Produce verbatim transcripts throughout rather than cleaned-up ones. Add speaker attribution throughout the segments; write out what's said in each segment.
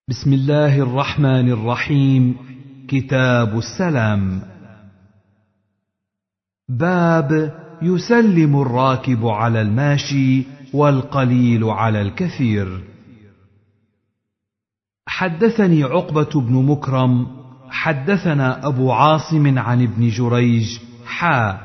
Speaker 1: بسم الله الرحمن الرحيم. كتاب السلام. باب يسلم الراكب على الماشي والقليل على الكثير. حدثني عقبة بن مكرم حدثنا أبو عاصم عن ابن جريج حا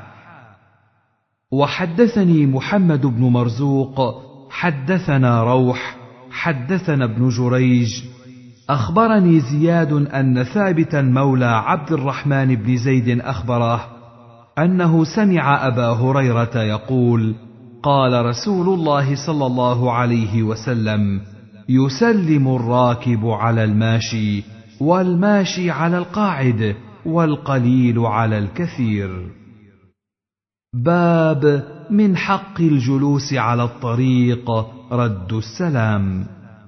Speaker 1: وحدثني محمد بن مرزوق حدثنا روح حدثنا ابن جريج أخبرني زياد أن ثابتا مولى عبد الرحمن بن زيد أخبره أنه سمع أبا هريرة يقول: قال رسول الله صلى الله عليه وسلم: يسلم الراكب على الماشي والماشي على القاعد والقليل على الكثير. باب من حق الجلوس على الطريق رد السلام.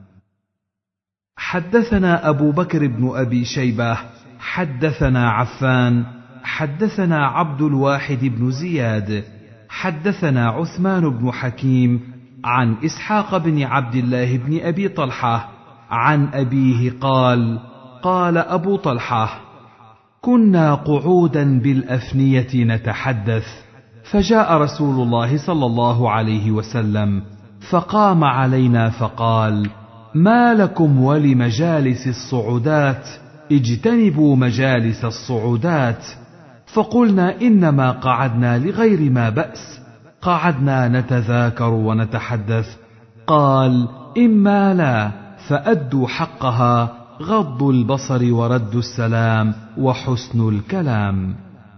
Speaker 1: حدثنا أبو بكر بن أبي شيبة حدثنا عفان حدثنا عبد الواحد بن زياد حدثنا عثمان بن حكيم عن إسحاق بن عبد الله بن أبي طلحة عن أبيه قال: قال أبو طلحة: كنا قعودا بالأفنية نتحدث، فجاء رسول الله صلى الله عليه وسلم فقام علينا فقال: ما لكم ولمجالس الصعودات؟ اجتنبوا مجالس الصعودات. فقلنا: إنما قعدنا لغير ما بأس، قعدنا نتذاكر ونتحدث. قال: إما لا، فأدوا حقها، غض البصر ورد السلام وحسن الكلام.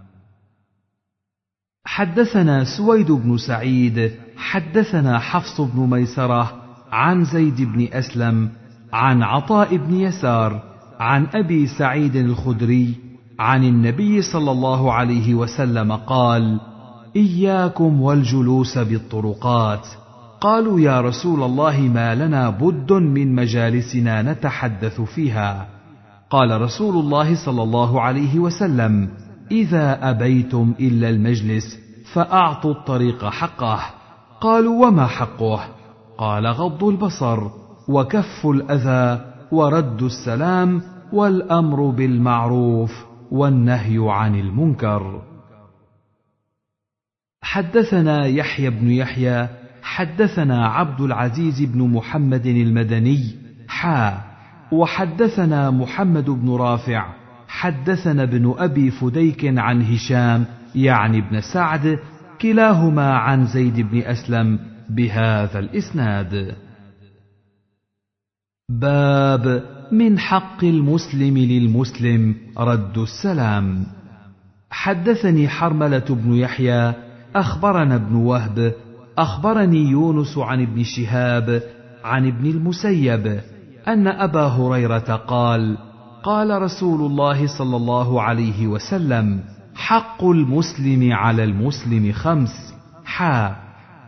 Speaker 1: حدثنا سويد بن سعيد حدثنا حفص بن ميسرة عن زيد بن أسلم عن عطاء بن يسار عن أبي سعيد الخدري عن النبي صلى الله عليه وسلم قال: إياكم والجلوس بالطرقات. قالوا: يا رسول الله، ما لنا بد من مجالسنا نتحدث فيها. قال رسول الله صلى الله عليه وسلم: إذا أبيتم إلا المجلس فأعطوا الطريق حقه. قالوا: وما حقه؟ قال: غض البصر وكف الأذى ورد السلام والأمر بالمعروف والنهي عن المنكر. حدثنا يحيى بن يحيى حدثنا عبد العزيز بن محمد المدني حا وحدثنا محمد بن رافع حدثنا ابن أبي فديك عن هشام يعني ابن سعد كلاهما عن زيد بن أسلم بهذا الإسناد. باب من حق المسلم للمسلم رد السلام. حدثني حرملة بن يحيى أخبرنا ابن وهب أخبرني يونس عن ابن شهاب عن ابن المسيب أن أبا هريرة قال: قال رسول الله صلى الله عليه وسلم: حق المسلم على المسلم خمس. حا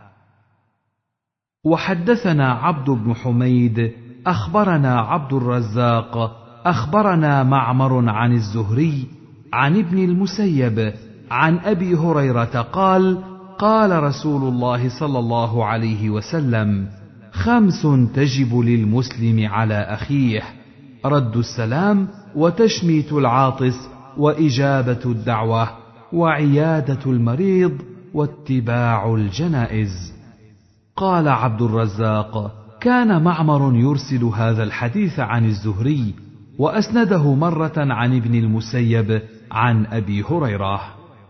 Speaker 1: وحدثنا عبد بن حميد أخبرنا عبد الرزاق أخبرنا معمر عن الزهري عن ابن المسيب عن أبي هريرة قال: قال رسول الله صلى الله عليه وسلم: خمس تجب للمسلم على أخيه: رد السلام وتشميت العاطس وإجابة الدعوة وعيادة المريض واتباع الجنائز. قال عبد الرزاق: كان معمر يرسل هذا الحديث عن الزهري وأسنده مرة عن ابن المسيب عن أبي هريرة.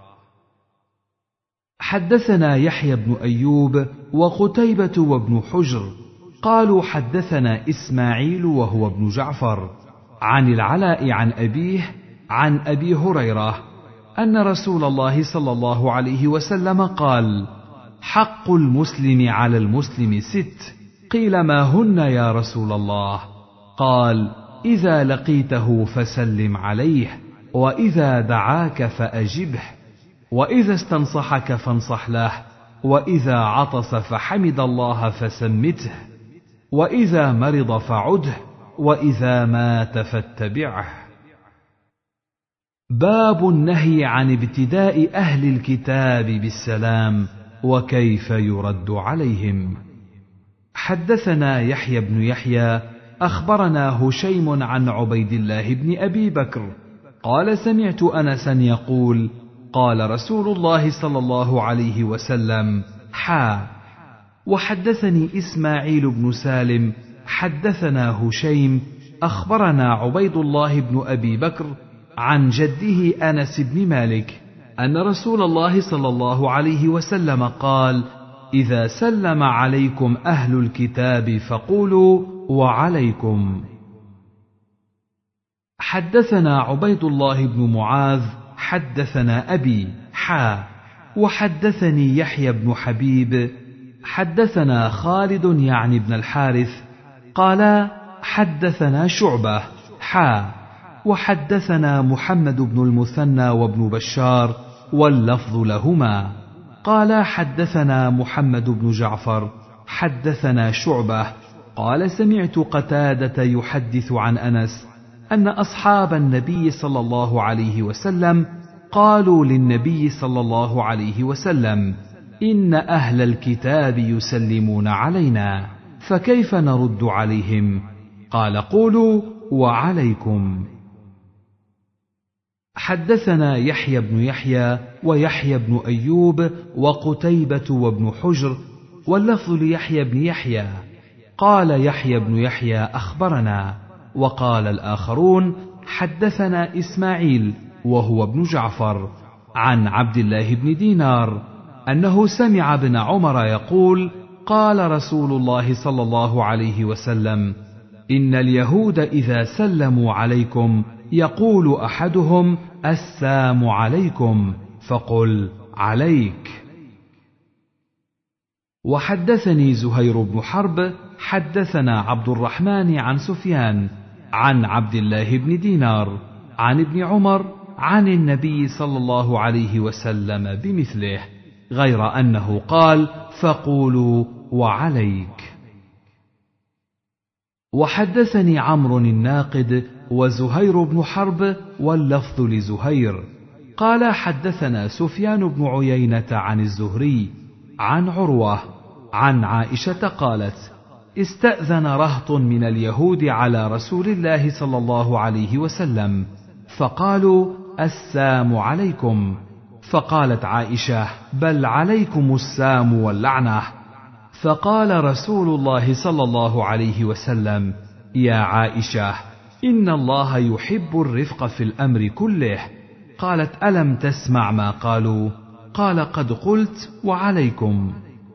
Speaker 1: حدثنا يحيى بن أيوب وقتيبة وابن حجر قالوا: حدثنا إسماعيل وهو ابن جعفر عن العلاء عن أبيه عن أبي هريرة أن رسول الله صلى الله عليه وسلم قال: حق المسلم على المسلم ست. قيل: ما هن يا رسول الله؟ قال: إذا لقيته فسلم عليه، وإذا دعاك فأجبه، وإذا استنصحك فانصح له، وإذا عطس فحمد الله فسمته، وإذا مرض فعده، وإذا مات فاتبعه. باب النهي عن ابتداء أهل الكتاب بالسلام وكيف يرد عليهم. حدثنا يحيى بن يحيى أخبرنا هشيم عن عبيد الله بن أبي بكر قال سمعت أنسا يقول قال رسول الله صلى الله عليه وسلم حا. وحدثني إسماعيل بن سالم حدثنا هشيم أخبرنا عبيد الله بن أبي بكر عن جده أنس بن مالك أن رسول الله صلى الله عليه وسلم قال إذا سلم عليكم أهل الكتاب فقولوا وعليكم. حدثنا عبيد الله بن معاذ حدثنا أبي حا. وحدثني يحيى بن حبيب حدثنا خالد يعني بن الحارث قال حدثنا شعبة حا. وحدثنا محمد بن المثنى وابن بشار واللفظ لهما قال حدثنا محمد بن جعفر حدثنا شعبة قال سمعت قتادة يحدث عن أنس أن أصحاب النبي صلى الله عليه وسلم قالوا للنبي صلى الله عليه وسلم إن أهل الكتاب يسلمون علينا فكيف نرد عليهم؟ قال قولوا وعليكم. حدثنا يحيى بن يحيى ويحيى بن أيوب وقتيبة وابن حجر واللفظ ليحيى بن يحيى قال يحيى بن يحيى أخبرنا. وقال الآخرون حدثنا إسماعيل وهو ابن جعفر عن عبد الله بن دينار أنه سمع ابن عمر يقول قال رسول الله صلى الله عليه وسلم إن اليهود إذا سلموا عليكم يقول أحدهم السلام عليكم فقل عليك. وحدثني زهير بن حرب حدثنا عبد الرحمن عن سفيان عن عبد الله بن دينار عن ابن عمر عن النبي صلى الله عليه وسلم بمثله غير أنه قال فقولوا وعليك. وحدثني عمرو الناقد وزهير بن حرب واللفظ لزهير قال حدثنا سفيان بن عيينة عن الزهري عن عروة عن عائشة قالت استأذن رهط من اليهود على رسول الله صلى الله عليه وسلم فقالوا السام عليكم فقالت عائشة بل عليكم السام واللعنة فقال رسول الله صلى الله عليه وسلم يا عائشة إن الله يحب الرفق في الأمر كله. قالت ألم تسمع ما قالوا؟ قال قد قلت وعليكم.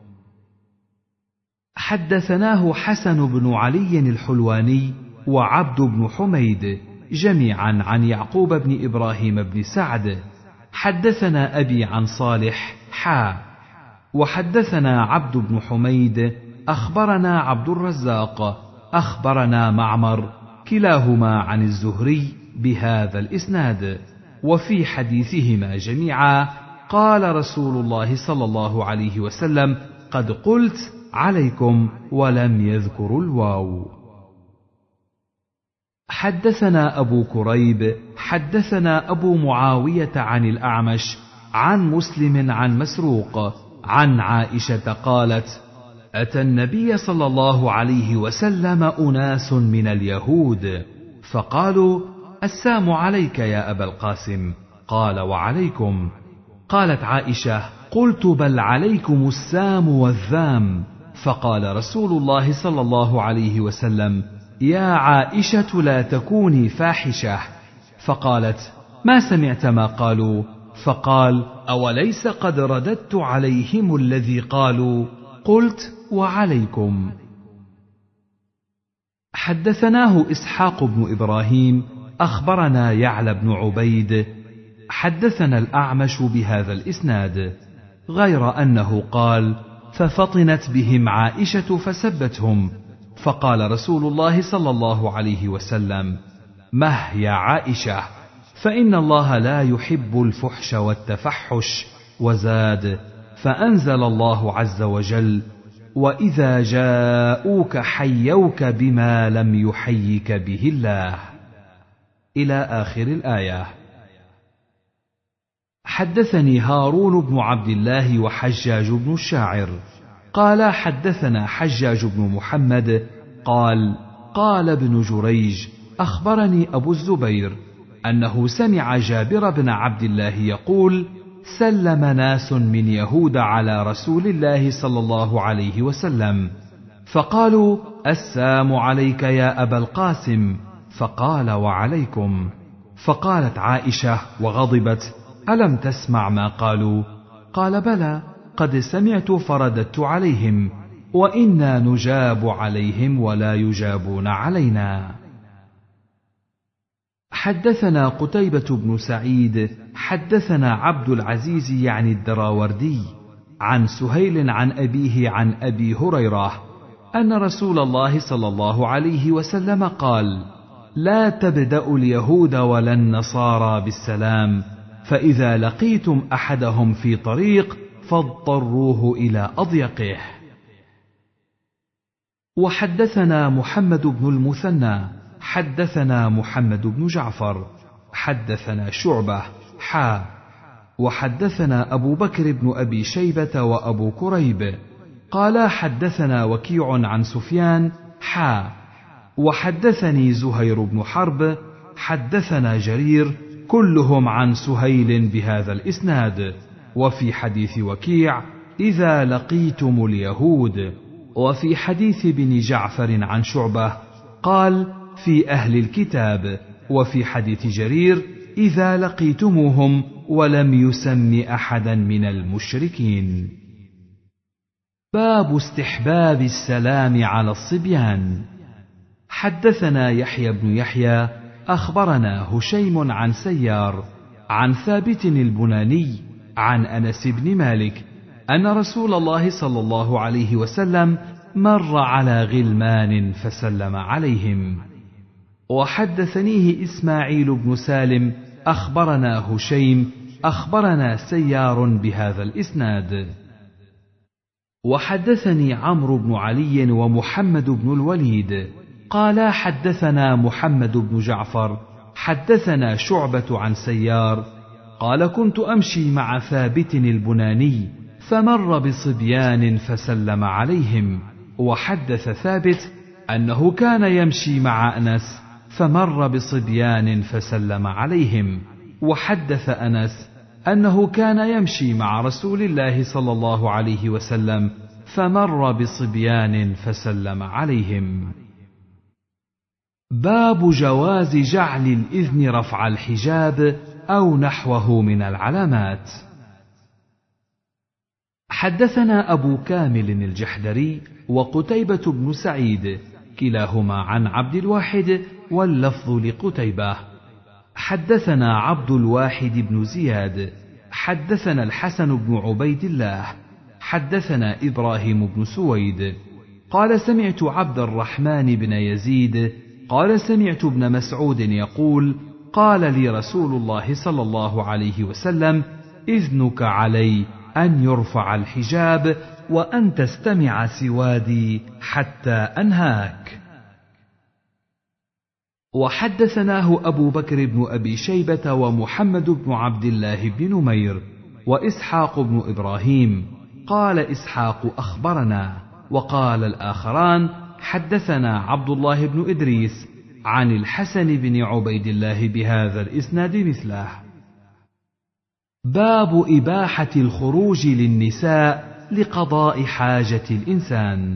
Speaker 1: حدثناه حسن بن علي الحلواني وعبد بن حميد جميعا عن يعقوب بن إبراهيم بن سعد حدثنا أبي عن صالح حا. وحدثنا عبد بن حميد أخبرنا عبد الرزاق أخبرنا معمر كلاهما عن الزهري بهذا الإسناد. وفي حديثهما جميعا قال رسول الله صلى الله عليه وسلم قد قلت عليكم ولم يذكروا الواو. حدثنا أبو كريب حدثنا أبو معاوية عن الأعمش عن مسلم عن مسروق عن عائشة قالت أتى النبي صلى الله عليه وسلم أناس من اليهود فقالوا السام عليك يا أبا القاسم قال وعليكم. قالت عائشة قلت بل عليكم السام والذام فقال رسول الله صلى الله عليه وسلم يا عائشة لا تكوني فاحشة. فقالت ما سمعت ما قالوا؟ فقال أوليس قد رددت عليهم الذي قالوا؟ قلت وعليكم. حدثناه إسحاق بن إبراهيم أخبرنا يعلى بن عبيد حدثنا الأعمش بهذا الإسناد غير أنه قال ففطنت بهم عائشة فسبتهم فقال رسول الله صلى الله عليه وسلم مه يا عائشة فإن الله لا يحب الفحش والتفحش. وزاد فأنزل الله عز وجل وإذا جاءوك حيوك بما لم يحيك به الله إلى آخر الآية. حدثني هارون بن عبد الله وحجاج بن الشاعر قال حدثنا حجاج بن محمد قال قال ابن جريج: أخبرني أبو الزبير أنه سمع جابر بن عبد الله يقول: سلم ناس من يهود على رسول الله صلى الله عليه وسلم، فقالوا: السلام عليك يا أبا القاسم، فقال: وعليكم. فقالت عائشة وغضبت: ألم تسمع ما قالوا؟ قال: بلى، قد سمعت فرددت عليهم، وإنا نجاب عليهم ولا يجابون علينا. حدثنا قتيبة بن سعيد حدثنا عبد العزيز يعني الدراوردي عن سهيل عن أبيه عن أبي هريرة أن رسول الله صلى الله عليه وسلم قال: لا تبدأوا اليهود ولا النصارى بالسلام، فإذا لقيتم أحدهم في طريق فاضطروه إلى أضيقه. وحدثنا محمد بن المثنى حدثنا محمد بن جعفر حدثنا شعبة حا وحدثنا أبو بكر بن أبي شيبة وأبو كريب قال حدثنا وكيع عن سفيان حا وحدثني زهير بن حرب حدثنا جرير كلهم عن سهيل بهذا الإسناد. وفي حديث وكيع: إذا لقيتم اليهود. وفي حديث بن جعفر عن شعبة قال: في أهل الكتاب. وفي حديث جرير: إذا لقيتموهم، ولم يسم أحدا من المشركين. باب استحباب السلام على الصبيان. حدثنا يحيى بن يحيى أخبرنا هشيم عن سيار عن ثابت البناني عن أنس بن مالك أن رسول الله صلى الله عليه وسلم مر على غلمان فسلم عليهم. وحدثنيه إسماعيل بن سالم أخبرنا هشيم أخبرنا سيار بهذا الإسناد. وحدثني عمرو بن علي ومحمد بن الوليد قالا حدثنا محمد بن جعفر حدثنا شعبة عن سيار قال: كنت أمشي مع ثابت البناني فمر بصبيان فسلم عليهم. وحدث ثابت أنه كان يمشي مع أنس فمر بصبيان فسلم عليهم. وحدث أنس أنه كان يمشي مع رسول الله صلى الله عليه وسلم فمر بصبيان فسلم عليهم. باب جواز جعل الإذن رفع الحجاب أو نحوه من العلامات. حدثنا أبو كامل الجحدري وقتيبة بن سعيد كلاهما عن عبد الواحد واللفظ لقتيبة. حدثنا عبد الواحد بن زياد حدثنا الحسن بن عبيد الله حدثنا إبراهيم بن سويد قال: سمعت عبد الرحمن بن يزيد قال: سمعت ابن مسعود يقول: قال لي رسول الله صلى الله عليه وسلم: إذنك علي أن يرفع الحجاب وأن تستمع سوادي حتى أنهاك. وحدثناه أبو بكر بن أبي شيبة ومحمد بن عبد الله بن نمير وإسحاق بن إبراهيم قال إسحاق: أخبرنا. وقال الآخران: حدثنا عبد الله بن إدريس عن الحسن بن عبيد الله بهذا الإسناد مثله. باب إباحة الخروج للنساء لقضاء حاجة الإنسان.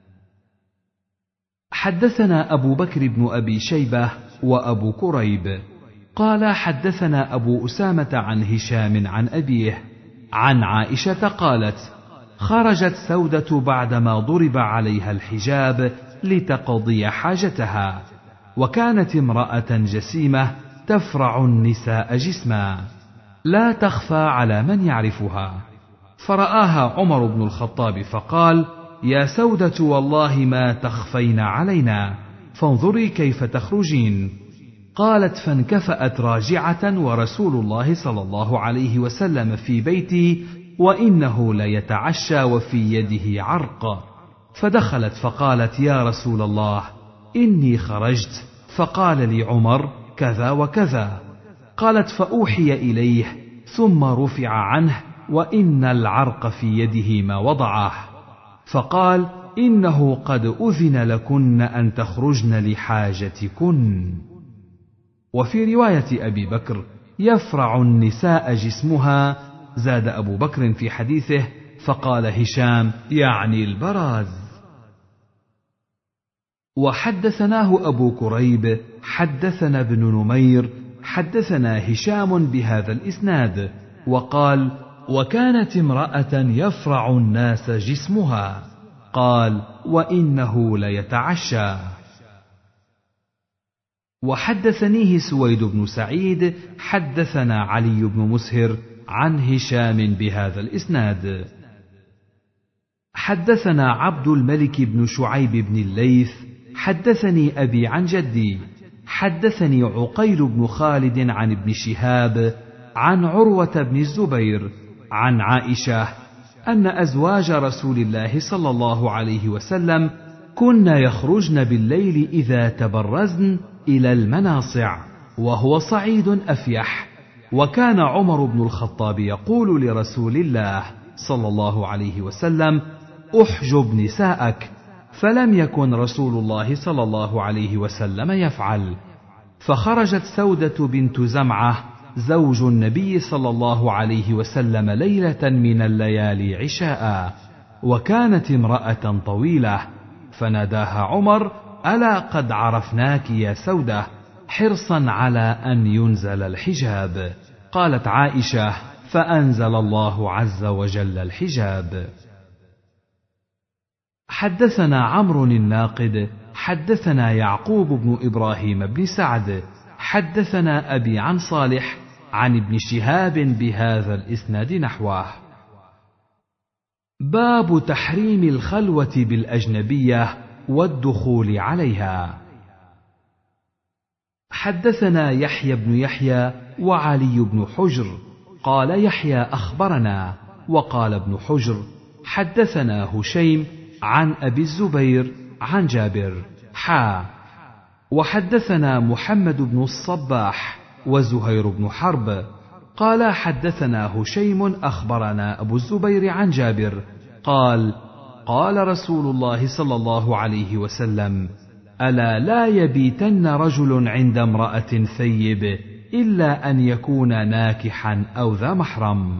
Speaker 1: حدثنا أبو بكر بن أبي شيبة وأبو كريب قال حدثنا أبو أسامة عن هشام عن أبيه عن عائشة قالت: خرجت سودة بعدما ضرب عليها الحجاب لتقضي حاجتها، وكانت امرأة جسيمة تفرع النساء جسما لا تخفى على من يعرفها، فرآها عمر بن الخطاب فقال: يا سودة والله ما تخفين علينا، فانظري كيف تخرجين. قالت: فانكفأت راجعة ورسول الله صلى الله عليه وسلم في بيتي وإنه ليتعشى وفي يده عرق، فدخلت فقالت: يا رسول الله إني خرجت، فقال لي عمر كذا وكذا. قالت: فأوحي إليه ثم رفع عنه وإن العرق في يده ما وضعه، فقال: إنه قد أذن لكن أن تخرجن لحاجتكن. وفي رواية أبي بكر يفرع النساء جسمها، زاد أبو بكر في حديثه فقال هشام يعني البراز. وحدثناه أبو كريب حدثنا ابن نمير حدثنا هشام بهذا الإسناد وقال وكانت امرأة يفرع الناس جسمها، قال وإنه ليتعشى. وحدثنيه سويد بن سعيد حدثنا علي بن مسهر عن هشام بهذا الإسناد. حدثنا عبد الملك بن شعيب بن الليث حدثني أبي عن جدي حدثني عقيل بن خالد عن ابن شهاب عن عروة بن الزبير عن عائشة أن أزواج رسول الله صلى الله عليه وسلم كن يخرجن بالليل إذا تبرزن إلى المناصع وهو صعيد أفيح، وكان عمر بن الخطاب يقول لرسول الله صلى الله عليه وسلم احجب نساءك، فلم يكن رسول الله صلى الله عليه وسلم يفعل. فخرجت سودة بنت زمعة زوج النبي صلى الله عليه وسلم ليلة من الليالي عشاء، وكانت امرأة طويلة، فناداها عمر ألا قد عرفناك يا سودة، حرصا على أن ينزل الحجاب. قالت عائشة فأنزل الله عز وجل الحجاب. حدثنا عمرو الناقد حدثنا يعقوب بن إبراهيم بن سعد حدثنا أبي عن صالح عن ابن شهاب بهذا الإسناد نحوه. باب تحريم الخلوة بالأجنبية والدخول عليها. حدثنا يحيى بن يحيى وعلي بن حجر قال يحيى أخبرنا، وقال ابن حجر حدثنا هشيم عن أبي الزبير عن جابر حا. وحدثنا محمد بن الصباح وزهير بن حرب قال حدثنا هشيم أخبرنا أبو الزبير عن جابر قال قال رسول الله صلى الله عليه وسلم ألا لا يبيتن رجل عند امرأة ثيب إلا أن يكون ناكحا أو ذا محرم.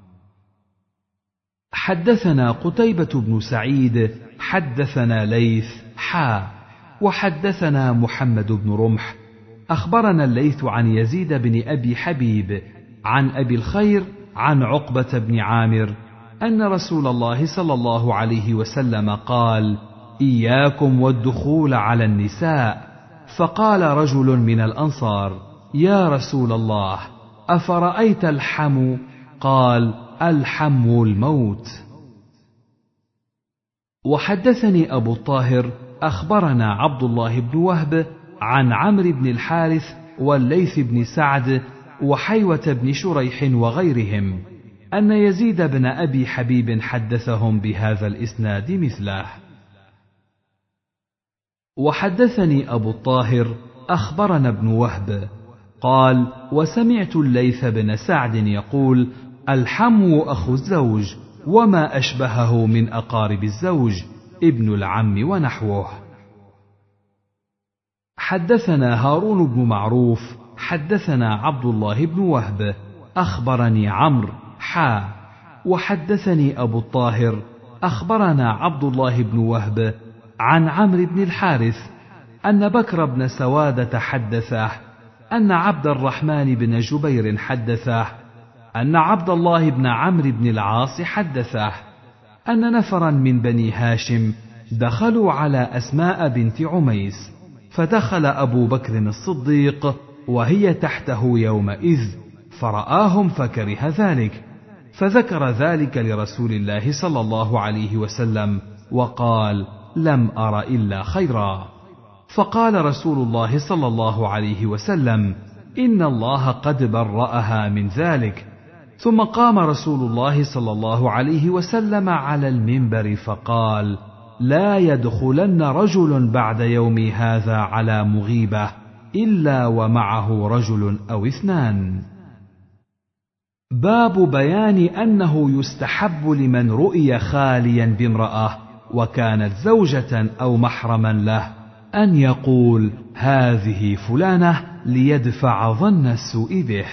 Speaker 1: حدثنا قتيبة بن سعيد حدثنا ليث حا. وحدثنا محمد بن رمح أخبرنا الليث عن يزيد بن أبي حبيب عن أبي الخير عن عقبة بن عامر أن رسول الله صلى الله عليه وسلم قال إياكم والدخول على النساء. فقال رجل من الأنصار يا رسول الله أفرأيت الحمو؟ قال الحمو الموت. وحدثني أبو الطاهر أخبرنا عبد الله بن وهب عن عمرو بن الحارث والليث بن سعد وحيوة بن شريح وغيرهم أن يزيد بن أبي حبيب حدثهم بهذا الإسناد مثله. وحدثني أبو الطاهر أخبرنا ابن وهب قال وسمعت الليث بن سعد يقول الحمو أخو الزوج وما أشبهه من أقارب الزوج ابن العم ونحوه. حدثنا هارون بن معروف حدثنا عبد الله بن وهب أخبرني عمرو حا. وحدثني أبو الطاهر أخبرنا عبد الله بن وهب عن عمرو بن الحارث أن بكر بن سوادة حدثه أن عبد الرحمن بن جبير حدثه أن عبد الله بن عمرو بن العاص حدثه أن نفرا من بني هاشم دخلوا على أسماء بنت عميس، فدخل أبو بكر الصديق وهي تحته يومئذ فرآهم فكره ذلك، فذكر ذلك لرسول الله صلى الله عليه وسلم وقال لم أر إلا خيرا. فقال رسول الله صلى الله عليه وسلم إن الله قد برأها من ذلك. ثم قام رسول الله صلى الله عليه وسلم على المنبر فقال لا يدخلن رجل بعد يومي هذا على مغيبة إلا ومعه رجل أو اثنان. باب بيان أنه يستحب لمن رؤي خاليا بامرأة وكانت زوجة أو محرما له أن يقول هذه فلانة ليدفع ظن السوء به.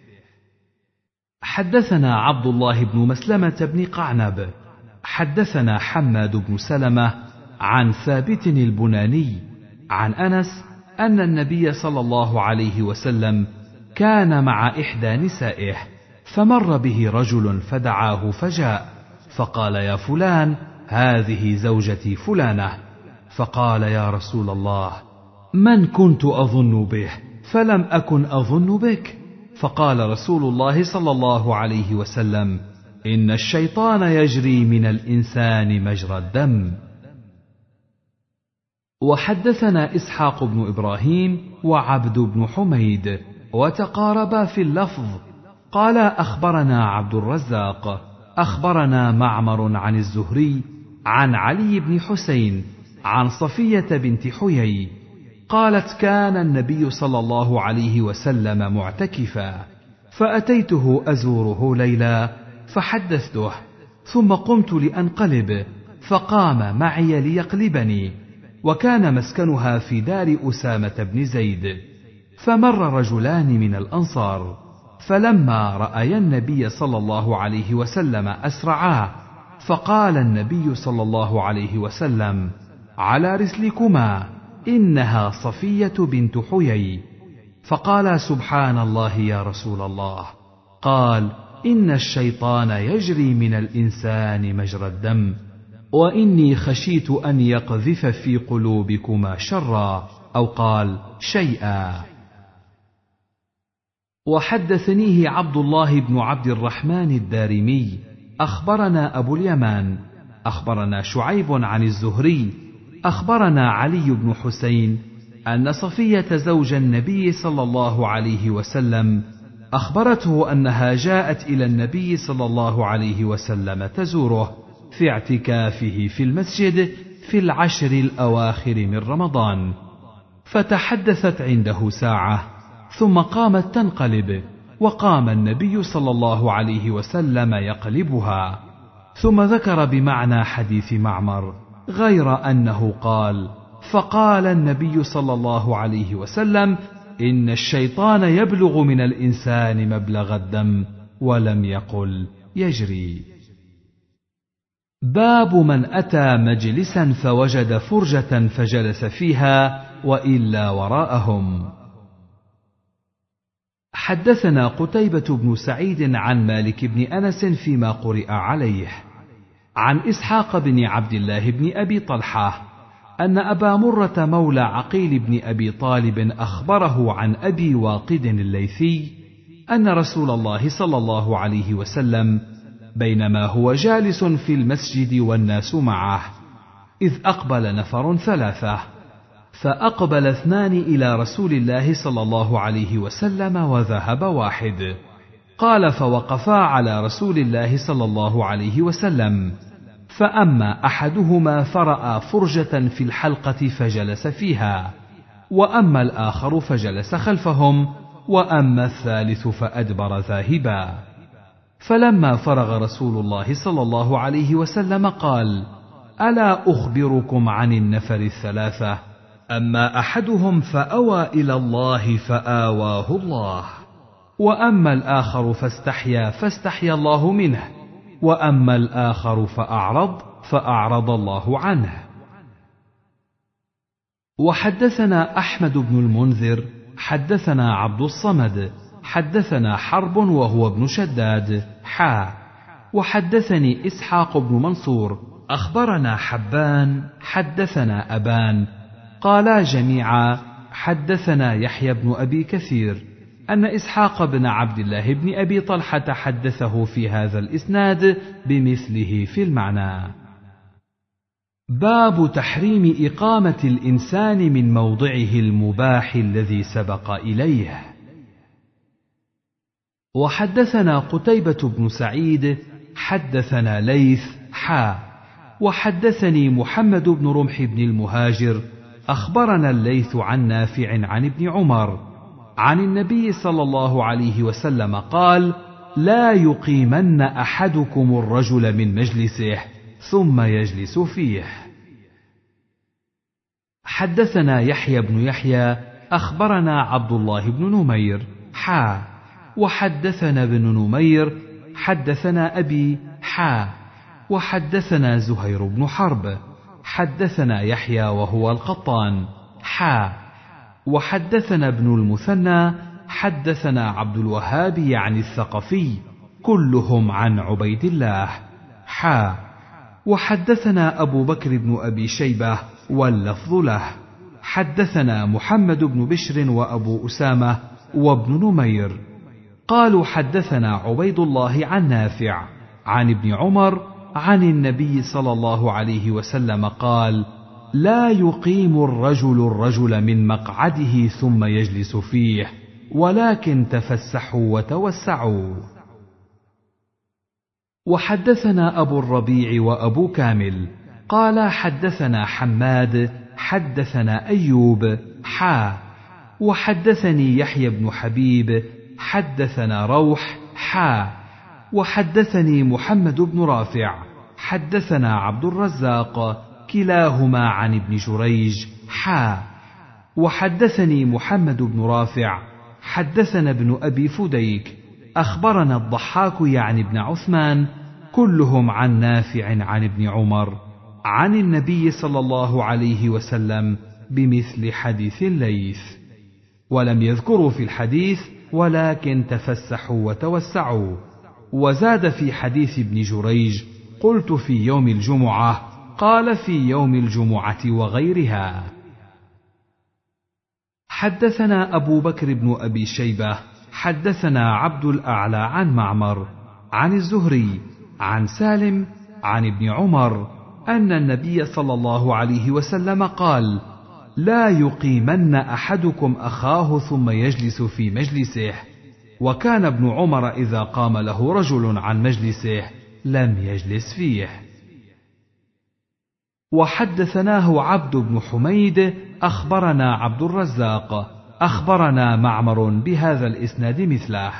Speaker 1: حدثنا عبد الله بن مسلمة بن قعنب حدثنا حماد بن سلمة عن ثابت البناني عن أنس أن النبي صلى الله عليه وسلم كان مع إحدى نسائه، فمر به رجل فدعاه فجاء، فقال يا فلان هذه زوجتي فلانة. فقال يا رسول الله من كنت أظن به فلم أكن أظن بك؟ فقال رسول الله صلى الله عليه وسلم إن الشيطان يجري من الإنسان مجرى الدم. وحدثنا إسحاق بن إبراهيم وعبد بن حميد وتقاربا في اللفظ، قال أخبرنا عبد الرزاق أخبرنا معمر عن الزهري عن علي بن حسين عن صفية بنت حيي قالت كان النبي صلى الله عليه وسلم معتكفا، فأتيته أزوره ليلا فحدثته، ثم قمت لأنقلب فقام معي ليقلبني، وكان مسكنها في دار أسامة بن زيد. فمر رجلان من الأنصار، فلما رأيا النبي صلى الله عليه وسلم أسرعا، فقال النبي صلى الله عليه وسلم على رسلكما إنها صفية بنت حيي. فقال سبحان الله يا رسول الله. قال إن الشيطان يجري من الإنسان مجرى الدم، وإني خشيت أن يقذف في قلوبكما شرا، أو قال شيئا. وحدثنيه عبد الله بن عبد الرحمن الدارمي أخبرنا أبو اليمان أخبرنا شعيب عن الزهري أخبرنا علي بن حسين أن صفية زوج النبي صلى الله عليه وسلم أخبرته أنها جاءت إلى النبي صلى الله عليه وسلم تزوره في اعتكافه في المسجد في العشر الأواخر من رمضان، فتحدثت عنده ساعة ثم قامت تنقلب، وقام النبي صلى الله عليه وسلم يقلبها، ثم ذكر بمعنى حديث معمر غير أنه قال فقال النبي صلى الله عليه وسلم إن الشيطان يبلغ من الإنسان مبلغ الدم، ولم يقل يجري. باب من أتى مجلسا فوجد فرجة فجلس فيها وإلا وراءهم. حدثنا قتيبة بن سعيد عن مالك بن أنس فيما قرئ عليه عن إسحاق بن عبد الله بن أبي طلحة أن أبا مرة مولى عقيل بن أبي طالب أخبره عن أبي واقد الليثي أن رسول الله صلى الله عليه وسلم بينما هو جالس في المسجد والناس معه إذ أقبل نفر ثلاثة، فأقبل اثنان إلى رسول الله صلى الله عليه وسلم وذهب واحد. قال فوقفا على رسول الله صلى الله عليه وسلم، فأما أحدهما فرأى فرجة في الحلقة فجلس فيها، وأما الآخر فجلس خلفهم، وأما الثالث فأدبر ذاهبا. فلما فرغ رسول الله صلى الله عليه وسلم قال ألا أخبركم عن النفر الثلاثة؟ أما أحدهم فأوى إلى الله فآواه الله، وأما الآخر فاستحيا فاستحيا الله منه، وأما الآخر فأعرض فأعرض الله عنه. وحدثنا أحمد بن المنذر حدثنا عبد الصمد حدثنا حرب وهو ابن شداد حا وحدثني إسحاق بن منصور أخبرنا حبان حدثنا أبان قالا جميعا حدثنا يحيى بن أبي كثير أن إسحاق بن عبد الله بن أبي طلحة حدثه في هذا الإسناد بمثله في المعنى. باب تحريم إقامة الإنسان من موضعه المباح الذي سبق إليه. وحدثنا قتيبة بن سعيد حدثنا ليث حا وحدثني محمد بن رمح بن المهاجر أخبرنا الليث عن نافع عن ابن عمر عن النبي صلى الله عليه وسلم قال لا يقيمن أحدكم الرجل من مجلسه ثم يجلس فيه. حدثنا يحيى بن يحيى أخبرنا عبد الله بن نمير حا وحدثنا بن نمير حدثنا أبي حا وحدثنا زهير بن حرب حدثنا يحيى وهو القطان حا وحدثنا ابن المثنى حدثنا عبد الوهاب يعني الثقفي كلهم عن عبيد الله حا وحدثنا أبو بكر بن أبي شيبة واللفظ له حدثنا محمد بن بشر وأبو أسامة وابن نمير قالوا حدثنا عبيد الله عن نافع عن ابن عمر عن النبي صلى الله عليه وسلم قال: لا يقيم الرجل الرجل من مقعده ثم يجلس فيه، ولكن تفسحوا وتوسعوا. وحدثنا أبو الربيع وأبو كامل قال حدثنا حماد حدثنا أيوب حا وحدثني يحيى بن حبيب حدثنا روح حا وحدثني محمد بن رافع حدثنا عبد الرزاق كلاهما عن ابن جريج حا وحدثني محمد بن رافع حدثنا ابن أبي فديك أخبرنا الضحاك يعني ابن عثمان كلهم عن نافع عن ابن عمر عن النبي صلى الله عليه وسلم بمثل حديث الليث، ولم يذكروا في الحديث ولكن تفسحوا وتوسعوا. وزاد في حديث ابن جريج: قلت في يوم الجمعة، قال في يوم الجمعة وغيرها. حدثنا أبو بكر بن أبي شيبة حدثنا عبد الأعلى عن معمر عن الزهري عن سالم عن ابن عمر أن النبي صلى الله عليه وسلم قال: لا يقيمن أحدكم أخاه ثم يجلس في مجلسه. وكان ابن عمر إذا قام له رجل عن مجلسه لم يجلس فيه. وحدثناه عبد بن حميد أخبرنا عبد الرزاق أخبرنا معمر بهذا الإسناد مثله.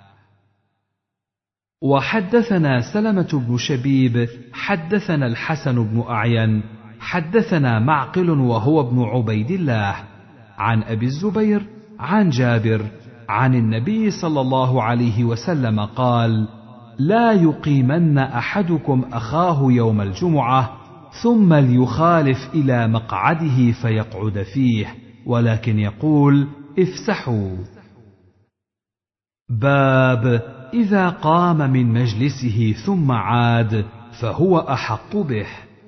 Speaker 1: وحدثنا سلمة بن شبيب حدثنا الحسن بن أعين حدثنا معقل وهو ابن عبيد الله عن أبي الزبير عن جابر عن النبي صلى الله عليه وسلم قال: لا يقيمن أحدكم أخاه يوم الجمعة ثم ليخالف إلى مقعده فيقعد فيه، ولكن يقول: افسحوا. باب إذا قام من مجلسه ثم عاد فهو أحق به.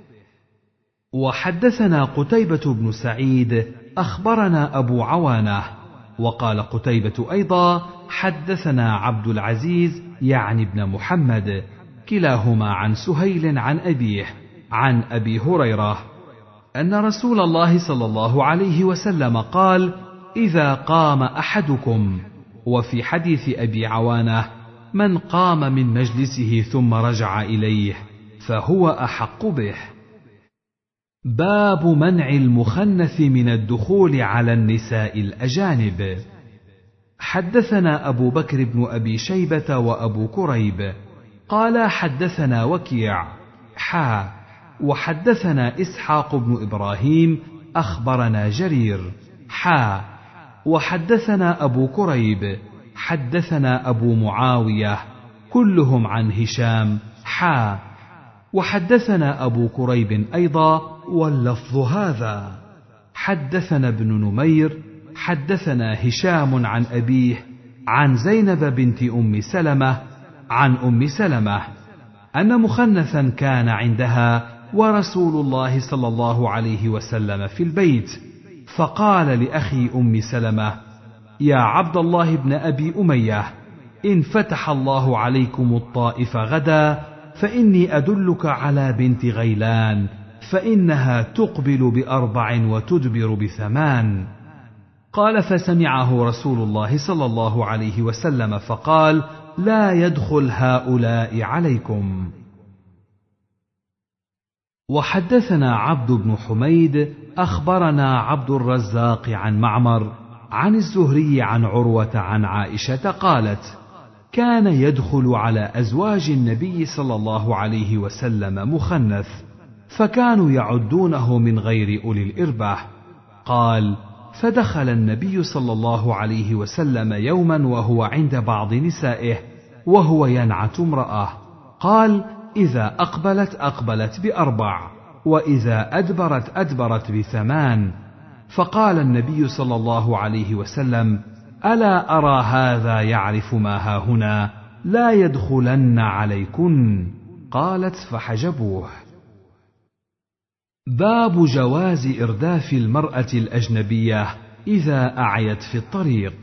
Speaker 1: وحدثنا قتيبة بن سعيد أخبرنا أبو عوانة وقال قتيبة أيضا حدثنا عبد العزيز يعني ابن محمد كلاهما عن سهيل عن أبيه عن أبي هريرة أن رسول الله صلى الله عليه وسلم قال: إذا قام أحدكم. وفي حديث أبي عوانة: من قام من مجلسه ثم رجع إليه فهو أحق به. باب منع المخنث من الدخول على النساء الأجانب. حدثنا أبو بكر بن أبي شيبة وأبو كريب قال حدثنا وكيع حا وحدثنا إسحاق بن إبراهيم أخبرنا جرير حا وحدثنا أبو كريب حدثنا أبو معاوية كلهم عن هشام حا وحدثنا أبو كريب أيضا واللفظ هذا. حدثنا ابن نمير حدثنا هشام عن أبيه عن زينب بنت أم سلمة عن أم سلمة أن مخنثا كان عندها ورسول الله صلى الله عليه وسلم في البيت، فقال لأخي أم سلمة: يا عبد الله بن أبي أمية، إن فتح الله عليكم الطائف غدا فإني أدلك على بنت غيلان، فإنها تقبل بأربع وتدبر بثمان. قال: فسمعه رسول الله صلى الله عليه وسلم فقال: لا يدخل هؤلاء عليكم. وحدثنا عبد بن حميد أخبرنا عبد الرزاق عن معمر عن الزهري عن عروة عن عائشة قالت: كان يدخل على أزواج النبي صلى الله عليه وسلم مخنث، فكانوا يعدونه من غير أولي الإربة. قال: فدخل النبي صلى الله عليه وسلم يوما وهو عند بعض نسائه وهو ينعت امرأة. قال: إذا أقبلت أقبلت بأربع، وإذا أدبرت أدبرت بثمان. فقال النبي صلى الله عليه وسلم: ألا أرى هذا يعرف ما هاهنا، لا يدخلن عليكن. قالت: فحجبوه. باب جواز إرداف المرأة الأجنبية إذا أعيت في الطريق.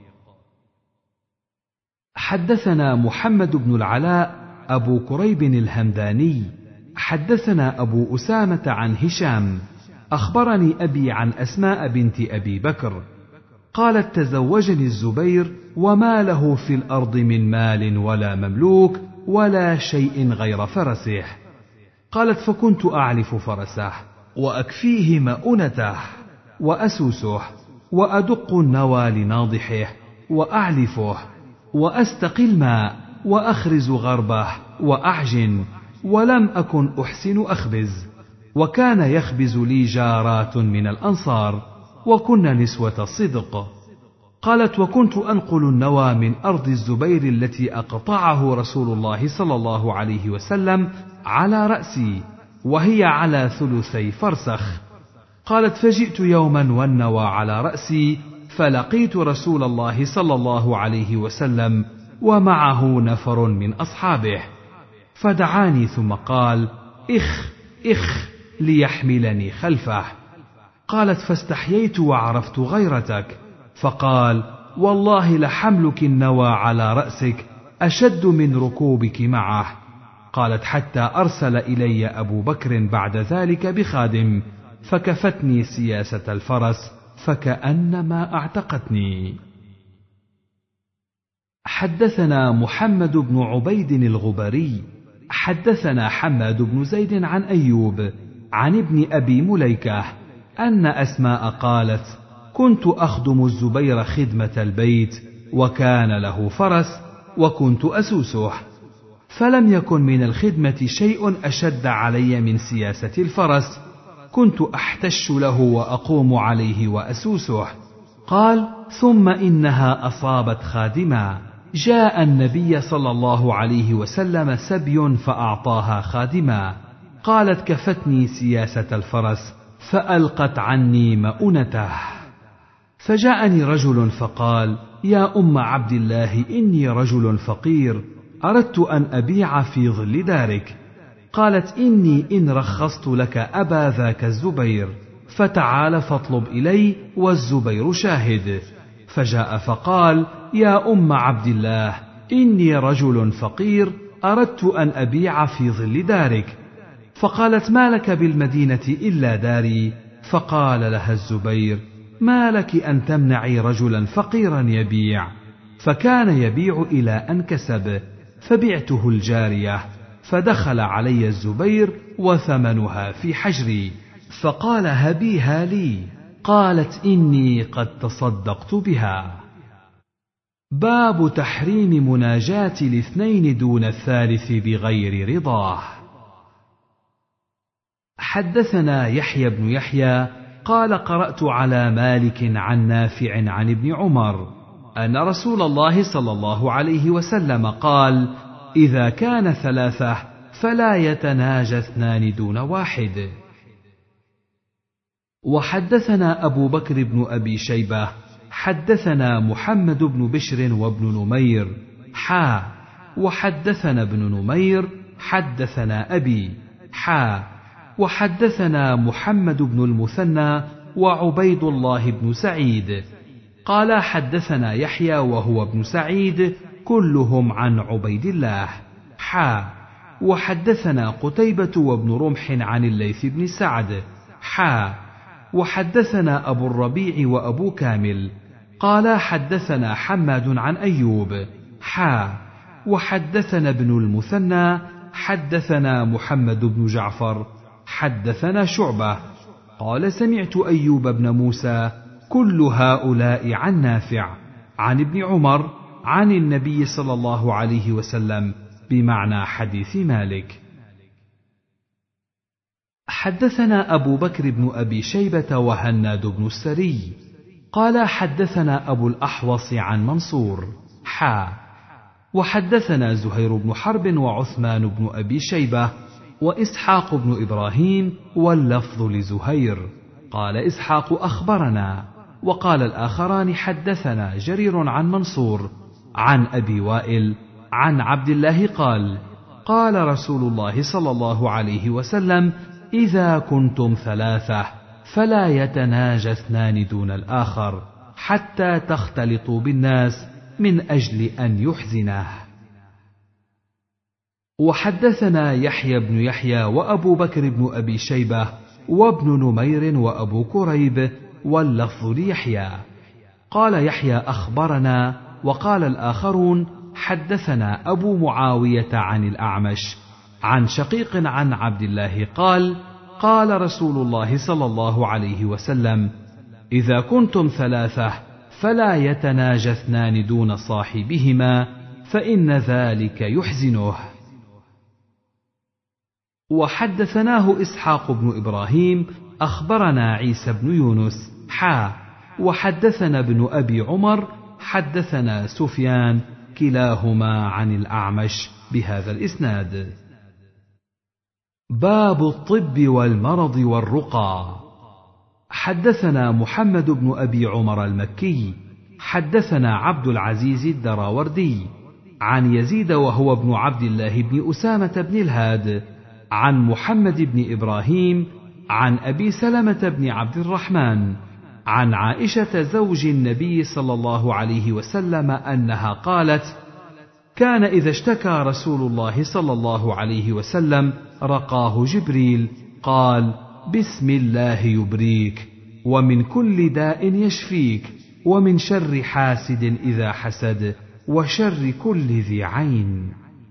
Speaker 1: حدثنا محمد بن العلاء أبو كريب الهمداني حدثنا أبو أسامة عن هشام أخبرني أبي عن أسماء بنت أبي بكر قالت: تزوجني الزبير وما له في الأرض من مال ولا مملوك ولا شيء غير فرسه. قالت: فكنت أعلف فرسه وأكفيه مؤنته وأسوسه وأدق النوى لناضحه وأعلفه وأستقي الماء وأخرز غربه وأعجن، ولم أكن أحسن أخبز، وكان يخبز لي جارات من الأنصار وكن نسوة صدق. قالت: وكنت أنقل النوى من أرض الزبير التي أقطعه رسول الله صلى الله عليه وسلم على رأسي وهي على ثلثي فرسخ. قالت: فجئت يوما والنوى على رأسي فلقيت رسول الله صلى الله عليه وسلم ومعه نفر من أصحابه، فدعاني ثم قال: إخ إخ ليحملني خلفه. قالت: فاستحييت وعرفت غيرتك، فقال: والله لحملك النوى على رأسك أشد من ركوبك معه. قالت: حتى أرسل إلي أبو بكر بعد ذلك بخادم فكفتني سياسة الفرس فكأنما اعتقتني. حدثنا محمد بن عبيد الغبري حدثنا حماد بن زيد عن أيوب عن ابن أبي مليكة أن أسماء قالت: كنت أخدم الزبير خدمة البيت وكان له فرس وكنت أسوسه، فلم يكن من الخدمة شيء أشد علي من سياسة الفرس، كنت أحتش له وأقوم عليه وأسوسه. قال: ثم إنها أصابت خادما، جاء النبي صلى الله عليه وسلم سبي فأعطاها خادما، قالت: كفتني سياسة الفرس فألقت عني مؤنته. فجاءني رجل فقال: يا أم عبد الله، إني رجل فقير أردت أن أبيع في ظل دارك. قالت: إني إن رخصت لك أبا ذاك الزبير، فتعال فاطلب إلي والزبير شاهد. فجاء فقال: يا أم عبد الله، إني رجل فقير أردت أن أبيع في ظل دارك. فقالت: ما لك بالمدينة إلا داري؟ فقال لها الزبير: ما لك أن تمنعي رجلا فقيرا يبيع؟ فكان يبيع إلى أن كسب، فبعته الجارية، فدخل علي الزبير وثمنها في حجري، فقال: هبيها لي. قالت: إني قد تصدقت بها. باب تحريم مناجاة الاثنين دون الثالث بغير رضاه. حدثنا يحيى بن يحيى قال: قرأت على مالك عن نافع عن ابن عمر أن رسول الله صلى الله عليه وسلم قال: إذا كان ثلاثة فلا يتناجى اثنان دون واحد. وحدثنا أبو بكر بن أبي شيبة حدثنا محمد بن بشر وابن نمير حا وحدثنا ابن نمير حدثنا أبي حا وحدثنا محمد بن المثنى وعبيد الله بن سعيد قال: حدثنا يحيى وهو ابن سعيد كلهم عن عبيد الله حا وحدثنا قتيبة وابن رمح عن الليث بن سعد حا وحدثنا أبو الربيع وأبو كامل قال: حدثنا حماد عن أيوب حا وحدثنا ابن المثنى حدثنا محمد بن جعفر حدثنا شعبة قال: سمعت أيوب بن موسى كل هؤلاء عن نافع عن ابن عمر عن النبي صلى الله عليه وسلم بمعنى حديث مالك. حدثنا أبو بكر بن أبي شيبة وهناد بن السري قال حدثنا أبو الأحوص عن منصور حا وحدثنا زهير بن حرب وعثمان بن أبي شيبة وإسحاق بن إبراهيم واللفظ لزهير قال إسحاق أخبرنا وقال الآخران حدثنا جرير عن منصور عن أبي وائل عن عبد الله قال قال رسول الله صلى الله عليه وسلم إذا كنتم ثلاثة فلا يتناجى اثنان دون الآخر حتى تختلطوا بالناس من أجل أن يحزنه. وحدثنا يحيى بن يحيى وأبو بكر بن أبي شيبة وابن نمير وأبو كريب واللفظ ليحيى قال يحيى أخبرنا وقال الآخرون حدثنا أبو معاوية عن الأعمش عن شقيق عن عبد الله قال قال رسول الله صلى الله عليه وسلم إذا كنتم ثلاثة فلا يتناجى اثنان دون صاحبهما فإن ذلك يحزنه. وحدثناه إسحاق بن إبراهيم أخبرنا عيسى بن يونس حا وحدثنا ابن أبي عمر حدثنا سفيان كلاهما عن الأعمش بهذا الإسناد. باب الطب والمرض والرقى. حدثنا محمد بن أبي عمر المكي حدثنا عبد العزيز الدراوردي عن يزيد وهو ابن عبد الله بن أسامة بن الهاد عن محمد بن إبراهيم عن أبي سلمة بن عبد الرحمن عن عائشة زوج النبي صلى الله عليه وسلم أنها قالت كان إذا اشتكى رسول الله صلى الله عليه وسلم رقاه جبريل قال بسم الله يبريك ومن كل داء يشفيك ومن شر حاسد إذا حسد وشر كل ذي عين.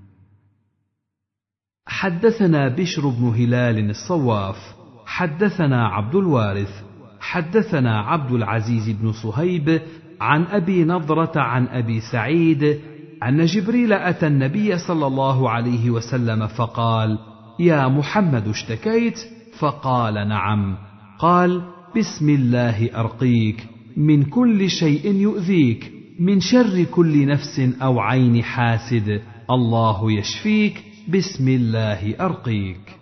Speaker 1: حدثنا بشر بن هلال الصواف حدثنا عبد الوارث حدثنا عبد العزيز بن صهيب عن أبي نضرة عن أبي سعيد أن جبريل أتى النبي صلى الله عليه وسلم فقال يا محمد اشتكيت؟ فقال نعم. قال بسم الله أرقيك من كل شيء يؤذيك من شر كل نفس أو عين حاسد الله يشفيك بسم الله أرقيك.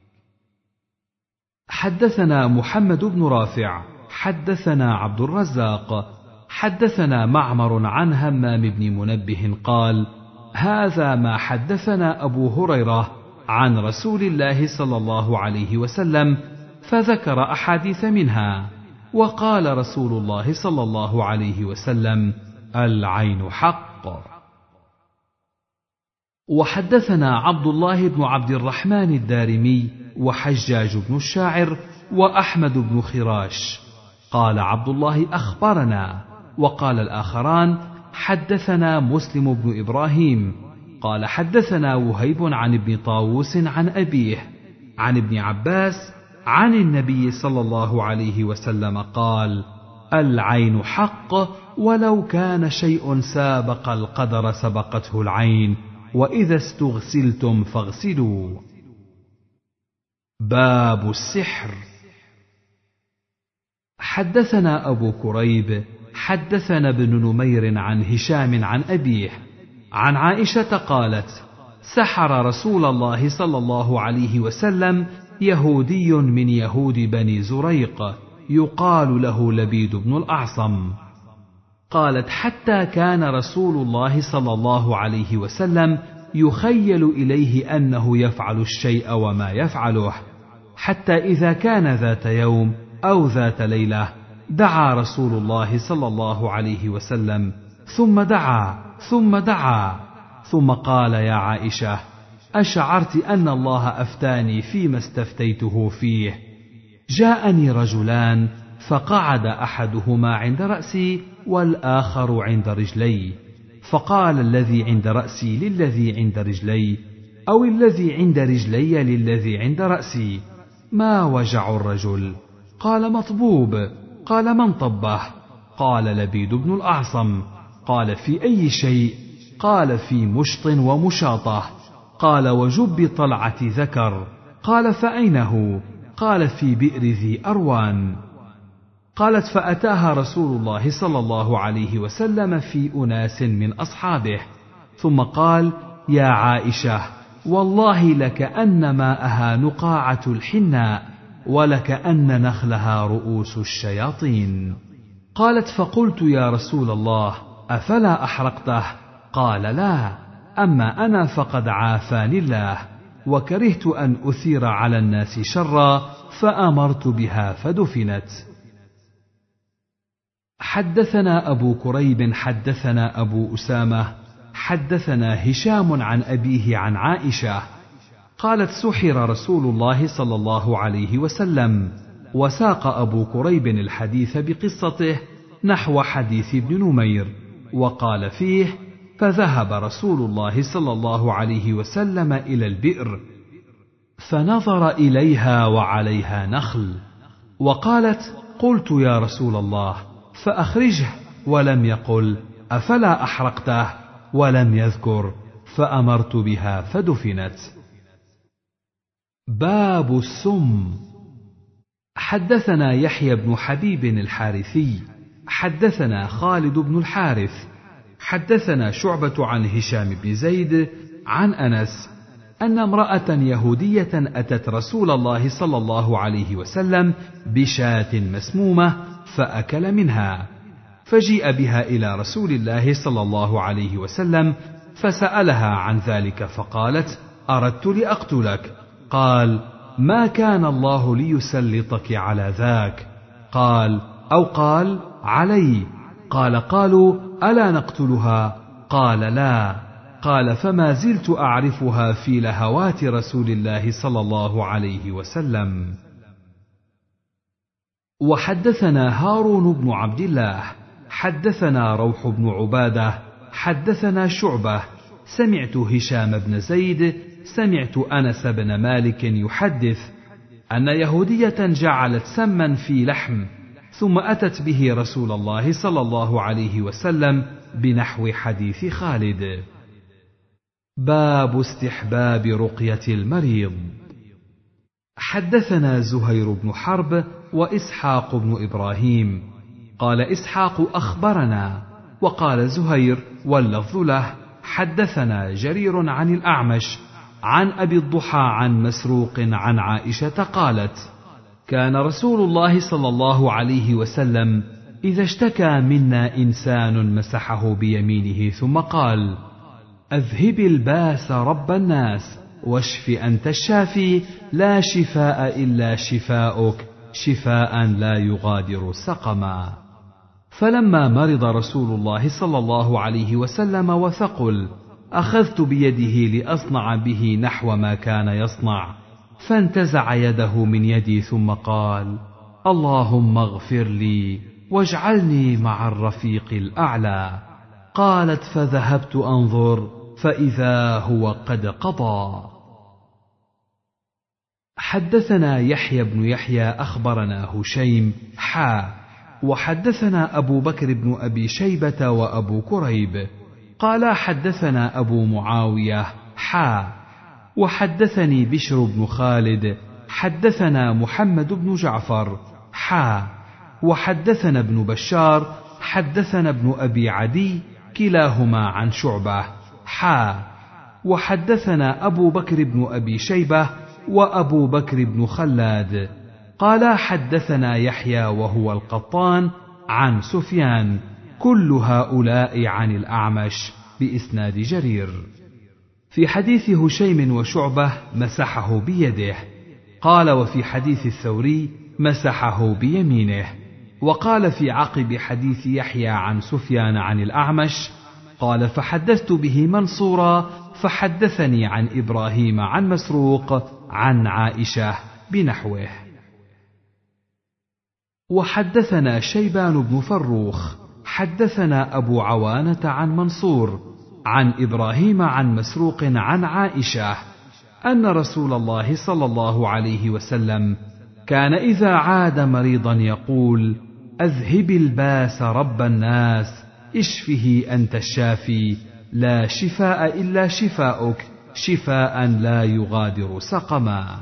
Speaker 1: حدثنا محمد بن رافع حدثنا عبد الرزاق حدثنا معمر عن همام بن منبه قال هذا ما حدثنا أبو هريرة عن رسول الله صلى الله عليه وسلم فذكر أحاديث منها وقال رسول الله صلى الله عليه وسلم العين حق. وحدثنا عبد الله بن عبد الرحمن الدارمي وحجاج بن الشاعر وأحمد بن خراش قال عبد الله أخبرنا وقال الآخران حدثنا مسلم بن إبراهيم قال حدثنا وهيب عن ابن طاووس عن أبيه عن ابن عباس عن النبي صلى الله عليه وسلم قال العين حق ولو كان شيء سابق القدر سبقته العين وإذا استغسلتم فاغسلوا. باب السحر. حدثنا أبو كريب حدثنا ابن نمير عن هشام عن أبيه عن عائشة قالت سحر رسول الله صلى الله عليه وسلم يهودي من يهود بني زريق يقال له لبيد بن الأعصم. قالت حتى كان رسول الله صلى الله عليه وسلم يخيل إليه أنه يفعل الشيء وما يفعله حتى إذا كان ذات يوم أو ذات ليلة دعا رسول الله صلى الله عليه وسلم ثم دعا ثم دعا ثم قال يا عائشة أشعرت أن الله أفتاني فيما استفتيته فيه؟ جاءني رجلان فقعد أحدهما عند رأسي والآخر عند رجلي فقال الذي عند رأسي للذي عند رجلي أو الذي عند رجلي للذي عند رأسي ما وجع الرجل؟ قال مطبوب. قال من طبه؟ قال لبيد بن الأعصم. قال: في أي شيء؟ قال: في مشط ومشاطة. قال: وجب طلعة ذكر. قال: فأين هو؟ قال: في بئر ذي أروان. قالت: فأتاها رسول الله صلى الله عليه وسلم في أناس من أصحابه، ثم قال: يا عائشة، والله لكأن ماءها نقاعة الحناء، ولكأن نخلها رؤوس الشياطين. قالت: فقلت: يا رسول الله، أفلا أحرقته؟ قال: لا، أما أنا فقد عافاني الله، وكرهت أن أثير على الناس شرا، فأمرت بها فدفنت. حدثنا أبو كريب حدثنا أبو أسامة حدثنا هشام عن أبيه عن عائشة قالت: سحر رسول الله صلى الله عليه وسلم. وساق أبو كريب الحديث بقصته نحو حديث ابن نمير، وقال فيه: فذهب رسول الله صلى الله عليه وسلم إلى البئر فنظر إليها وعليها نخل. وقالت: قلت: يا رسول الله، فأخرجه، ولم يقل: أفلا أحرقته؟ ولم يذكر: فأمرت بها فدفنت. باب السم. حدثنا يحيى بن حبيب الحارثي حدثنا خالد بن الحارث حدثنا شعبة عن هشام بن زيد عن أنس أن امرأة يهودية أتت رسول الله صلى الله عليه وسلم بشاة مسمومة فأكل منها، فجيء بها إلى رسول الله صلى الله عليه وسلم فسألها عن ذلك، فقالت: أردت لأقتلك. قال: ما كان الله ليسلطك على ذاك. قال: أو قال: علي. قال: قالوا: ألا نقتلها؟ قال: لا. قال: فما زلت أعرفها في لهوات رسول الله صلى الله عليه وسلم. وحدثنا هارون بن عبد الله حدثنا روح بن عبادة حدثنا شعبة سمعت هشام بن زيد سمعت أنس بن مالك يحدث أن يهودية جعلت سما في لحم ثم أتت به رسول الله صلى الله عليه وسلم بنحو حديث خالد. باب استحباب رقية المريض. حدثنا زهير بن حرب وإسحاق بن إبراهيم قال إسحاق أخبرنا، وقال زهير واللفظ له حدثنا جرير عن الأعمش عن أبي الضحى عن مسروق عن عائشة قالت: كان رسول الله صلى الله عليه وسلم إذا اشتكى منا إنسان مسحه بيمينه ثم قال: أذهب الباس رب الناس واشف أنت الشافي لا شفاء إلا شفاؤك شفاء لا يغادر سقما. فلما مرض رسول الله صلى الله عليه وسلم وثقل أخذت بيده لأصنع به نحو ما كان يصنع، فانتزع يده من يدي ثم قال: اللهم اغفر لي واجعلني مع الرفيق الأعلى. قالت: فذهبت أنظر فإذا هو قد قضى. حدثنا يحيى بن يحيى أخبرنا هشيم حا وحدثنا أبو بكر بن أبي شيبة وأبو كريب قال حدثنا أبو معاوية حا وحدثني بشر بن خالد حدثنا محمد بن جعفر حا وحدثنا ابن بشار حدثنا ابن أبي عدي كلاهما عن شعبة حا وحدثنا أبو بكر بن أبي شيبة وأبو بكر بن خلاد قال حدثنا يحيى وهو القطان عن سفيان كل هؤلاء عن الأعمش بإسناد جرير. في حديث هشيم وشعبة مسحه بيده، قال وفي حديث الثوري مسحه بيمينه، وقال في عقب حديث يحيى عن سفيان عن الأعمش قال فحدثت به منصورا فحدثني عن إبراهيم عن مسروق عن عائشة بنحوه. وحدثنا شيبان بن فروخ حدثنا أبو عوانة عن منصور عن إبراهيم عن مسروق عن عائشة أن رسول الله صلى الله عليه وسلم كان إذا عاد مريضا يقول: أذهب الباس رب الناس اشفه أنت الشافي، لا شفاء إلا شفاؤك، شفاء لا يغادر سقما.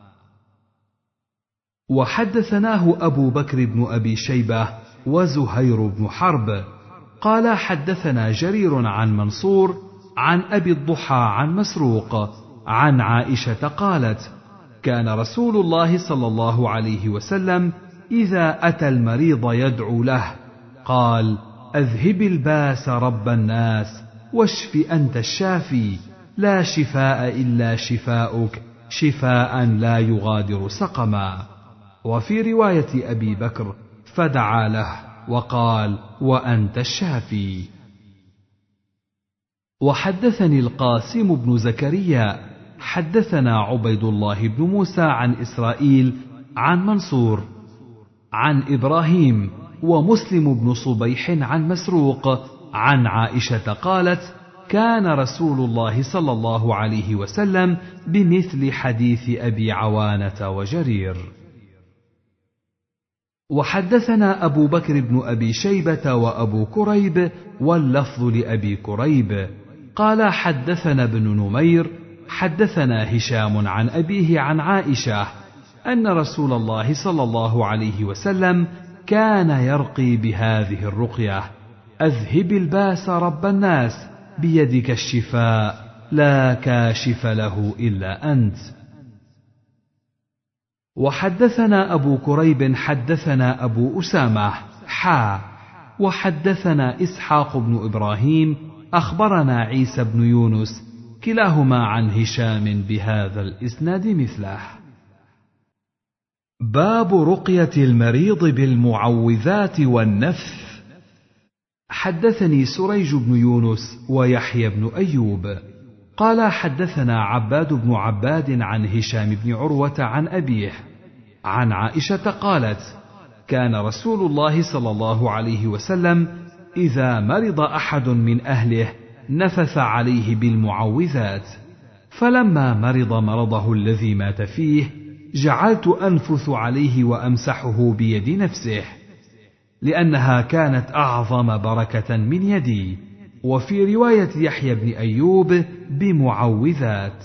Speaker 1: وحدثناه أبو بكر بن أبي شيبة وزهير بن حرب قال حدثنا جرير عن منصور عن أبي الضحى عن مسروق عن عائشة قالت: كان رسول الله صلى الله عليه وسلم إذا أتى المريض يدعو له قال: أذهب الباس رب الناس، واشف أنت الشافي، لا شفاء إلا شفاؤك، شفاء لا يغادر سقما. وفي رواية أبي بكر: فدعا له وقال: وأنت الشافي. وحدثني القاسم بن زكريا حدثنا عبيد الله بن موسى عن إسرائيل عن منصور عن إبراهيم ومسلم بن صبيح عن مسروق عن عائشة قالت: كان رسول الله صلى الله عليه وسلم بمثل حديث أبي عوانة وجرير. وحدثنا أبو بكر بن أبي شيبة وأبو كريب واللفظ لأبي كريب قال حدثنا ابن نمير حدثنا هشام عن أبيه عن عائشة أن رسول الله صلى الله عليه وسلم كان يرقي بهذه الرقية: أذهب الباس رب الناس، بيدك الشفاء، لا كاشف له إلا أنت. وحدثنا أبو كريب حدثنا أبو أسامة حا وحدثنا إسحاق بن إبراهيم أخبرنا عيسى بن يونس كلاهما عن هشام بهذا الإسناد مثله. باب رقية المريض بالمعوذات والنفث. حدثني سريج بن يونس ويحيى بن أيوب قال حدثنا عباد بن عباد عن هشام بن عروة عن أبيه عن عائشة قالت: كان رسول الله صلى الله عليه وسلم إذا مرض أحد من أهله نفث عليه بالمعوذات، فلما مرض مرضه الذي مات فيه جعلت أنفث عليه وأمسحه بيد نفسه، لأنها كانت أعظم بركة من يدي. وفي رواية يحيى بن أيوب بمعوذات.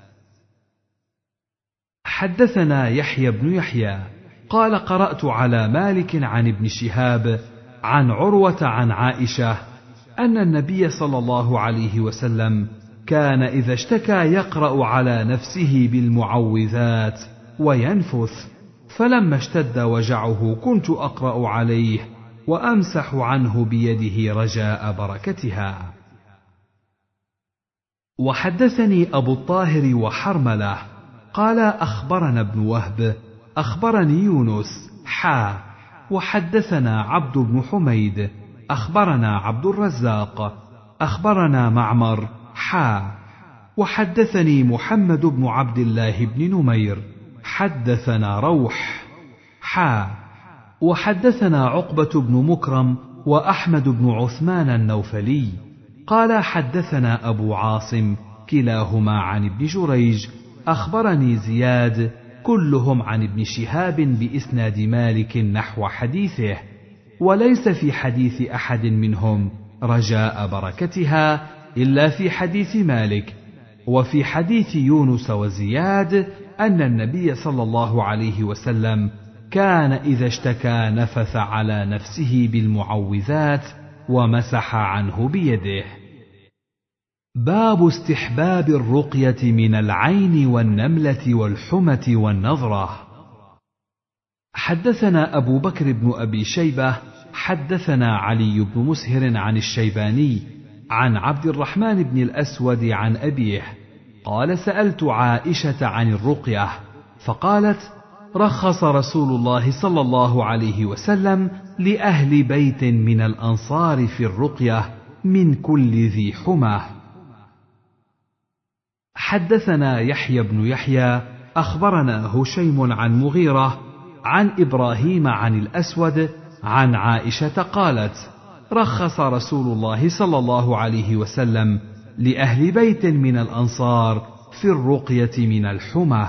Speaker 1: حدثنا يحيى بن يحيى قال قرأت على مالك عن ابن شهاب عن عروة عن عائشة أن النبي صلى الله عليه وسلم كان إذا اشتكى يقرأ على نفسه بالمعوذات وينفث، فلما اشتد وجعه كنت أقرأ عليه وأمسح عنه بيده رجاء بركتها. وحدثني أبو الطاهر وحرملة قال أخبرنا ابن وهب أخبرني يونس حا وحدثنا عبد بن حميد أخبرنا عبد الرزاق أخبرنا معمر حا وحدثني محمد بن عبد الله بن نمير حدثنا روح حا وحدثنا عقبة بن مكرم وأحمد بن عثمان النوفلي قال حدثنا أبو عاصم كلاهما عن ابن جريج أخبرني زياد كلهم عن ابن شهاب بإسناد مالك نحو حديثه، وليس في حديث أحد منهم رجاء بركتها إلا في حديث مالك. وفي حديث يونس وزياد أن النبي صلى الله عليه وسلم كان إذا اشتكى نفث على نفسه بالمعوذات ومسح عنه بيده. باب استحباب الرقية من العين والنملة والحمة والنظرة. حدثنا أبو بكر بن أبي شيبة حدثنا علي بن مسهر عن الشيباني عن عبد الرحمن بن الأسود عن أبيه قال سألت عائشة عن الرقية فقالت: رخص رسول الله صلى الله عليه وسلم لأهل بيت من الأنصار في الرقية من كل ذي حمى. حدثنا يحيى بن يحيى أخبرنا هشيم عن مغيرة عن إبراهيم عن الأسود عن عائشة قالت: رخص رسول الله صلى الله عليه وسلم لأهل بيت من الأنصار في الرقية من الحمى.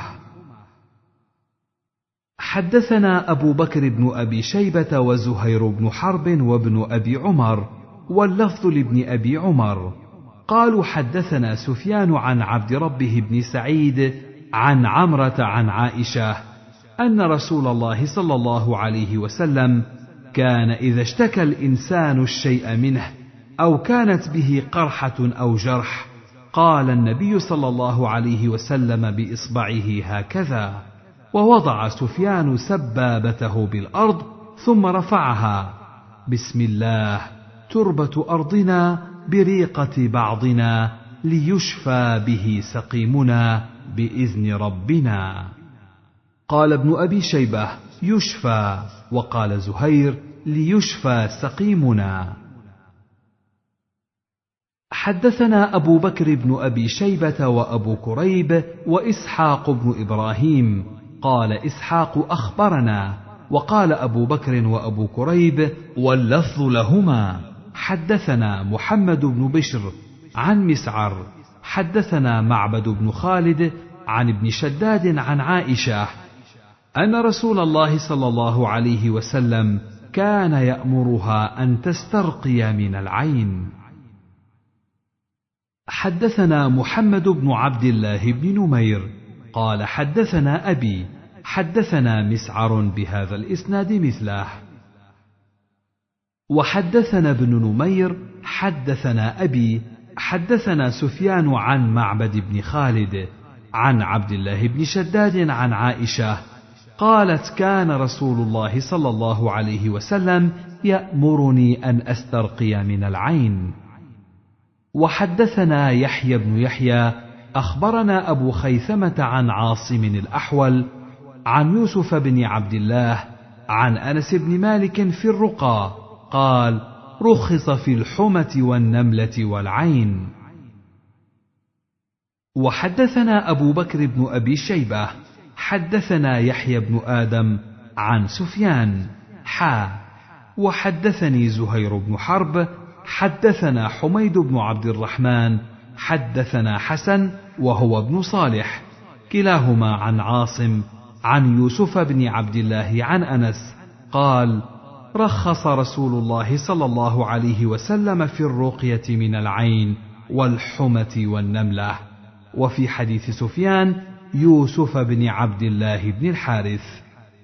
Speaker 1: حدثنا أبو بكر بن أبي شيبة وزهير بن حرب وابن أبي عمر واللفظ لابن أبي عمر. قالوا حدثنا سفيان عن عبد ربه بن سعيد عن عمرة عن عائشة أن رسول الله صلى الله عليه وسلم كان إذا اشتكى الإنسان الشيء منه أو كانت به قرحة أو جرح قال النبي صلى الله عليه وسلم بإصبعه هكذا، ووضع سفيان سبابته بالأرض ثم رفعها: بسم الله، تربة أرضنا بريقة بعضنا ليشفى به سقيمنا بإذن ربنا. قال ابن أبي شيبة: يشفى، وقال زهير: ليشفى سقيمنا. حدثنا أبو بكر بن أبي شيبة وأبو كريب وإسحاق بن إبراهيم. قال إسحاق: أخبرنا. وقال أبو بكر وأبو كريب واللفظ لهما: حدثنا محمد بن بشر عن مسعر حدثنا معبد بن خالد عن ابن شداد عن عائشة أن رسول الله صلى الله عليه وسلم كان يأمرها أن تسترقي من العين. حدثنا محمد بن عبد الله بن نمير قال حدثنا أبي حدثنا مسعر بهذا الإسناد مثله. وحدثنا ابن نمير حدثنا أبي حدثنا سفيان عن معبد بن خالد عن عبد الله بن شداد عن عائشة قالت: كان رسول الله صلى الله عليه وسلم يأمرني أن أسترقي من العين. وحدثنا يحيى بن يحيى أخبرنا أبو خيثمة عن عاصم الأحول عن يوسف بن عبد الله عن أنس بن مالك في الرقى قال: رخص في الحمة والنملة والعين. وحدثنا أبو بكر بن أبي شيبة حدثنا يحيى بن آدم عن سفيان حا وحدثني زهير بن حرب حدثنا حميد بن عبد الرحمن حدثنا حسن وهو ابن صالح كلاهما عن عاصم عن يوسف بن عبد الله عن أنس قال: رخص رسول الله صلى الله عليه وسلم في الرقية من العين والحمة والنملة. وفي حديث سفيان يوسف بن عبد الله بن الحارث.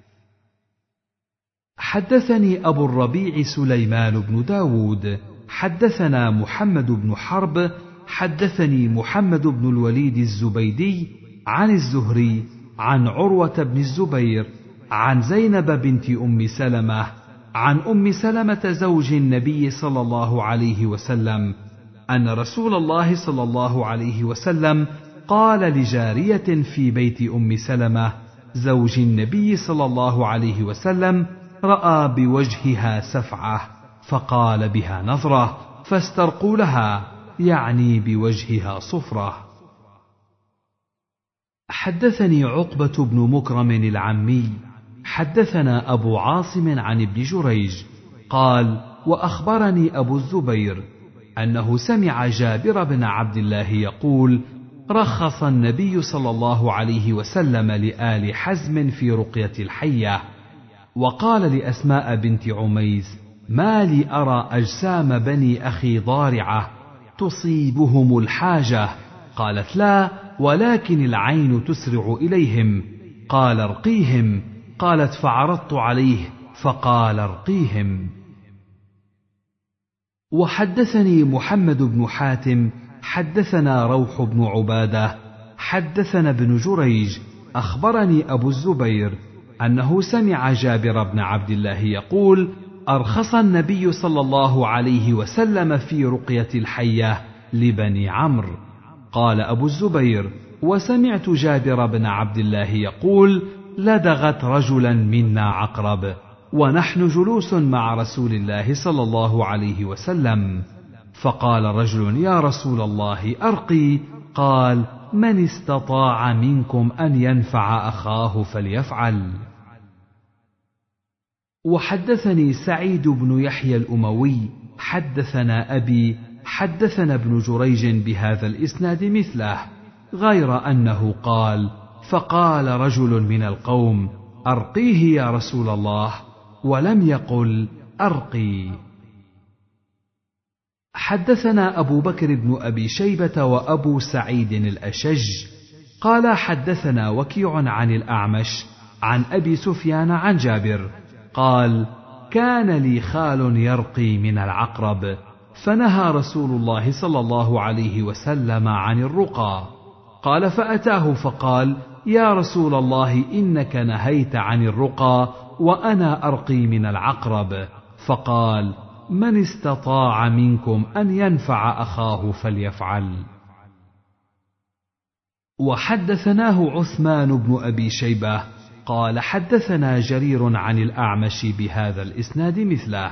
Speaker 1: حدثني أبو الربيع سليمان بن داود حدثنا محمد بن حرب حدثني محمد بن الوليد الزبيدي عن الزهري عن عروة بن الزبير عن زينب بنت أم سلمة عن أم سلمة زوج النبي صلى الله عليه وسلم أن رسول الله صلى الله عليه وسلم قال لجارية في بيت أم سلمة زوج النبي صلى الله عليه وسلم رأى بوجهها سفعة فقال بها نظرة فاسترقوا لها، يعني بوجهها صفرة. حدثني عقبة بن مكرم العمي حدثنا أبو عاصم عن ابن جريج قال: وأخبرني أبو الزبير أنه سمع جابر بن عبد الله يقول: رخص النبي صلى الله عليه وسلم لآل حزم في رقية الحية. وقال لأسماء بنت عميس: ما لي أرى أجسام بني أخي ضارعة تصيبهم الحاجة؟ قالت: لا، ولكن العين تسرع إليهم. قال: ارقيهم. قالت: فعرضت عليه فقال: ارقيهم. وحدثني محمد بن حاتم حدثنا روح بن عبادة حدثنا ابن جريج أخبرني أبو الزبير أنه سمع جابر بن عبد الله يقول: أرخص النبي صلى الله عليه وسلم في رقية الحية لبني عمرو. قال أبو الزبير: وسمعت جابر بن عبد الله يقول: لدغت رجلا منا عقرب ونحن جلوس مع رسول الله صلى الله عليه وسلم، فقال رجل: يا رسول الله أرقي. قال: من استطاع منكم أن ينفع أخاه فليفعل. وحدثني سعيد بن يحيى الأموي حدثنا أبي حدثنا ابن جريج بهذا الإسناد مثله، غير أنه قال: فقال رجل من القوم: أرقيه يا رسول الله، ولم يقل: أرقي. حدثنا أبو بكر بن أبي شيبة وأبو سعيد الأشج قال حدثنا وكيع عن الأعمش عن أبي سفيان عن جابر قال كان لي خال يرقي من العقرب فنهى رسول الله صلى الله عليه وسلم عن الرقى. قال فأتاه فقال يا رسول الله إنك نهيت عن الرقى وأنا أرقي من العقرب. فقال من استطاع منكم أن ينفع أخاه فليفعل. وحدثناه عثمان بن أبي شيبة قال حدثنا جرير عن الأعمش بهذا الإسناد مثله.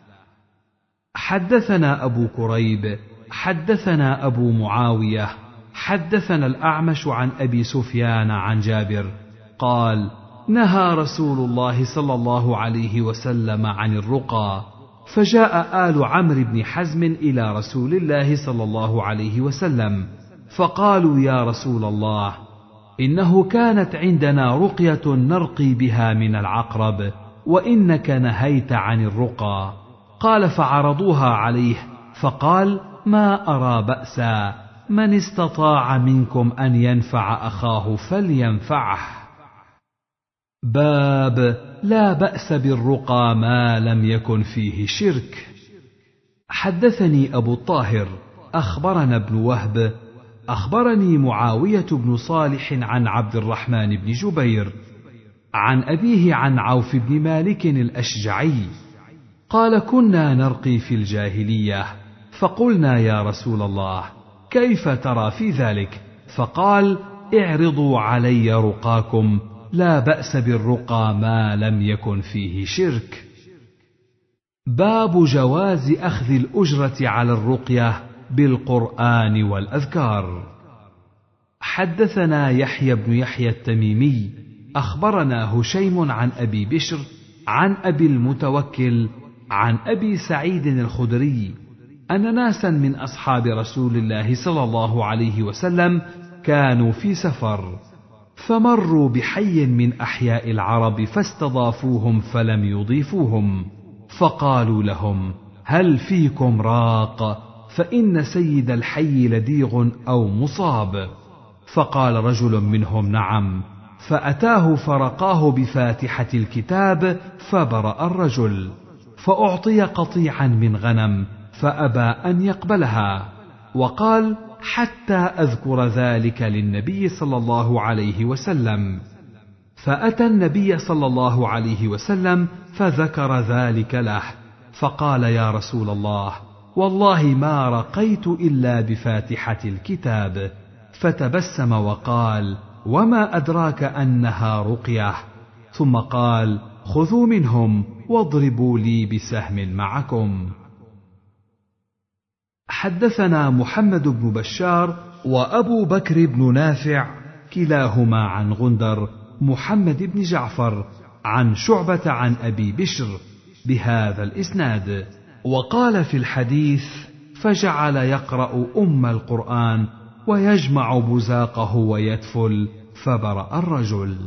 Speaker 1: حدثنا أبو كريب حدثنا أبو معاوية حدثنا الأعمش عن أبي سفيان عن جابر قال نهى رسول الله صلى الله عليه وسلم عن الرقى، فجاء آل عمرو بن حزم إلى رسول الله صلى الله عليه وسلم فقالوا يا رسول الله إنه كانت عندنا رقية نرقي بها من العقرب وإنك نهيت عن الرقى. قال فعرضوها عليه فقال ما أرى بأسا، من استطاع منكم أن ينفع أخاه فلينفعه. باب لا بأس بالرقى ما لم يكن فيه شرك. حدثني أبو الطاهر أخبرنا ابن وهب أخبرني معاوية بن صالح عن عبد الرحمن بن جبير عن أبيه عن عوف بن مالك الأشجعي قال كنا نرقي في الجاهلية فقلنا يا رسول الله كيف ترى في ذلك؟ فقال اعرضوا علي رقاكم لا بأس بالرقى ما لم يكن فيه شرك. باب جواز أخذ الأجرة على الرقية بالقرآن والأذكار. حدثنا يحيى بن يحيى التميمي أخبرنا هشيم عن أبي بشر عن أبي المتوكل عن أبي سعيد الخدري أن ناسا من أصحاب رسول الله صلى الله عليه وسلم كانوا في سفر فمروا بحي من أحياء العرب فاستضافوهم فلم يضيفوهم فقالوا لهم هل فيكم راق؟ فإن سيد الحي لديغ أو مصاب. فقال رجل منهم نعم، فأتاه فرقاه بفاتحة الكتاب فبرأ الرجل، فأعطي قطيعا من غنم فأبى أن يقبلها، وقال حتى أذكر ذلك للنبي صلى الله عليه وسلم. فأتى النبي صلى الله عليه وسلم فذكر ذلك له، فقال يا رسول الله والله ما رقيت إلا بفاتحة الكتاب. فتبسم وقال وما أدراك أنها رقية؟ ثم قال خذوا منهم واضربوا لي بسهم معكم. حدثنا محمد بن بشار وأبو بكر بن نافع كلاهما عن غندر محمد بن جعفر عن شعبة عن أبي بشر بهذا الإسناد، وقال في الحديث فجعل يقرأ أم القرآن ويجمع بزاقه ويتفل فبرأ الرجل.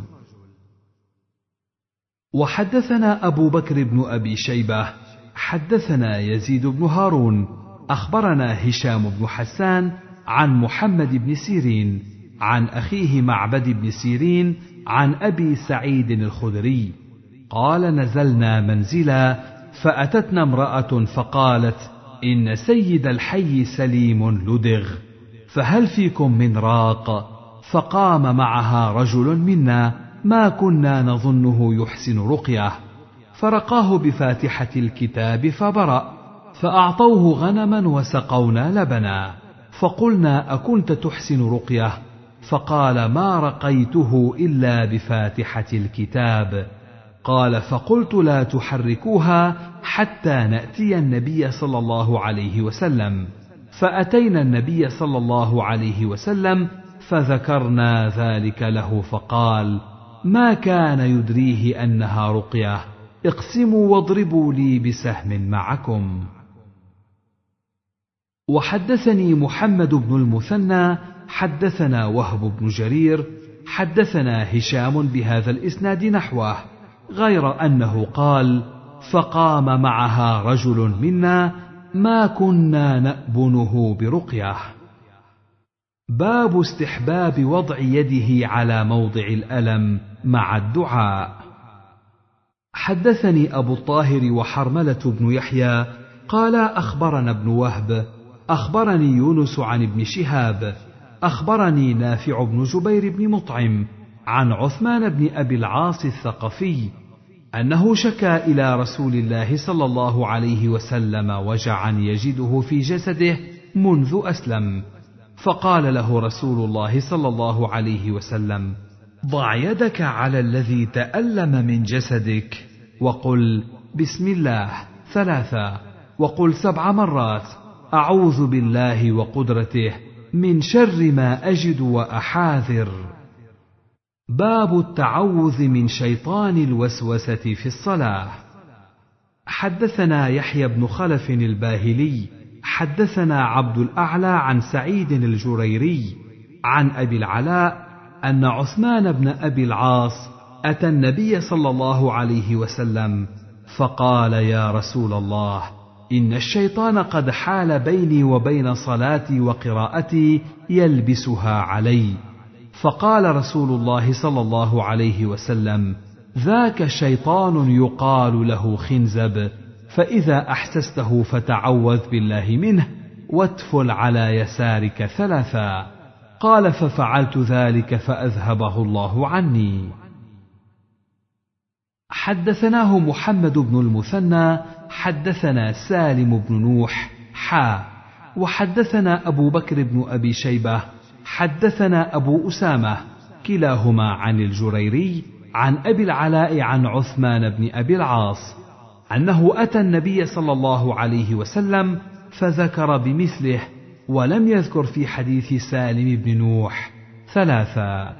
Speaker 1: وحدثنا أبو بكر بن أبي شيبة حدثنا يزيد بن هارون أخبرنا هشام بن حسان عن محمد بن سيرين عن أخيه معبد بن سيرين عن أبي سعيد الخدري قال نزلنا منزلا فأتتنا امرأة فقالت إن سيد الحي سليم لدغ فهل فيكم من راق؟ فقام معها رجل منا ما كنا نظنه يحسن رقيه، فرقاه بفاتحة الكتاب فبرأ، فأعطوه غنما وسقونا لبنا، فقلنا أكنت تحسن رقيه؟ فقال ما رقيته إلا بفاتحة الكتاب. قال فقلت لا تحركوها حتى نأتي النبي صلى الله عليه وسلم. فأتينا النبي صلى الله عليه وسلم فذكرنا ذلك له، فقال ما كان يدريه أنها رقية، اقسموا واضربوا لي بسهم معكم. وحدثني محمد بن المثنى حدثنا وهب بن جرير حدثنا هشام بهذا الإسناد نحوه، غير أنه قال فقام معها رجل منا ما كنا نأبنه برقيه. باب استحباب وضع يده على موضع الألم مع الدعاء. حدثني أبو الطاهر وحرملة بن يحيى قال أخبرنا ابن وهب أخبرني يونس عن ابن شهاب أخبرني نافع بن جبير بن مطعم عن عثمان بن أبي العاص الثقفي أنه شكا إلى رسول الله صلى الله عليه وسلم وجعا يجده في جسده منذ أسلم، فقال له رسول الله صلى الله عليه وسلم: ضع يدك على الذي تألم من جسدك وقل بسم الله ثلاثة، وقل سبع مرات أعوذ بالله وقدرته من شر ما أجد وأحاذر. باب التعوذ من شيطان الوسوسة في الصلاة. حدثنا يحيى بن خلف الباهلي حدثنا عبد الأعلى عن سعيد الجريري عن أبي العلاء أن عثمان بن أبي العاص أتى النبي صلى الله عليه وسلم فقال: يا رسول الله، إن الشيطان قد حال بيني وبين صلاتي وقراءتي يلبسها علي. فقال رسول الله صلى الله عليه وسلم: ذاك شيطان يقال له خنزب، فإذا أحسسته فتعوذ بالله منه واتفل على يسارك ثلاثا. قال: ففعلت ذلك فأذهبه الله عني. حدثناه محمد بن المثنى حدثنا سالم بن نوح حا وحدثنا أبو بكر بن أبي شيبة حدثنا أبو أسامة كلاهما عن الجريري عن أبي العلاء عن عثمان بن أبي العاص أنه أتى النبي صلى الله عليه وسلم فذكر بمثله، ولم يذكر في حديث سالم بن نوح ثلاثا.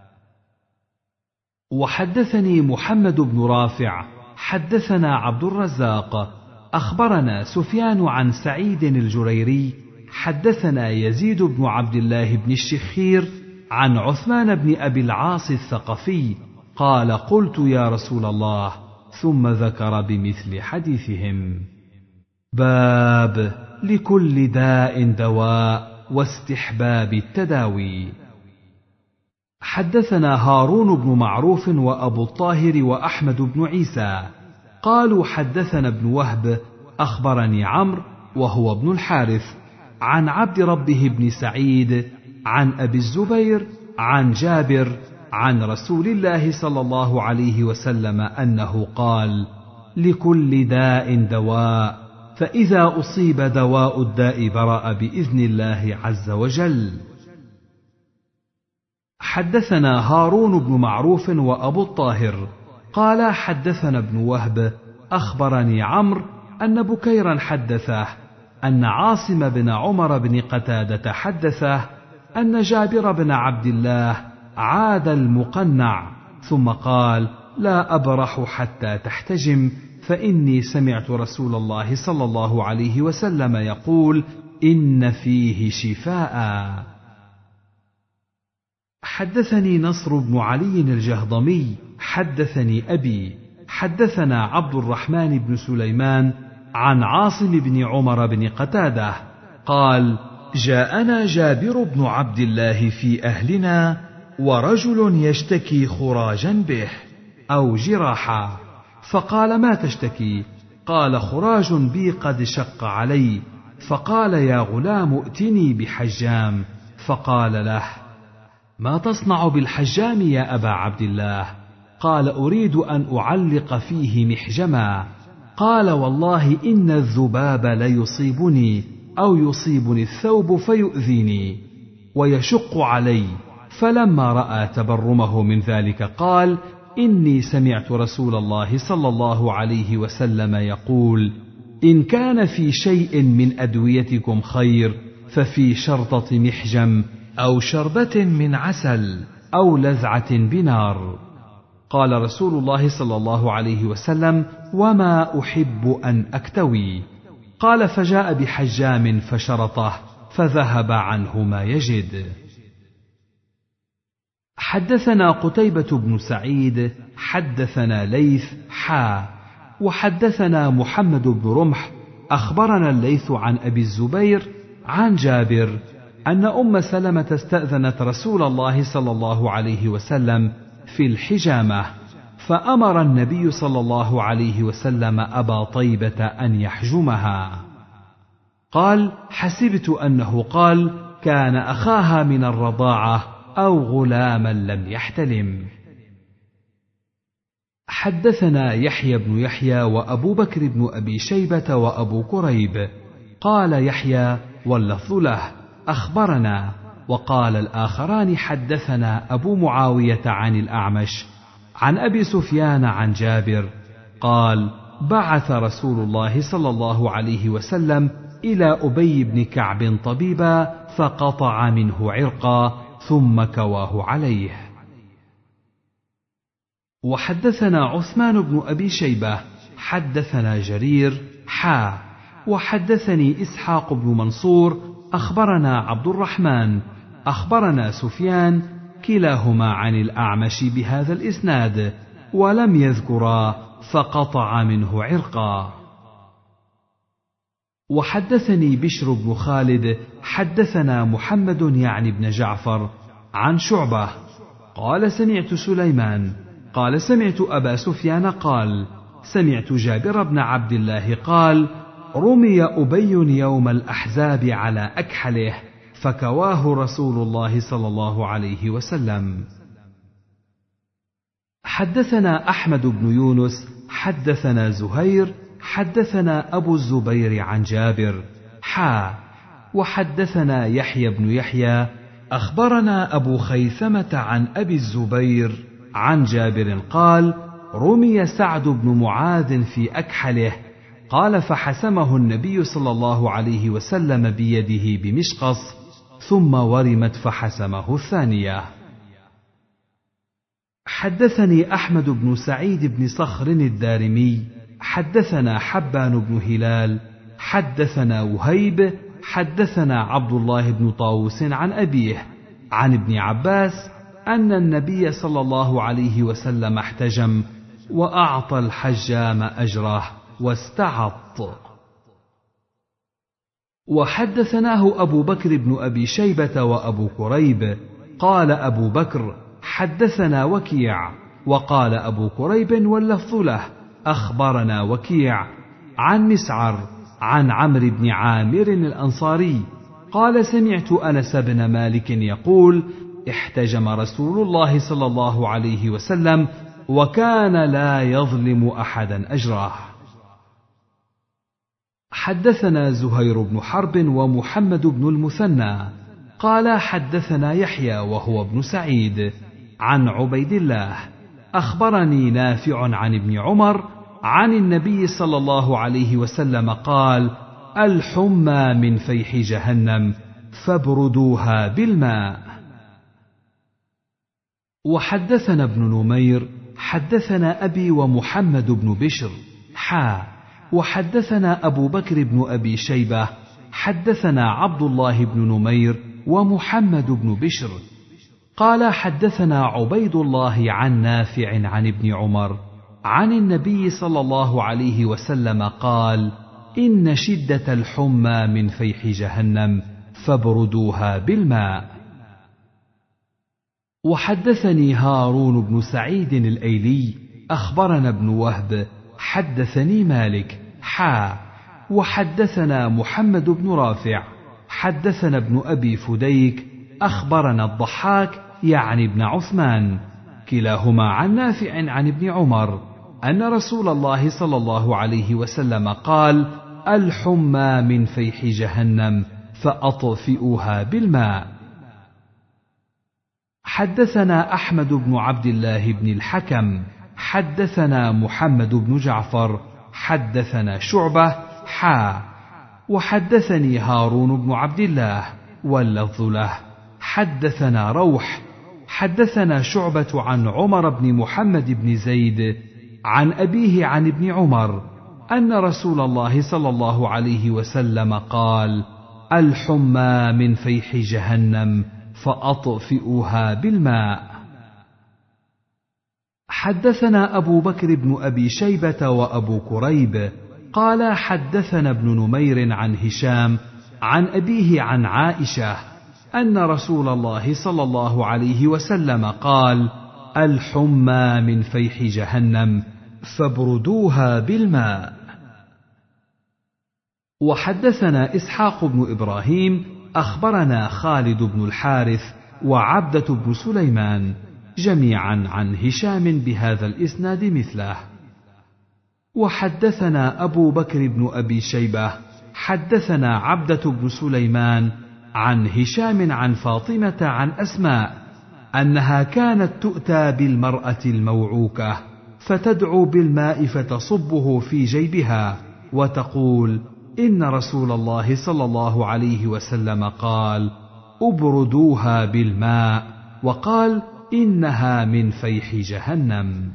Speaker 1: وحدثني محمد بن رافع حدثنا عبد الرزاق أخبرنا سفيان عن سعيد الجريري حدثنا يزيد بن عبد الله بن الشخير عن عثمان بن أبي العاص الثقفي قال: قلت يا رسول الله، ثم ذكر بمثل حديثهم. باب لكل داء دواء واستحباب التداوي. حدثنا هارون بن معروف وأبو الطاهر وأحمد بن عيسى قالوا حدثنا ابن وهب أخبرني عمرو وهو ابن الحارث عن عبد ربه بن سعيد عن أبي الزبير عن جابر عن رسول الله صلى الله عليه وسلم أنه قال: لكل داء دواء، فإذا أصيب دواء الداء برأ بإذن الله عز وجل. حدثنا هارون بن معروف وأبو الطاهر قال حدثنا ابن وهب أخبرني عمرو أن بكيرا حدثه أن عاصم بن عمر بن قتادة حدثه أن جابر بن عبد الله عاد المقنع ثم قال: لا أبرح حتى تحتجم، فإني سمعت رسول الله صلى الله عليه وسلم يقول: إن فيه شفاء. حدثني نصر بن علي الجهضمي حدثني أبي حدثنا عبد الرحمن بن سليمان عن عاصم بن عمر بن قتادة قال: جاءنا جابر بن عبد الله في أهلنا ورجل يشتكي خراجا به أو جراحا، فقال: ما تشتكي؟ قال: خراج بي قد شق علي. فقال: يا غلام ائتني بحجام. فقال له: ما تصنع بالحجام يا أبا عبد الله؟ قال: أريد أن أعلق فيه محجما. قال: والله إن الذباب ليصيبني أو يصيبني الثوب فيؤذيني ويشق علي. فلما رأى تبرمه من ذلك قال: إني سمعت رسول الله صلى الله عليه وسلم يقول: إن كان في شيء من أدويتكم خير ففي شرطة محجم أو شربة من عسل أو لذعة بنار. قال رسول الله صلى الله عليه وسلم: وما أحب أن أكتوي. قال: فجاء بحجام فشرطه فذهب عنه ما يجد. حدثنا قتيبة بن سعيد حدثنا ليث حا وحدثنا محمد بن رمح أخبرنا الليث عن أبي الزبير عن جابر أن أم سلمة استأذنت رسول الله صلى الله عليه وسلم في الحجامة، فأمر النبي صلى الله عليه وسلم أبا طيبة أن يحجمها. قال: حسبت أنه قال: كان أخاها من الرضاعة أو غلاما لم يحتلم. حدثنا يحيى بن يحيى وأبو بكر بن أبي شيبة وأبو كريب. قال يحيى واللفظ له: أخبرنا. وقال الآخران: حدثنا أبو معاوية عن الأعمش عن أبي سفيان عن جابر قال: بعث رسول الله صلى الله عليه وسلم إلى أبي بن كعب طبيبا فقطع منه عرقا ثم كواه عليه. وحدثنا عثمان بن أبي شيبة حدثنا جرير حا وحدثني إسحاق بن منصور أخبرنا عبد الرحمن أخبرنا سفيان كلاهما عن الأعمش بهذا الإسناد ولم يذكرا فقطع منه عرقا. وحدثني بشر بن خالد حدثنا محمد يعني بن جعفر عن شعبة قال: سمعت سليمان قال: سمعت أبا سفيان قال: سمعت جابر بن عبد الله قال: رمي أبي يوم الأحزاب على أكحله فكواه رسول الله صلى الله عليه وسلم. حدثنا أحمد بن يونس حدثنا زهير حدثنا أبو الزبير عن جابر حا وحدثنا يحيى بن يحيى أخبرنا أبو خيثمة عن أبي الزبير عن جابر قال: رمي سعد بن معاذ في أكحله قال: فحسمه النبي صلى الله عليه وسلم بيده بمشقص ثم ورمت فحسمه الثانية. حدثني أحمد بن سعيد بن صخر الدارمي حدثنا حبان بن هلال حدثنا وهيب حدثنا عبد الله بن طاووس عن أبيه عن ابن عباس أن النبي صلى الله عليه وسلم احتجم وأعطى الحجام أجره واستعط. وحدثناه أبو بكر بن أبي شيبة وأبو كريب قال أبو بكر: حدثنا وكيع وقال أبو كريب واللفظ له: أخبرنا وكيع عن مسعر عن عمرو بن عامر الأنصاري قال: سمعت أنس بن مالك يقول: احتجم رسول الله صلى الله عليه وسلم وكان لا يظلم أحدا أجره. حدثنا زهير بن حرب ومحمد بن المثنى قال: حدثنا يحيى وهو ابن سعيد عن عبيد الله أخبرني نافع عن ابن عمر عن النبي صلى الله عليه وسلم قال: الحمى من فيح جهنم فابردوها بالماء. وحدثنا ابن نمير حدثنا أبي ومحمد بن بشر حا وحدثنا أبو بكر بن أبي شيبة حدثنا عبد الله بن نمير ومحمد بن بشر قال: حدثنا عبيد الله عن نافع عن ابن عمر عن النبي صلى الله عليه وسلم قال: إن شدة الحمى من فيح جهنم فابردوها بالماء. وحدثني هارون بن سعيد الأيلي أخبرنا ابن وهب حدثني مالك حا وحدثنا محمد بن رافع حدثنا ابن أبي فديك أخبرنا الضحاك يعني ابن عثمان كلاهما عن نافع عن ابن عمر أن رسول الله صلى الله عليه وسلم قال: الحمى من فيح جهنم فأطفئوها بالماء. حدثنا أحمد بن عبد الله بن الحكم حدثنا محمد بن جعفر حدثنا شعبة حا وحدثني هارون بن عبد الله واللفظ له حدثنا روح حدثنا شعبة عن عمر بن محمد بن زيد عن أبيه عن ابن عمر أن رسول الله صلى الله عليه وسلم قال: الحمى من فيح جهنم فأطفئوها بالماء. حدثنا أبو بكر بن أبي شيبة وأبو كريب قال حدثنا ابن نمير عن هشام عن أبيه عن عائشة أن رسول الله صلى الله عليه وسلم قال: الحمى من فيح جهنم فابردوها بالماء. وحدثنا إسحاق بن إبراهيم أخبرنا خالد بن الحارث وعبدة بن سليمان جميعا عن هشام بهذا الإسناد مثله. وحدثنا أبو بكر بن أبي شيبة حدثنا عبدة بن سليمان عن هشام عن فاطمة عن أسماء أنها كانت تؤتى بالمرأة الموعوكة فتدعو بالماء فتصبه في جيبها وتقول: إن رسول الله صلى الله عليه وسلم قال: أبردوها بالماء، وقال: إنها من فيح جهنم.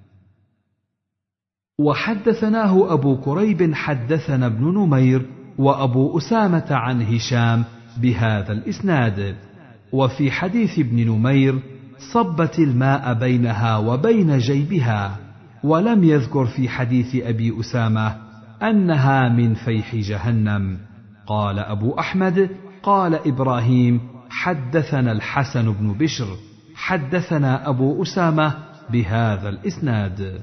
Speaker 1: وحدثناه أبو كريب حدثنا ابن نمير وأبو أسامة عن هشام بهذا الإسناد. وفي حديث ابن نمير صبت الماء بينها وبين جيبها، ولم يذكر في حديث أبي أسامة أنها من فيح جهنم. قال أبو أحمد: قال إبراهيم حدثنا الحسن بن بشر حدثنا أبو أسامة بهذا الإسناد.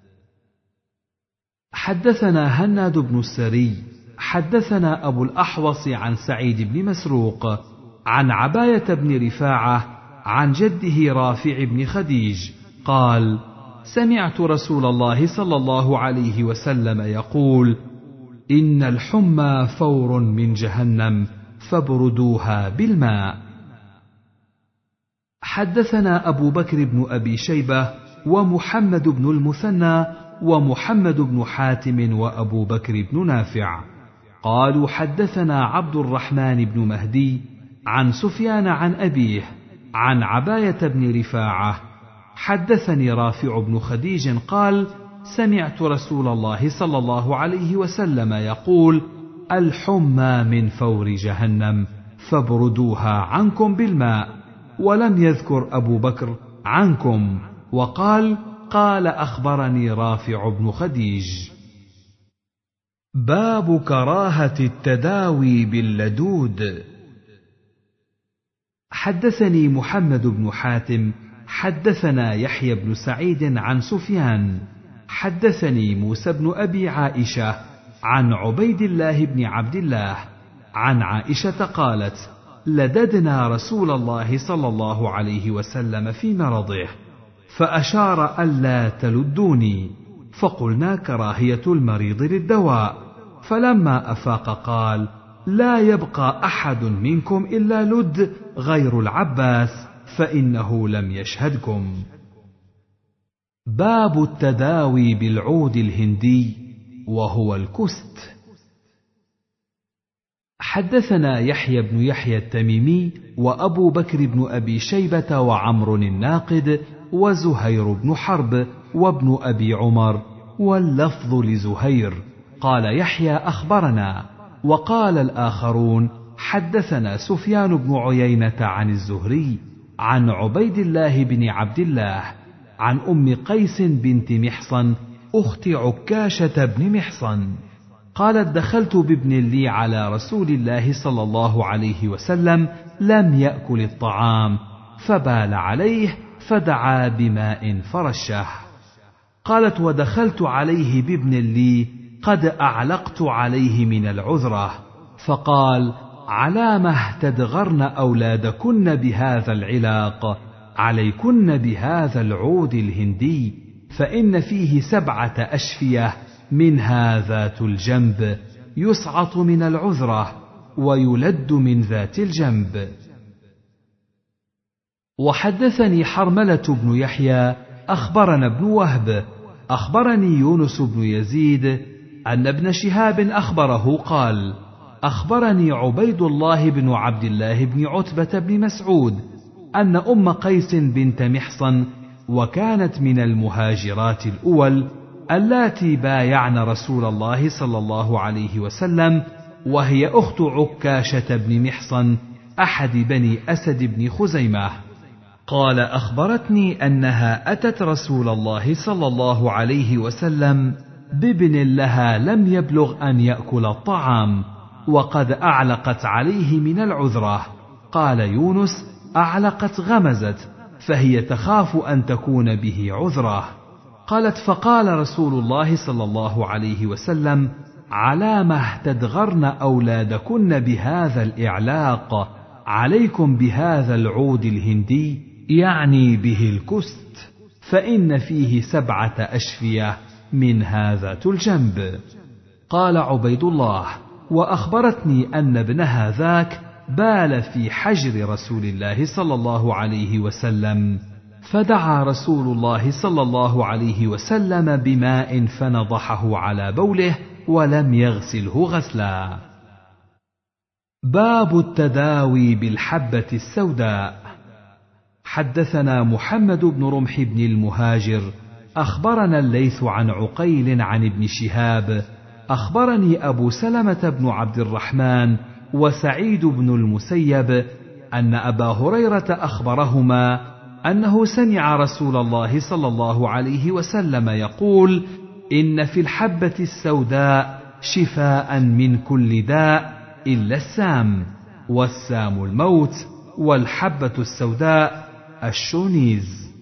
Speaker 1: حدثنا هناد بن السري حدثنا أبو الأحوص عن سعيد بن مسروق عن عباية بن رفاعة عن جده رافع بن خديج قال: سمعت رسول الله صلى الله عليه وسلم يقول: إن الحمى فور من جهنم فابردوها بالماء. حدثنا أبو بكر بن أبي شيبة ومحمد بن المثنى ومحمد بن حاتم وأبو بكر بن نافع قالوا: حدثنا عبد الرحمن بن مهدي عن سفيان عن أبيه عن عباية بن رفاعة حدثني رافع بن خديج قال: سمعت رسول الله صلى الله عليه وسلم يقول: الحمى من فور جهنم فابردوها عنكم بالماء، ولم يذكر أبو بكر عنكم، وقال: قال أخبرني رافع بن خديج. باب كراهة التداوي باللدود. حدثني محمد بن حاتم حدثنا يحيى بن سعيد عن سفيان حدثني موسى بن أبي عائشة عن عبيد الله بن عبد الله عن عائشة قالت: لددنا رسول الله صلى الله عليه وسلم في مرضه فأشار ألا تلدوني، فقلنا: كراهية المريض للدواء. فلما أفاق قال: لا يبقى أحد منكم إلا لد غير العباس فإنه لم يشهدكم. باب التداوي بالعود الهندي وهو الكست. حدثنا يحيى بن يحيى التميمي وأبو بكر بن أبي شيبة وعمر الناقد وزهير بن حرب وابن أبي عمر، واللفظ لزهير. قال يحيى: أخبرنا. وقال الآخرون: حدثنا سفيان بن عيينة عن الزهري عن عبيد الله بن عبد الله عن أم قيس بنت محصن أخت عكاشة بن محصن قالت: دخلت بابن لي على رسول الله صلى الله عليه وسلم لم يأكل الطعام، فبال عليه فدعا بماء فرشه. قالت: ودخلت عليه بابن لي قد أعلقت عليه من العذرة، فقال: علامة تدغرن أولادكن بهذا العلاق، عليكن بهذا العود الهندي، فإن فيه سبعة أشفية منها ذات الجنب يسعط من العذرة ويلد من ذات الجنب. وحدثني حرملة بن يحيى أخبرنا ابن وهب أخبرني يونس بن يزيد أن ابن شهاب أخبره قال: أخبرني عبيد الله بن عبد الله بن عتبة بن مسعود أن أم قيس بنت محصن، وكانت من المهاجرات الأول اللاتي بايعن رسول الله صلى الله عليه وسلم، وهي أخت عكاشة بن محصن أحد بني أسد بن خزيمة. قال: أخبرتني أنها أتت رسول الله صلى الله عليه وسلم بابن لها لم يبلغ أن يأكل الطعام، وقد أعلقت عليه من العذرة. قال يونس: أعلقت غمزت، فهي تخاف أن تكون به عذرة. قالت: فقال رسول الله صلى الله عليه وسلم: علامة تدغرن أولادكن بهذا الإعلاق، عليكم بهذا العود الهندي، يعني به الكست، فإن فيه سبعة أشفية منها ذات الجنب. قال عبيد الله: وأخبرتني أن ابنها ذاك بال في حجر رسول الله صلى الله عليه وسلم، فدعا رسول الله صلى الله عليه وسلم بماء فنضحه على بوله ولم يغسله غسلا. باب التداوي بالحبة السوداء. حدثنا محمد بن رمح بن المهاجر أخبرنا الليث عن عقيل عن ابن شهاب أخبرني أبو سلمة بن عبد الرحمن وسعيد بن المسيب أن أبا هريرة أخبرهما أنه سمع رسول الله صلى الله عليه وسلم يقول: إن في الحبة السوداء شفاء من كل داء إلا السام، والسام الموت، والحبة السوداء الشونيز.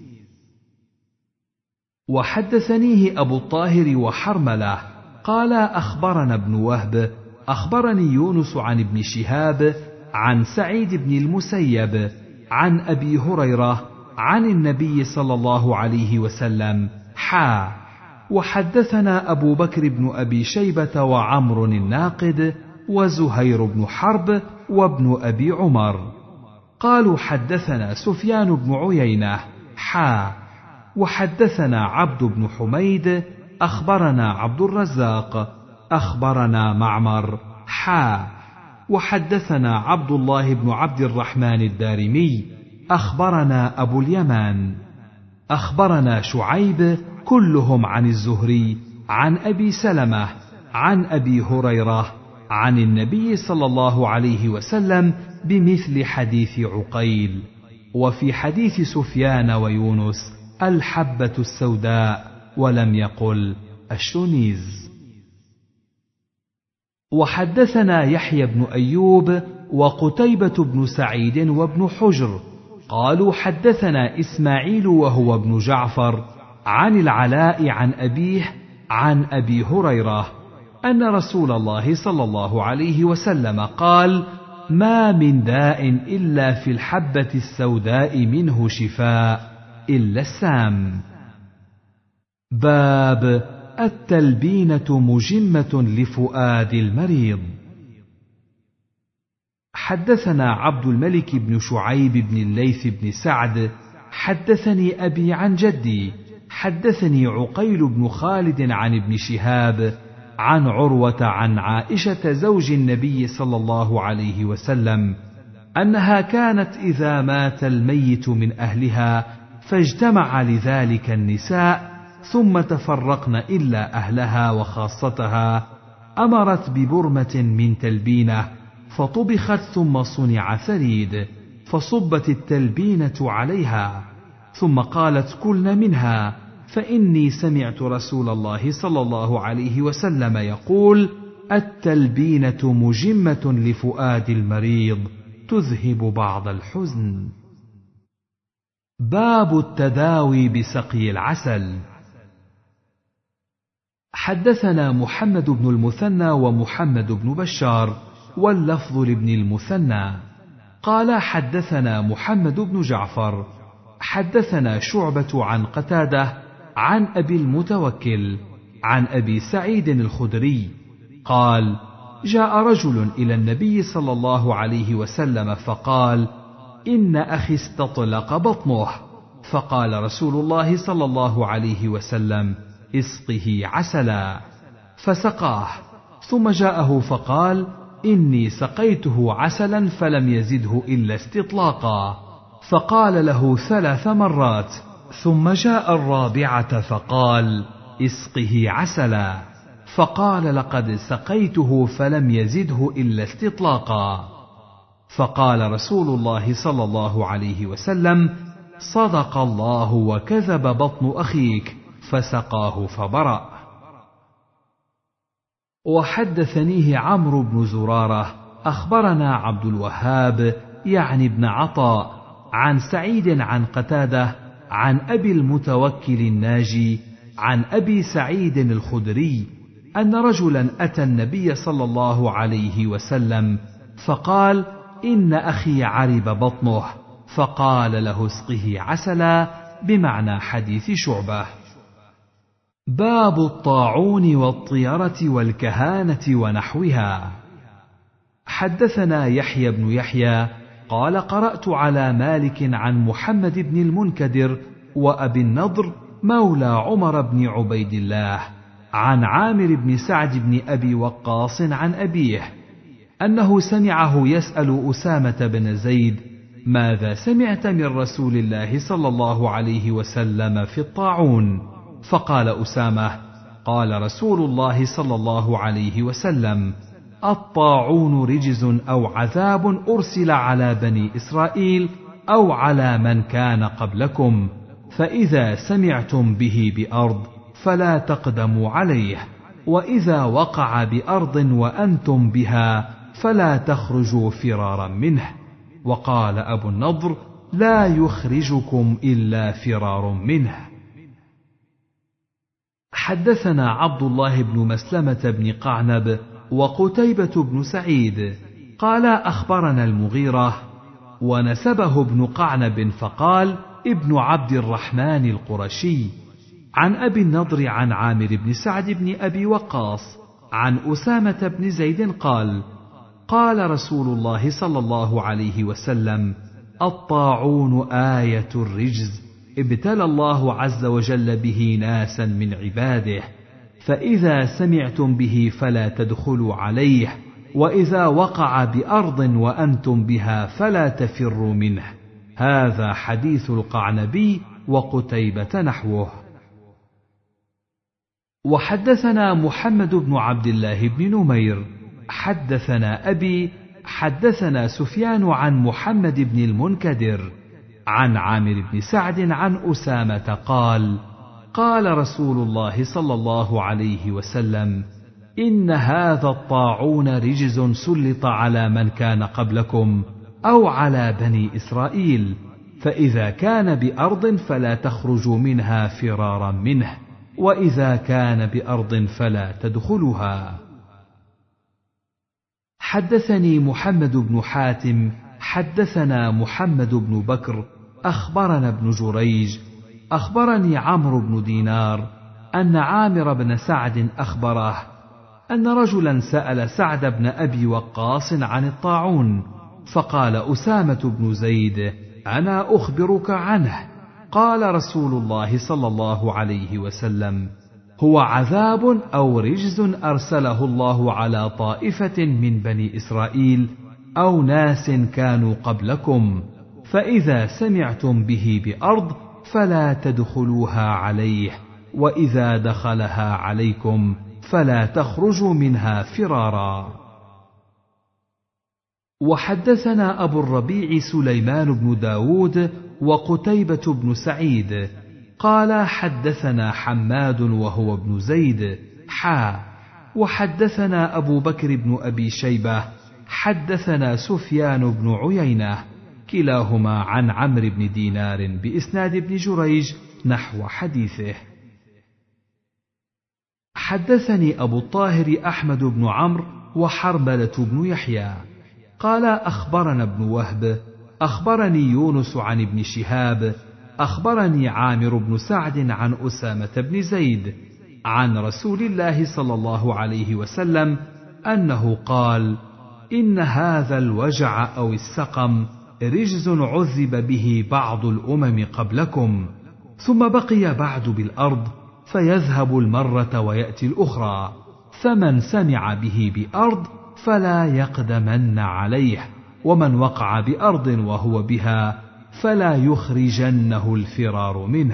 Speaker 1: وحدثنيه أبو الطاهر وحرملة قال: أخبرنا ابن وهب أخبرني يونس عن ابن شهاب عن سعيد بن المسيب عن أبي هريرة عن النبي صلى الله عليه وسلم حا. وحدثنا أبو بكر بن أبي شيبة وعمر الناقد وزهير بن حرب وابن أبي عمر قالوا: حدثنا سفيان بن عيينة حا. وحدثنا عبد بن حميد أخبرنا عبد الرزاق أخبرنا معمر حا. وحدثنا عبد الله بن عبد الرحمن الدارمي أخبرنا أبو اليمان أخبرنا شعيب كلهم عن الزهري عن أبي سلمة عن أبي هريرة عن النبي صلى الله عليه وسلم بمثل حديث عقيل. وفي حديث سفيان ويونس الحبة السوداء، ولم يقل الشونيز. وحدثنا يحيى بن أيوب وقتيبة بن سعيد وابن حجر قالوا: حدثنا إسماعيل وهو ابن جعفر عن العلاء عن أبيه عن أبي هريرة أن رسول الله صلى الله عليه وسلم قال: ما من داء إلا في الحبة السوداء منه شفاء إلا السام. باب التلبينة مجمة لفؤاد المريض. حدثنا عبد الملك بن شعيب بن الليث بن سعد حدثني أبي عن جدي حدثني عقيل بن خالد عن ابن شهاب عن عروة عن عائشة زوج النبي صلى الله عليه وسلم أنها كانت إذا مات الميت من أهلها فاجتمع لذلك النساء ثم تفرقن إلا أهلها وخاصتها أمرت ببرمة من تلبينة فطبخت ثم صنع ثريد فصبت التلبينة عليها ثم قالت: كلن منها، فإني سمعت رسول الله صلى الله عليه وسلم يقول: التلبينة مجمة لفؤاد المريض تذهب بعض الحزن. باب التداوي بسقي العسل. حدثنا محمد بن المثنى ومحمد بن بشار واللفظ لابن المثنى قال: حدثنا محمد بن جعفر حدثنا شعبة عن قتادة عن أبي المتوكل عن أبي سعيد الخدري قال: جاء رجل إلى النبي صلى الله عليه وسلم فقال: إن أخي استطلق بطنه، فقال رسول الله صلى الله عليه وسلم: اسقه عسلا، فسقاه. ثم جاءه فقال: إني سقيته عسلا فلم يزده إلا استطلاقا، فقال له ثلاث مرات. ثم جاء الرابعة فقال: اسقه عسلا، فقال: لقد سقيته فلم يزده إلا استطلاقا. فقال رسول الله صلى الله عليه وسلم: صدق الله وكذب بطن أخيك، فسقاه فبرأ. وحدثنيه عمرو بن زرارة أخبرنا عبد الوهاب يعني ابن عطاء عن سعيد عن قتادة عن أبي المتوكل الناجي عن أبي سعيد الخدري أن رجلا أتى النبي صلى الله عليه وسلم فقال: إن أخي عرب بطنه، فقال له: اسقه عسلا، بمعنى حديث شعبة. باب الطاعون والطيرة والكهانة ونحوها. حدثنا يحيى بن يحيى قال: قرأت على مالك عن محمد بن المنكدر وأبي النضر مولى عمر بن عبيد الله عن عامر بن سعد بن أبي وقاص عن أبيه أنه سمعه يسأل أسامة بن زيد: ماذا سمعت من رسول الله صلى الله عليه وسلم في الطاعون؟ فقال أسامة: قال رسول الله صلى الله عليه وسلم: الطاعون رجز أو عذاب أرسل على بني إسرائيل أو على من كان قبلكم، فإذا سمعتم به بأرض فلا تقدموا عليه، وإذا وقع بأرض وأنتم بها فلا تخرجوا فرارا منه. وقال أبو النضر: لا يخرجكم إلا فرار منه. حدثنا عبد الله بن مسلمة بن قعنب وقتيبة بن سعيد قال: أخبرنا المغيرة، ونسبه ابن قعنب فقال: ابن عبد الرحمن القرشي، عن أبي النضر عن عامر بن سعد بن أبي وقاص عن أسامة بن زيد قال: قال رسول الله صلى الله عليه وسلم: الطاعون آية الرجز ابتلى الله عز وجل به ناسا من عباده، فإذا سمعتم به فلا تدخلوا عليه، وإذا وقع بأرض وأنتم بها فلا تفروا منه. هذا حديث القعنبي وقتيبة نحوه. وحدثنا محمد بن عبد الله بن نمير حدثنا أبي حدثنا سفيان عن محمد بن المنكدر عن عامر بن سعد عن أسامة قال: قال رسول الله صلى الله عليه وسلم: إن هذا الطاعون رجز سلط على من كان قبلكم أو على بني إسرائيل، فإذا كان بأرض فلا تخرجوا منها فرارا منه، وإذا كان بأرض فلا تدخلها. حدثني محمد بن حاتم حدثنا محمد بن بكر أخبرنا ابن جريج أخبرني عمرو بن دينار أن عامر بن سعد أخبره أن رجلا سأل سعد بن أبي وقاص عن الطاعون، فقال أسامة بن زيد: أنا أخبرك عنه. قال رسول الله صلى الله عليه وسلم: هو عذاب أو رجز أرسله الله على طائفة من بني إسرائيل أو ناس كانوا قبلكم، فإذا سمعتم به بأرض فلا تدخلوها عليه، وإذا دخلها عليكم فلا تخرجوا منها فرارا. وحدثنا أبو الربيع سليمان بن داود وقتيبة بن سعيد قال: حدثنا حماد وهو ابن زيد حا وحدثنا أبو بكر بن أبي شيبة حدثنا سفيان بن عيينة كلاهما عن عمرو بن دينار بإسناد ابن جريج نحو حديثه. حدثني أبو الطاهر أحمد بن عمرو وحرملة بن يحيى قال: أخبرنا ابن وهب أخبرني يونس عن ابن شهاب أخبرني عامر بن سعد عن أسامة بن زيد عن رسول الله صلى الله عليه وسلم أنه قال: إن هذا الوجع أو السقم رجز عذب به بعض الأمم قبلكم، ثم بقي بعد بالأرض، فيذهب المرة ويأتي الأخرى، فمن سمع به بأرض فلا يقدمن عليه، ومن وقع بأرض وهو بها فلا يخرجنه الفرار منه.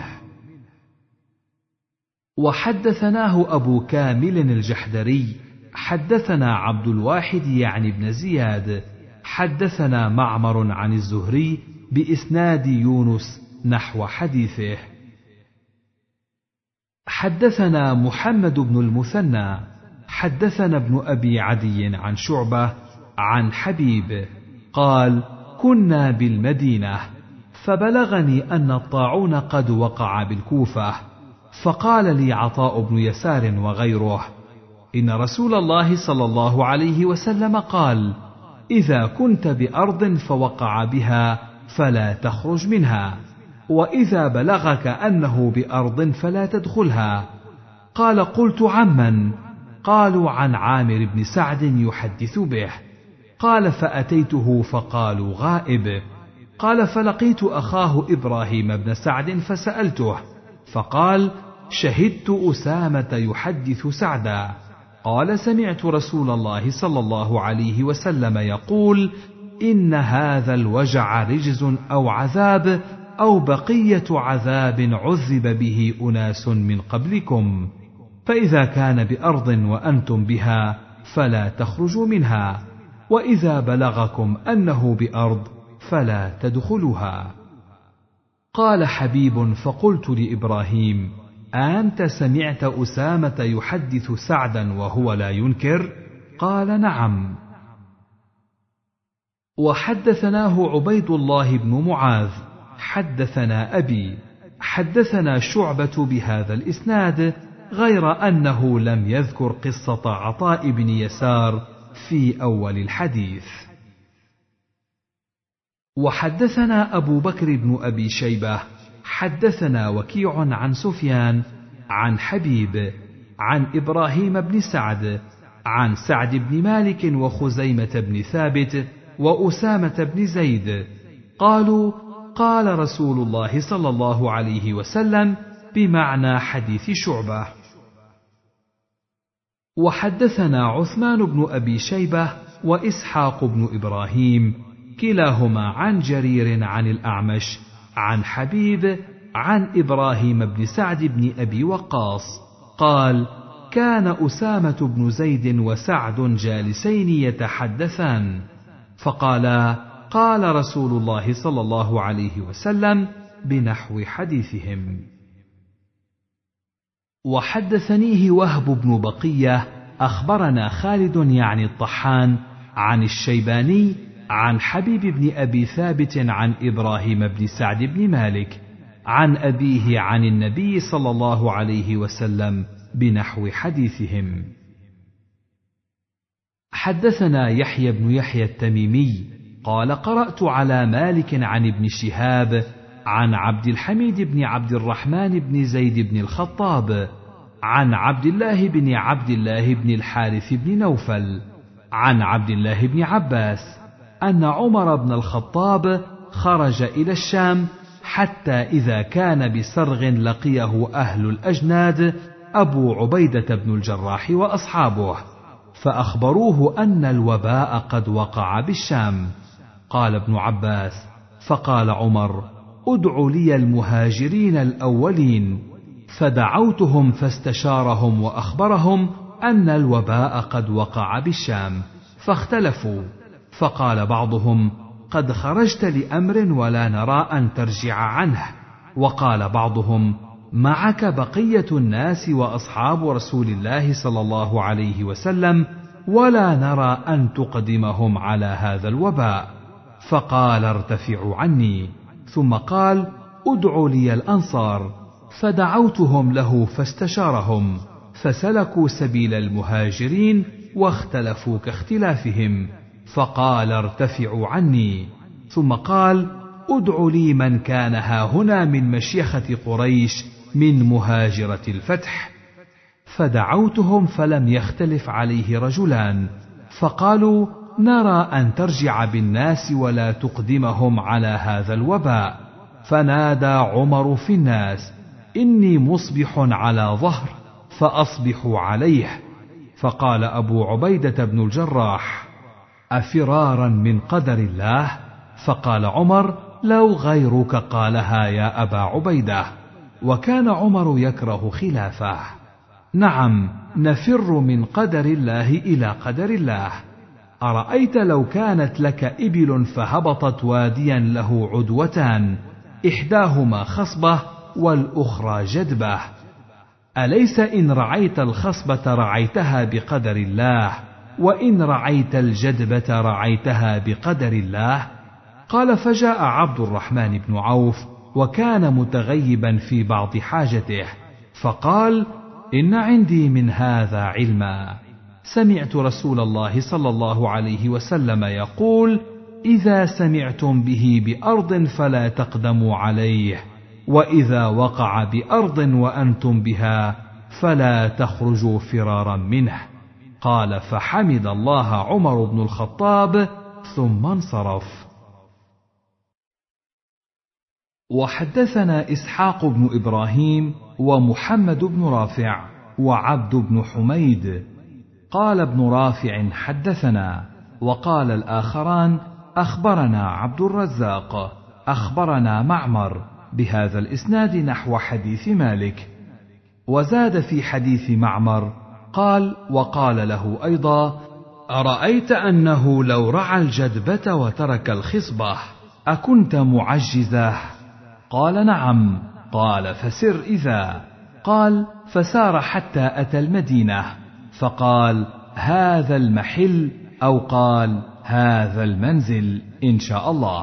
Speaker 1: وحدثناه أبو كامل الجحدري حدثنا عبد الواحد يعني ابن زياد حدثنا معمر عن الزهري بإسناد يونس نحو حديثه. حدثنا محمد بن المثنى حدثنا ابن أبي عدي عن شعبة عن حبيب قال: كنا بالمدينة فبلغني أن الطاعون قد وقع بالكوفة، فقال لي عطاء بن يسار وغيره: إن رسول الله صلى الله عليه وسلم قال: إذا كنت بأرض فوقع بها فلا تخرج منها، وإذا بلغك أنه بأرض فلا تدخلها. قال: قلت عمن؟ قالوا: عن عامر بن سعد يحدث به. قال: فأتيته فقالوا: غائب. قال: فلقيت أخاه إبراهيم بن سعد فسألته، فقال: شهدت أسامة يحدث سعدا. قال: سمعت رسول الله صلى الله عليه وسلم يقول: إن هذا الوجع رجز أو عذاب أو بقية عذاب عذب به أناس من قبلكم، فإذا كان بأرض وأنتم بها فلا تخرجوا منها، وإذا بلغكم أنه بأرض فلا تدخلوها. قال حبيب: فقلت لإبراهيم: أنت سمعت أسامة يحدث سعدا وهو لا ينكر؟ قال: نعم. وحدثناه عبيد الله بن معاذ حدثنا أبي حدثنا شعبة بهذا الإسناد، غير أنه لم يذكر قصة عطاء بن يسار في أول الحديث. وحدثنا أبو بكر بن أبي شيبة حدثنا وكيع عن سفيان عن حبيب عن إبراهيم بن سعد عن سعد بن مالك وخزيمة بن ثابت وأسامة بن زيد قالوا: قال رسول الله صلى الله عليه وسلم بمعنى حديث شعبة. وحدثنا عثمان بن أبي شيبة وإسحاق بن إبراهيم كلاهما عن جرير عن الأعمش عن حبيب عن إبراهيم بن سعد بن أبي وقاص قال: كان أسامة بن زيد وسعد جالسين يتحدثان، فقالا: قال رسول الله صلى الله عليه وسلم بنحو حديثهم. وحدثنيه وهب بن بقية أخبرنا خالد يعني الطحان عن الشيباني عن حبيب بن أبي ثابت عن إبراهيم بن سعد بن مالك عن أبيه عن النبي صلى الله عليه وسلم بنحو حديثهم. حدثنا يحيى بن يحيى التميمي قال: قرأت على مالك عن ابن شهاب عن عبد الحميد بن عبد الرحمن بن زيد بن الخطاب عن عبد الله بن عبد الله بن الحارث بن نوفل عن عبد الله بن عباس أن عمر بن الخطاب خرج إلى الشام حتى إذا كان بسرغ لقيه أهل الأجناد أبو عبيدة بن الجراح وأصحابه، فأخبروه أن الوباء قد وقع بالشام. قال ابن عباس: فقال عمر: ادع لي المهاجرين الأولين، فدعوتهم فاستشارهم وأخبرهم أن الوباء قد وقع بالشام، فاختلفوا، فقال بعضهم: قد خرجت لأمر ولا نرى أن ترجع عنه، وقال بعضهم: معك بقية الناس وأصحاب رسول الله صلى الله عليه وسلم ولا نرى أن تقدمهم على هذا الوباء. فقال: ارتفعوا عني. ثم قال: ادعوا لي الأنصار، فدعوتهم له فاستشارهم، فسلكوا سبيل المهاجرين واختلفوا كاختلافهم، فقال: ارتفعوا عني. ثم قال: ادعوا لي من كان هاهنا من مشيخة قريش من مهاجرة الفتح، فدعوتهم فلم يختلف عليه رجلان، فقالوا: نرى أن ترجع بالناس ولا تقدمهم على هذا الوباء. فنادى عمر في الناس: إني مصبح على ظهر، فأصبحوا عليه. فقال أبو عبيدة بن الجراح: أفرارا من قدر الله؟ فقال عمر: لو غيرك قالها يا أبا عبيدة. وكان عمر يكره خلافه. نعم، نفر من قدر الله إلى قدر الله. أرأيت لو كانت لك إبل فهبطت واديا له عدوتان، إحداهما خصبة والأخرى جدبة، أليس إن رعيت الخصبة رعيتها بقدر الله، وإن رعيت الجدبة رعيتها بقدر الله؟ قال: فجاء عبد الرحمن بن عوف وكان متغيبا في بعض حاجته، فقال: إن عندي من هذا علما. سمعت رسول الله صلى الله عليه وسلم يقول: إذا سمعتم به بأرض فلا تقدموا عليه، وإذا وقع بأرض وأنتم بها فلا تخرجوا فرارا منه. قال: فحمد الله عمر بن الخطاب ثم انصرف. وحدثنا إسحاق بن إبراهيم ومحمد بن رافع وعبد بن حميد. قال ابن رافع: حدثنا. وقال الآخران: أخبرنا عبد الرزاق أخبرنا معمر بهذا الإسناد نحو حديث مالك. وزاد في حديث معمر قال: وقال له أيضا: أرأيت أنه لو رعى الجدبة وترك الخصبة أكنت معجزة؟ قال: نعم. قال: فسر إذا. قال: فسار حتى أتى المدينة فقال: هذا المحل، أو قال: هذا المنزل إن شاء الله.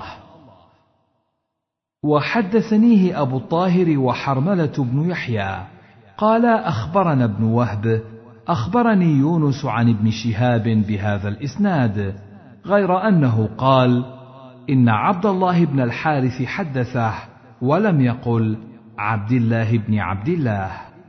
Speaker 1: وحدثنيه أبو الطاهر وحرملة بن يحيى قال: أخبرنا ابن وهب أخبرني يونس عن ابن شهاب بهذا الإسناد، غير أنه قال: إن عبد الله بن الحارث حدثه، ولم يقل عبد الله بن عبد الله.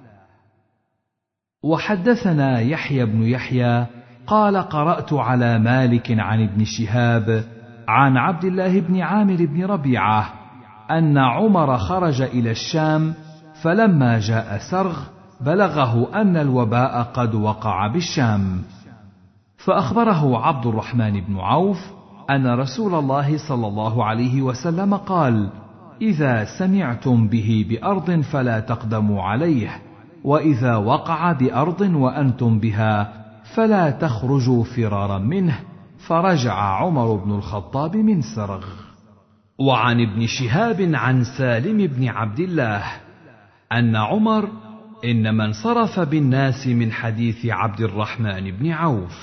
Speaker 1: وحدثنا يحيى بن يحيى قال: قرأت على مالك عن ابن شهاب عن عبد الله بن عامر بن ربيعة أن عمر خرج إلى الشام، فلما جاء سرغ بلغه أن الوباء قد وقع بالشام، فأخبره عبد الرحمن بن عوف أن رسول الله صلى الله عليه وسلم قال: إذا سمعتم به بأرض فلا تقدموا عليه، وإذا وقع بأرض وأنتم بها فلا تخرجوا فرارا منه. فرجع عمر بن الخطاب من سرغ. وعن ابن شهاب عن سالم بن عبد الله أن عمر إنما انصرف بالناس من حديث عبد الرحمن بن عوف.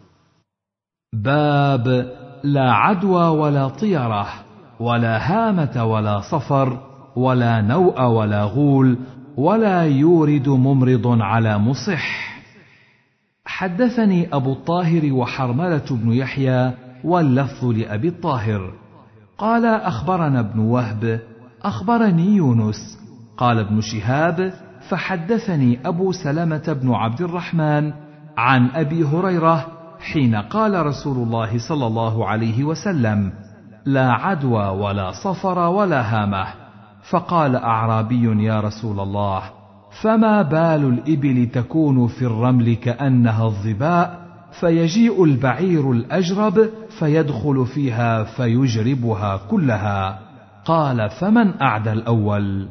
Speaker 1: باب لا عدوى ولا طيرة ولا هامة ولا صفر ولا نوء ولا غول ولا يورد ممرض على مصح. حدثني أبو الطاهر وحرملة بن يحيى واللفظ لأبي الطاهر قال: أخبرنا ابن وهب أخبرني يونس قال ابن شهاب: فحدثني أبو سلمة بن عبد الرحمن عن أبي هريرة حين قال رسول الله صلى الله عليه وسلم: لا عدوى ولا صفر ولا هامة. فقال أعرابي: يا رسول الله، فما بال الإبل تكون في الرمل كأنها الظباء، فيجيء البعير الأجرب فيدخل فيها فيجربها كلها؟ قال: فمن أعدى الأول؟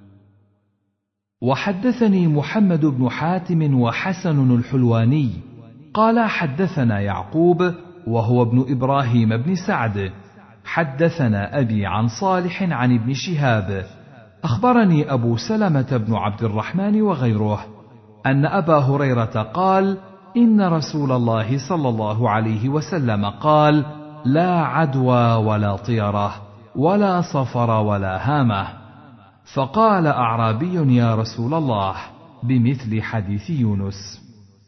Speaker 1: وحدثني محمد بن حاتم وحسن الحلواني قال: حدثنا يعقوب وهو ابن إبراهيم بن سعد حدثنا أبي عن صالح عن ابن شهاب أخبرني أبو سلمة بن عبد الرحمن وغيره أن أبا هريرة قال: إن رسول الله صلى الله عليه وسلم قال: لا عدوى ولا طيرة ولا صفر ولا هامة. فقال أعرابي: يا رسول الله، بمثل حديث يونس.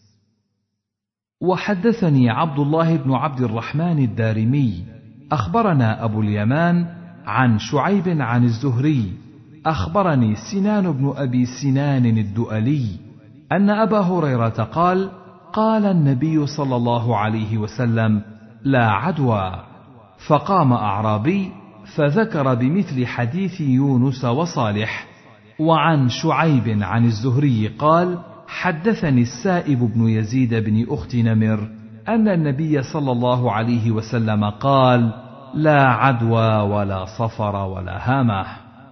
Speaker 1: وحدثني عبد الله بن عبد الرحمن الدارمي أخبرنا أبو اليمان عن شعيب عن الزهري أخبرني سنان بن أبي سنان الدؤلي أن أبا هريرة قال: قال النبي صلى الله عليه وسلم: لا عدوى. فقام أعرابي فذكر بمثل حديث يونس وصالح. وعن شعيب عن الزهري قال: حدثني السائب بن يزيد بن أخت نمر أن النبي صلى الله عليه وسلم قال: لا عدوى ولا صفر ولا هامة.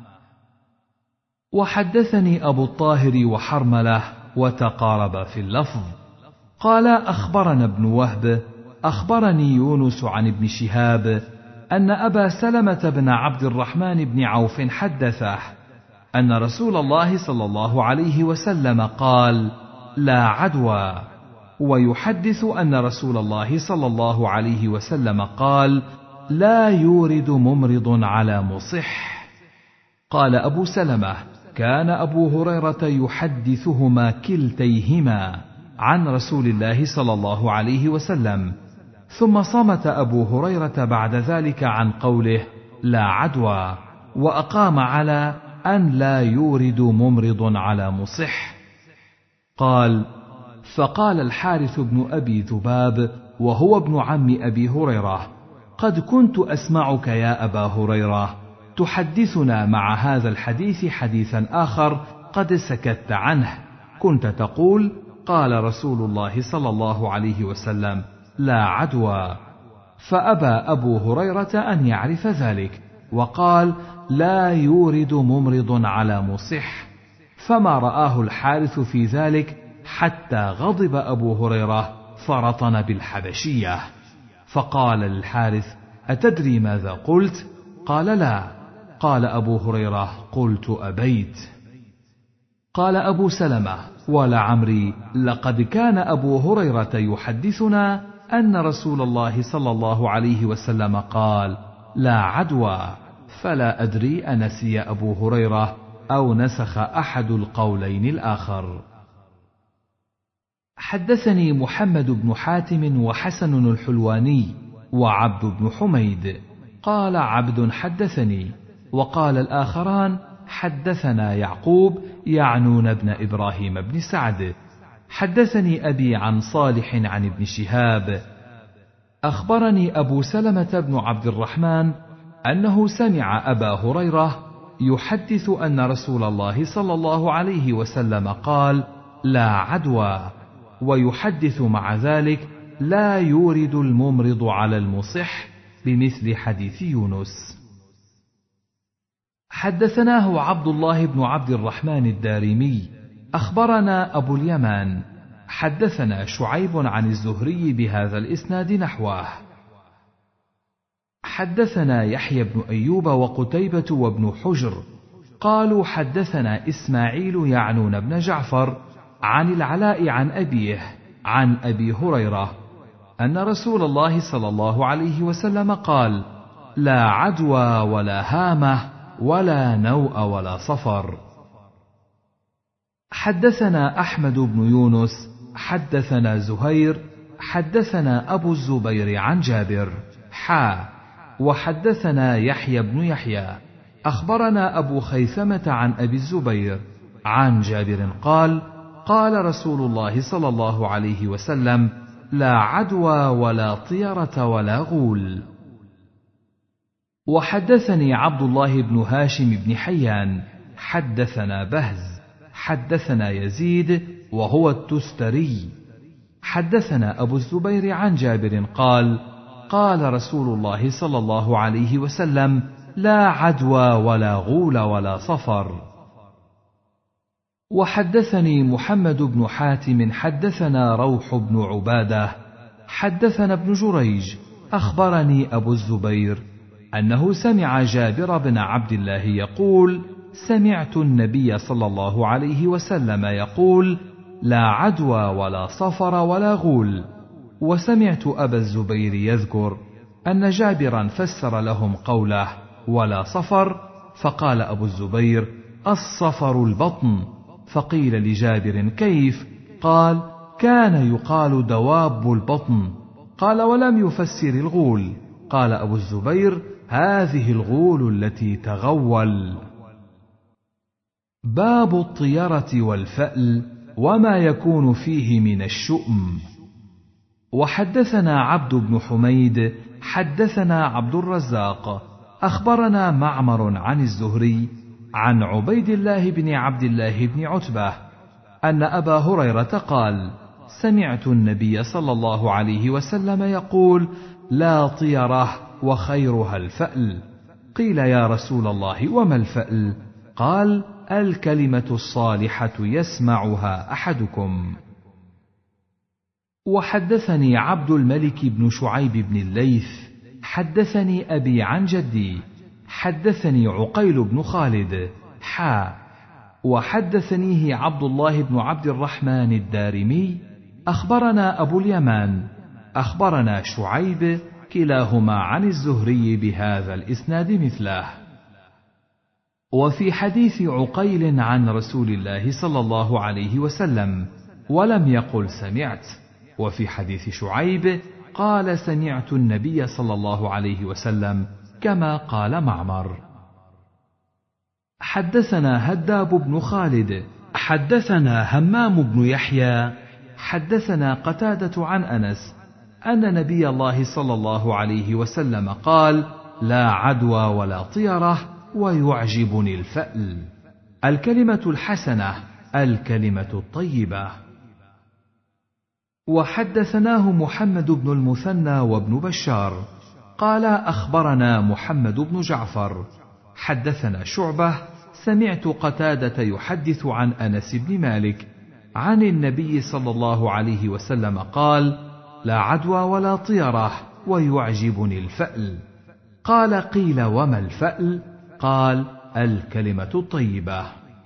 Speaker 1: وحدثني أبو الطاهر وحرملة وتقارب في اللفظ. قال: أخبرنا ابن وهب أخبرني يونس عن ابن شهاب أن أبا سلمة بن عبد الرحمن بن عوف حدثه أن رسول الله صلى الله عليه وسلم قال: لا عدوى. ويحدث أن رسول الله صلى الله عليه وسلم قال: لا يورد ممرض على مصح. قال أبو سلمة: كان أبو هريرة يحدثهما كلتيهما عن رسول الله صلى الله عليه وسلم. ثم صمت أبو هريرة بعد ذلك عن قوله لا عدوى، وأقام على أن لا يورد ممرض على مصح. قال: فقال الحارث بن أبي ذباب وهو ابن عم أبي هريرة: قد كنت أسمعك يا أبا هريرة تحدثنا مع هذا الحديث حديثا آخر قد سكت عنه، كنت تقول: قال رسول الله صلى الله عليه وسلم: لا عدوى. فأبى أبو هريرة أن يعرف ذلك، وقال: لا يورد ممرض على مصح. فما رآه الحارث في ذلك حتى غضب أبو هريرة فرطن بالحبشية، فقال للحارث: أتدري ماذا قلت؟ قال: لا. قال أبو هريرة: قلت أبيت. قال أبو سلمة: ولعمري لقد كان أبو هريرة يحدثنا أن رسول الله صلى الله عليه وسلم قال: لا عدوى، فلا أدري أنسي أبو هريرة أو نسخ أحد القولين الآخر. حدثني محمد بن حاتم وحسن الحلواني وعبد بن حميد. قال عبد: حدثني. وقال الآخران: حدثنا يعقوب، يعنون ابن إبراهيم بن سعد. حدثني أبي عن صالح عن ابن شهاب. أخبرني أبو سلمة بن عبد الرحمن أنه سمع أبا هريرة يحدث أن رسول الله صلى الله عليه وسلم قال: لا عدوى، ويحدث مع ذلك: لا يورد الممرض على المصح، بمثل حديث يونس. حدثناه عبد الله بن عبد الرحمن الدارمي أخبرنا أبو اليمان حدثنا شعيب عن الزهري بهذا الإسناد نحوه. حدثنا يحيى بن أيوب وقتيبة وابن حجر قالوا حدثنا إسماعيل يعنون بن جعفر عن العلاء عن أبيه عن أبي هريرة أن رسول الله صلى الله عليه وسلم قال: لا عدوى ولا هامة ولا نوء ولا صفر. حدثنا أحمد بن يونس حدثنا زهير حدثنا أبو الزبير عن جابر حا وحدثنا يحيى بن يحيى أخبرنا أبو خيثمة عن أبي الزبير عن جابر قال: قال رسول الله صلى الله عليه وسلم: لا عدوى ولا طيرة ولا غول. وحدثني عبد الله بن هاشم بن حيان حدثنا بهز حدثنا يزيد وهو التستري حدثنا أبو الزبير عن جابر قال: قال رسول الله صلى الله عليه وسلم: لا عدوى ولا غول ولا صفر. وحدثني محمد بن حاتم حدثنا روح بن عبادة حدثنا ابن جريج أخبرني أبو الزبير أنه سمع جابر بن عبد الله يقول: سمعت النبي صلى الله عليه وسلم يقول: لا عدوى ولا صفر ولا غول. وسمعت أبا الزبير يذكر أن جابرا فسر لهم قوله ولا صفر، فقال أبو الزبير: الصفر البطن. فقيل لجابر: كيف؟ قال: كان يقال دواب البطن. قال: ولم يفسر الغول. قال أبو الزبير: هذه الغول التي تغول. باب الطيرة والفأل وما يكون فيه من الشؤم. وحدثنا عبد بن حميد حدثنا عبد الرزاق أخبرنا معمر عن الزهري عن عبيد الله بن عبد الله بن عتبة أن أبا هريرة قال: سمعت النبي صلى الله عليه وسلم يقول: لا طيرة وخيرها الفأل. قيل: يا رسول الله وما الفأل؟ قال: الكلمة الصالحة يسمعها أحدكم. وحدثني عبد الملك بن شعيب بن الليث حدثني أبي عن جدي حدثني عقيل بن خالد حا وحدثنيه عبد الله بن عبد الرحمن الدارمي أخبرنا أبو اليمان أخبرنا شعيب كلاهما عن الزهري بهذا الإسناد مثله. وفي حديث عقيل عن رسول الله صلى الله عليه وسلم ولم يقل سمعت، وفي حديث شعيب قال سمعت النبي صلى الله عليه وسلم كما قال معمر. حدثنا هداب بن خالد حدثنا همام بن يحيى حدثنا قتادة عن أنس أن نبي الله صلى الله عليه وسلم قال: لا عدوى ولا طيرة ويعجبني الفأل. الكلمة الحسنة الكلمة الطيبة. وحدثناه محمد بن المثنى وابن بشار قال أخبرنا محمد بن جعفر حدثنا شعبة سمعت قتادة يحدث عن أنس بن مالك عن النبي صلى الله عليه وسلم قال: لا عدوى ولا طيرة ويعجبني الفأل. قال: قيل وما الفأل؟ قال: الكلمة الطيبة.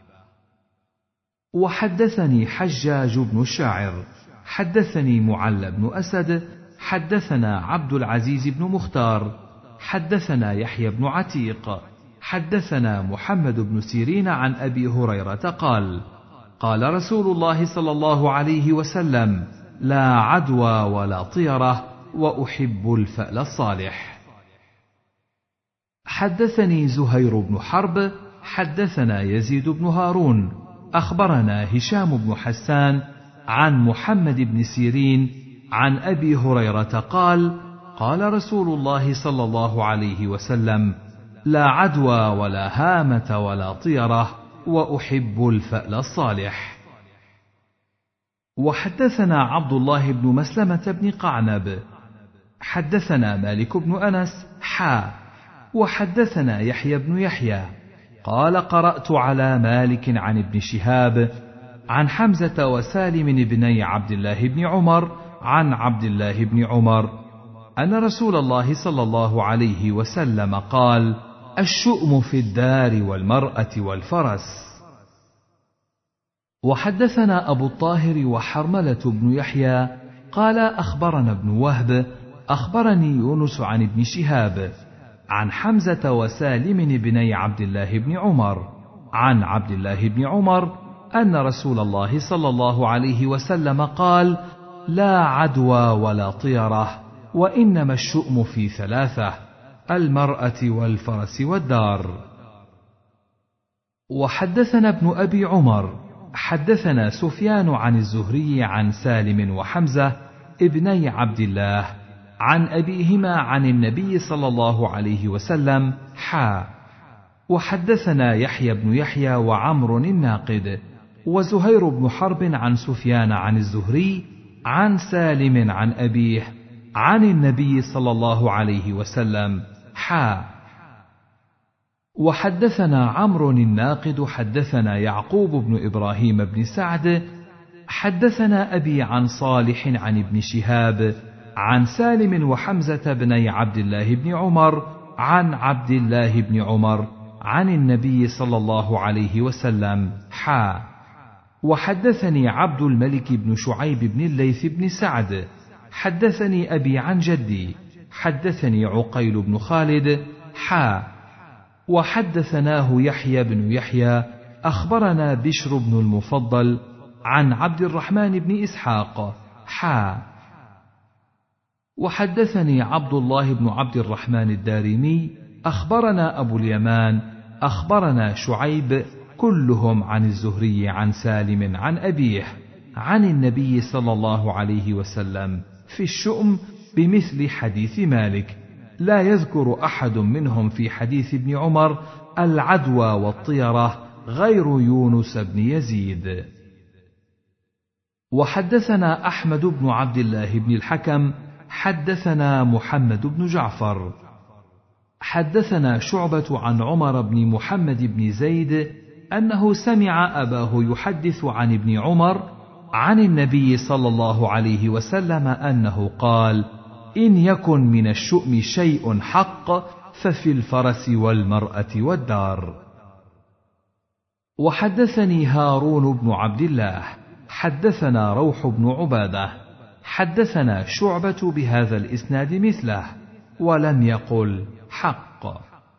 Speaker 1: وحدثني حجاج بن الشاعر حدثني معل بن أسد حدثنا عبد العزيز بن مختار حدثنا يحيى بن عتيق حدثنا محمد بن سيرين عن أبي هريرة قال: قال رسول الله صلى الله عليه وسلم: لا عدوى ولا طيرة وأحب الفأل الصالح. حدثني زهير بن حرب حدثنا يزيد بن هارون أخبرنا هشام بن حسان عن محمد بن سيرين عن أبي هريرة قال: قال رسول الله صلى الله عليه وسلم: لا عدوى ولا هامة ولا طيرة وأحب الفأل الصالح. وحدثنا عبد الله بن مسلمة بن قعنب حدثنا مالك بن أنس حا وحدثنا يحيى بن يحيى قال: قرأت على مالك عن ابن شهاب عن حمزة وسالم بني عبد الله بن عمر عن عبد الله بن عمر أن رسول الله صلى الله عليه وسلم قال: الشؤم في الدار والمرأة والفرس. وحدثنا أبو الطاهر وحرملة بن يحيى قال أخبرنا ابن وهب أخبرني يونس عن ابن شهاب عن حمزة وسالم بني عبد الله بن عمر عن عبد الله بن عمر أن رسول الله صلى الله عليه وسلم قال: لا عدوى ولا طيرة وإنما الشؤم في ثلاثة: المرأة والفرس والدار. وحدثنا ابن أبي عمر حدثنا سفيان عن الزهري عن سالم وحمزة ابني عبد الله عن أبيهما عن النبي صلى الله عليه وسلم حا. وحدثنا يحيى بن يحيى وعمر الناقد وزهير بن حرب عن سفيان عن الزهري عن سالم عن أبيه عن النبي صلى الله عليه وسلم حا. وحدثنا عمرو الناقد حدثنا يعقوب بن إبراهيم بن سعد حدثنا أبي عن صالح عن ابن شهاب عن سالم وحمزة بني عبد الله بن عمر عن عبد الله بن عمر عن النبي صلى الله عليه وسلم حا. وحدثني عبد الملك بن شعيب بن الليث بن سعد حدثني أبي عن جدي حدثني عقيل بن خالد حا. وحدثناه يحيى بن يحيى أخبرنا بشر بن المفضل عن عبد الرحمن بن إسحاق حا. وحدثني عبد الله بن عبد الرحمن الدارمي أخبرنا أبو اليمان أخبرنا شعيب كلهم عن الزهري عن سالم عن أبيه عن النبي صلى الله عليه وسلم في الشؤم بمثل حديث مالك، لا يذكر أحد منهم في حديث ابن عمر العدوى والطيرة غير يونس بن يزيد. وحدثنا أحمد بن عبد الله بن الحكم حدثنا محمد بن جعفر حدثنا شعبة عن عمر بن محمد بن زيد أنه سمع أباه يحدث عن ابن عمر عن النبي صلى الله عليه وسلم أنه قال: إن يكن من الشؤم شيء حق ففي الفرس والمرأة والدار. وحدثني هارون بن عبد الله حدثنا روح بن عبادة حدثنا شعبة بهذا الإسناد مثله ولم يقل حق.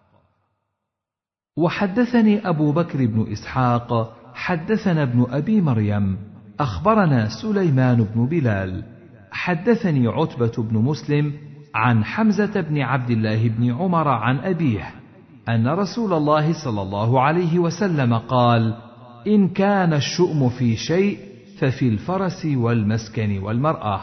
Speaker 1: وحدثني أبو بكر بن إسحاق حدثنا ابن أبي مريم أخبرنا سليمان بن بلال حدثني عتبة بن مسلم عن حمزة بن عبد الله بن عمر عن أبيه أن رسول الله صلى الله عليه وسلم قال: إن كان الشؤم في شيء ففي الفرس والمسكن والمرأة.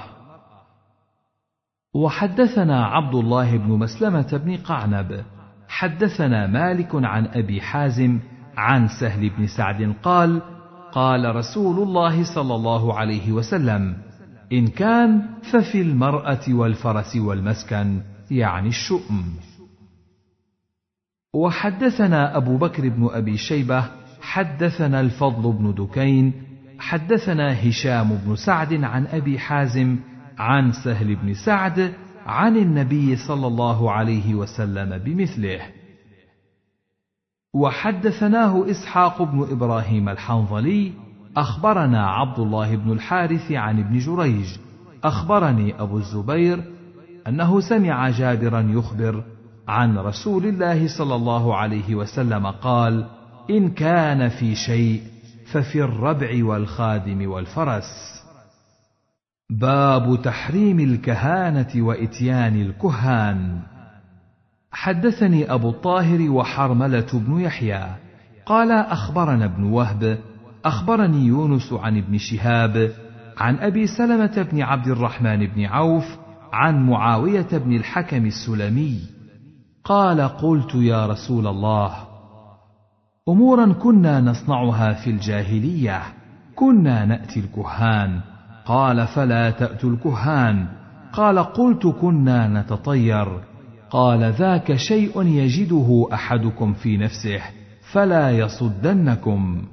Speaker 1: وحدثنا عبد الله بن مسلمة بن قعنب حدثنا مالك عن أبي حازم عن سهل بن سعد قال: قال رسول الله صلى الله عليه وسلم: إن كان ففي المرأة والفرس والمسكن، يعني الشؤم. وحدثنا أبو بكر بن أبي شيبة حدثنا الفضل بن دكين حدثنا هشام بن سعد عن أبي حازم عن سهل بن سعد عن النبي صلى الله عليه وسلم بمثله. وحدثناه إسحاق بن إبراهيم الحنظلي أخبرنا عبد الله بن الحارث عن ابن جريج أخبرني أبو الزبير أنه سمع جابرا يخبر عن رسول الله صلى الله عليه وسلم قال: إن كان في شيء ففي الربع والخادم والفرس. باب تحريم الكهانة وإتيان الكهان. حدثني أبو الطاهر وحرملة بن يحيى قال أخبرنا ابن وهب أخبرني يونس عن ابن شهاب عن أبي سلمة بن عبد الرحمن بن عوف عن معاوية بن الحكم السلمي قال: قلت يا رسول الله، أمورا كنا نصنعها في الجاهلية، كنا نأتي الكهان. قال: فلا تأتوا الكهان. قال: قلت: كنا نتطير. قال: ذاك شيء يجده أحدكم في نفسه فلا يصدنكم.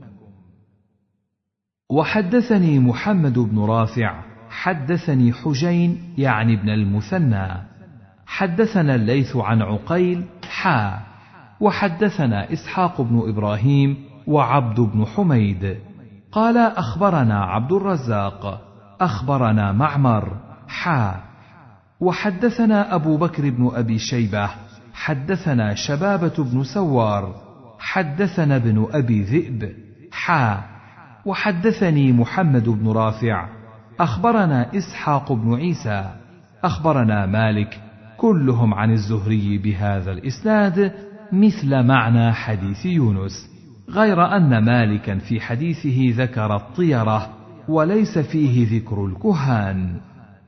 Speaker 1: وحدثني محمد بن رافع حدثني حجين يعني ابن المثنى حدثنا الليث عن عقيل حا وحدثنا إسحاق بن إبراهيم وعبد بن حميد قال أخبرنا عبد الرزاق أخبرنا معمر حا وحدثنا أبو بكر بن أبي شيبة حدثنا شبابة بن سوار حدثنا ابن أبي ذئب حا وحدثني محمد بن رافع أخبرنا إسحاق بن عيسى أخبرنا مالك كلهم عن الزهري بهذا الإسناد مثل معنى حديث يونس، غير أن مالكا في حديثه ذكر الطيرة وليس فيه ذكر الكهان.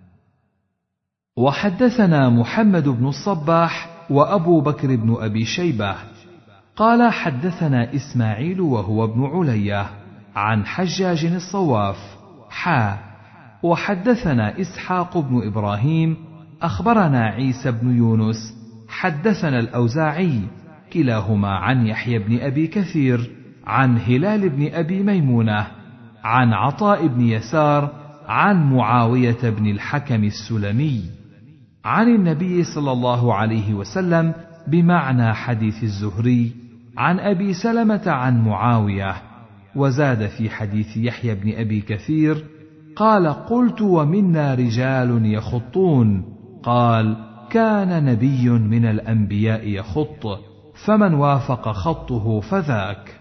Speaker 1: وحدثنا محمد بن الصباح وأبو بكر بن أبي شيبة قال حدثنا إسماعيل وهو ابن علية عن حجاج الصواف حا وحدثنا إسحاق بن إبراهيم أخبرنا عيسى بن يونس حدثنا الأوزاعي كلاهما عن يحيى بن أبي كثير عن هلال بن أبي ميمونة عن عطاء بن يسار عن معاوية بن الحكم السلمي عن النبي صلى الله عليه وسلم بمعنى حديث الزهري عن أبي سلمة عن معاوية. وزاد في حديث يحيى بن أبي كثير قال قلت ومنا رجال يخطون قال كان نبي من الأنبياء يخط فمن وافق خطه فذاك.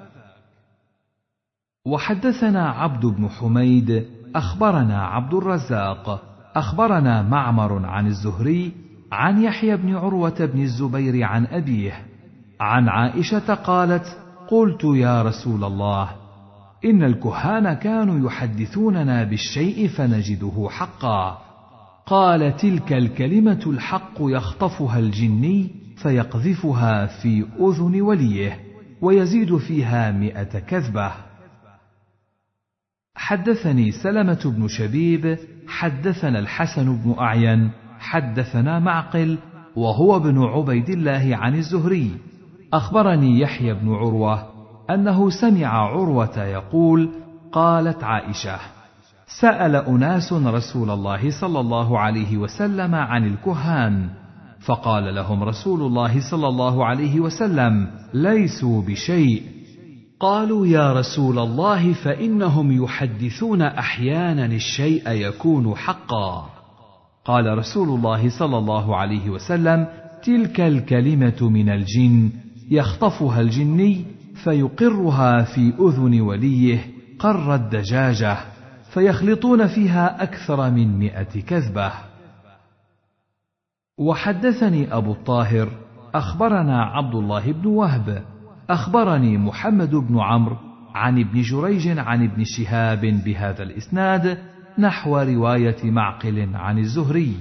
Speaker 1: وحدثنا عبد بن حميد أخبرنا عبد الرزاق أخبرنا معمر عن الزهري عن يحيى بن عروة بن الزبير عن أبيه عن عائشة قالت قلت يا رسول الله إن الكهان كانوا يحدثوننا بالشيء فنجده حقا. قال تلك الكلمة الحق يخطفها الجني فيقذفها في أذن وليه ويزيد فيها مئة كذبة. حدثني سلمة بن شبيب حدثنا الحسن بن أعين حدثنا معقل وهو ابن عبيد الله عن الزهري أخبرني يحيى بن عروة أنه سمع عروة يقول قالت عائشة سأل أناس رسول الله صلى الله عليه وسلم عن الكهان فقال لهم رسول الله صلى الله عليه وسلم ليسوا بشيء. قالوا يا رسول الله فإنهم يحدثون أحيانا الشيء يكون حقا. قال رسول الله صلى الله عليه وسلم: تلك الكلمة من الجن يخطفها الجني فيقرها في أذن وليه قر الدجاجة، فيخلطون فيها أكثر من مئة كذبة. وحدثني أبو الطاهر أخبرنا عبد الله بن وهب أخبرني محمد بن عمرو عن ابن جريج عن ابن شهاب بهذا الإسناد نحو رواية معقل عن الزهري.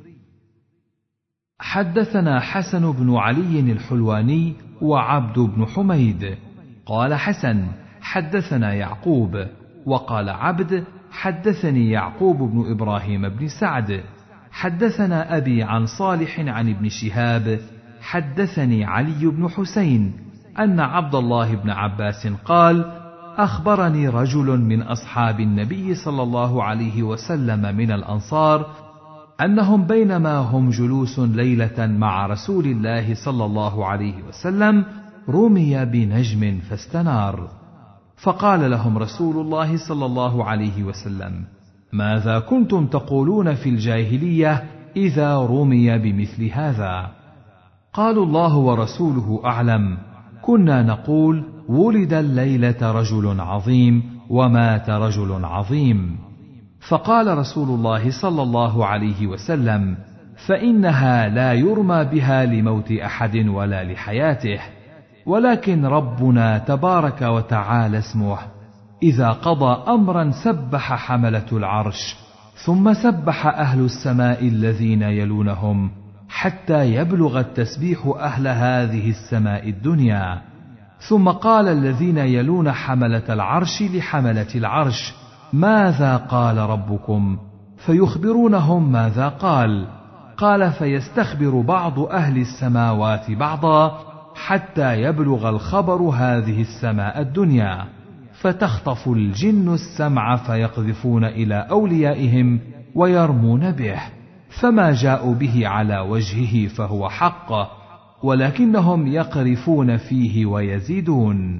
Speaker 1: حدثنا حسن بن علي الحلواني وعبد بن حميد. قال حسن: حدثنا يعقوب. وقال عبد: حدثني يعقوب بن إبراهيم بن سعد. حدثنا أبي عن صالح عن ابن شهاب حدثني علي بن حسين أن عبد الله بن عباس قال: أخبرني رجل من أصحاب النبي صلى الله عليه وسلم من الأنصار أنهم بينما هم جلوس ليلة مع رسول الله صلى الله عليه وسلم رمي بنجم فاستنار، فقال لهم رسول الله صلى الله عليه وسلم: ماذا كنتم تقولون في الجاهلية إذا رمي بمثل هذا؟ قالوا: الله ورسوله أعلم، كنا نقول: ولد الليلة رجل عظيم ومات رجل عظيم. فقال رسول الله صلى الله عليه وسلم: فإنها لا يرمى بها لموت أحد ولا لحياته، ولكن ربنا تبارك وتعالى اسمه إذا قضى أمرا سبح حملة العرش، ثم سبح أهل السماء الذين يلونهم، حتى يبلغ التسبيح أهل هذه السماء الدنيا، ثم قال الذين يلون حملة العرش لحملة العرش: ماذا قال ربكم؟ فيخبرونهم ماذا قال. قال: فيستخبر بعض أهل السماوات بعضا حتى يبلغ الخبر هذه السماء الدنيا، فتخطف الجن السمع فيقذفون إلى أوليائهم ويرمون به، فما جاءوا به على وجهه فهو حق، ولكنهم يقرفون فيه ويزيدون.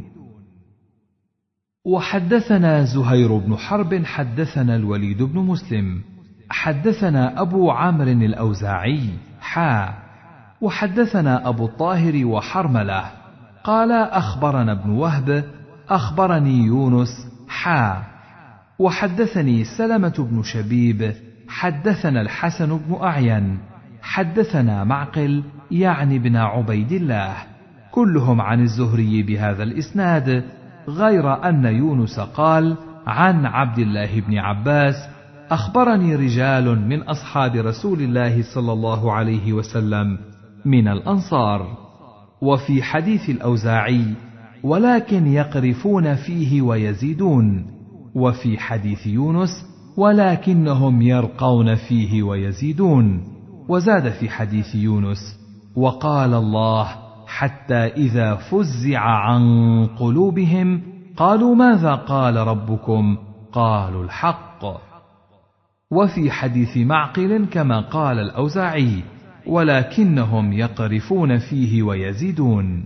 Speaker 1: وحدثنا زهير بن حرب حدثنا الوليد بن مسلم حدثنا أبو عمرو الأوزاعي حا وحدثنا أبو الطاهر وحرملة قال أخبرنا ابن وهب أخبرني يونس حا وحدثني سلمة بن شبيب حدثنا الحسن بن أعين حدثنا معقل يعني بن عبيد الله كلهم عن الزهري بهذا الإسناد، غير أن يونس قال عن عبد الله بن عباس أخبرني رجال من أصحاب رسول الله صلى الله عليه وسلم من الأنصار. وفي حديث الأوزاعي ولكن يقرفون فيه ويزيدون، وفي حديث يونس ولكنهم يرقون فيه ويزيدون. وزاد في حديث يونس وقال الله حتى إذا فزع عن قلوبهم قالوا ماذا قال ربكم؟ قالوا الحق. وفي حديث معقل كما قال الأوزاعي ولكنهم يقرفون فيه ويزيدون.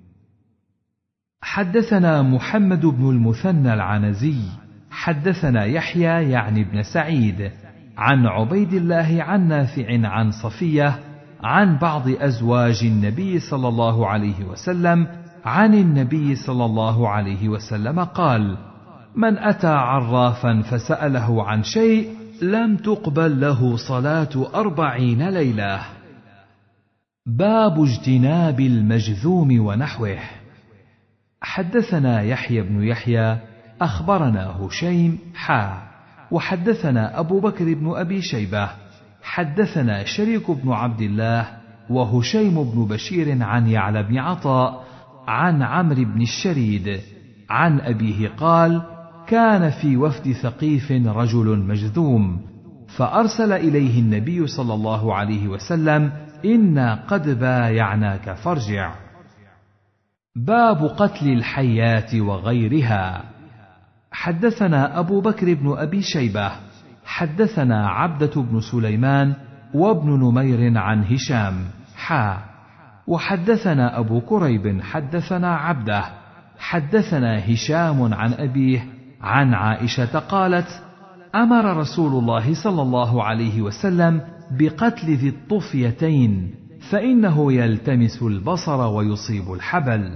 Speaker 1: حدثنا محمد بن المثنى العنزي حدثنا يحيى يعني ابن سعيد عن عبيد الله عن نافع عن صفية عن بعض أزواج النبي صلى الله عليه وسلم عن النبي صلى الله عليه وسلم قال: من أتى عرافا فسأله عن شيء لم تقبل له صلاة أربعين ليلة. باب اجتناب المجذوم ونحوه. حدثنا يحيى بن يحيى أخبرنا هشيم حا وحدثنا أبو بكر بن أبي شيبة حدثنا شريك بن عبد الله وهشيم بن بشير عن يعلى بن عطاء عن عمرو بن الشريد عن أبيه قال: كان في وفد ثقيف رجل مجذوم، فأرسل إليه النبي صلى الله عليه وسلم: إنا قد بايعناك فارجع. باب قتل الحيات وغيرها. حدثنا أبو بكر بن أبي شيبة حدثنا عبدة بن سليمان وابن نمير عن هشام حا وحدثنا أبو كريب حدثنا عبده حدثنا هشام عن أبيه عن عائشة قالت: أمر رسول الله صلى الله عليه وسلم بقتل ذي الطفيتين، فإنه يلتمس البصر ويصيب الحبل.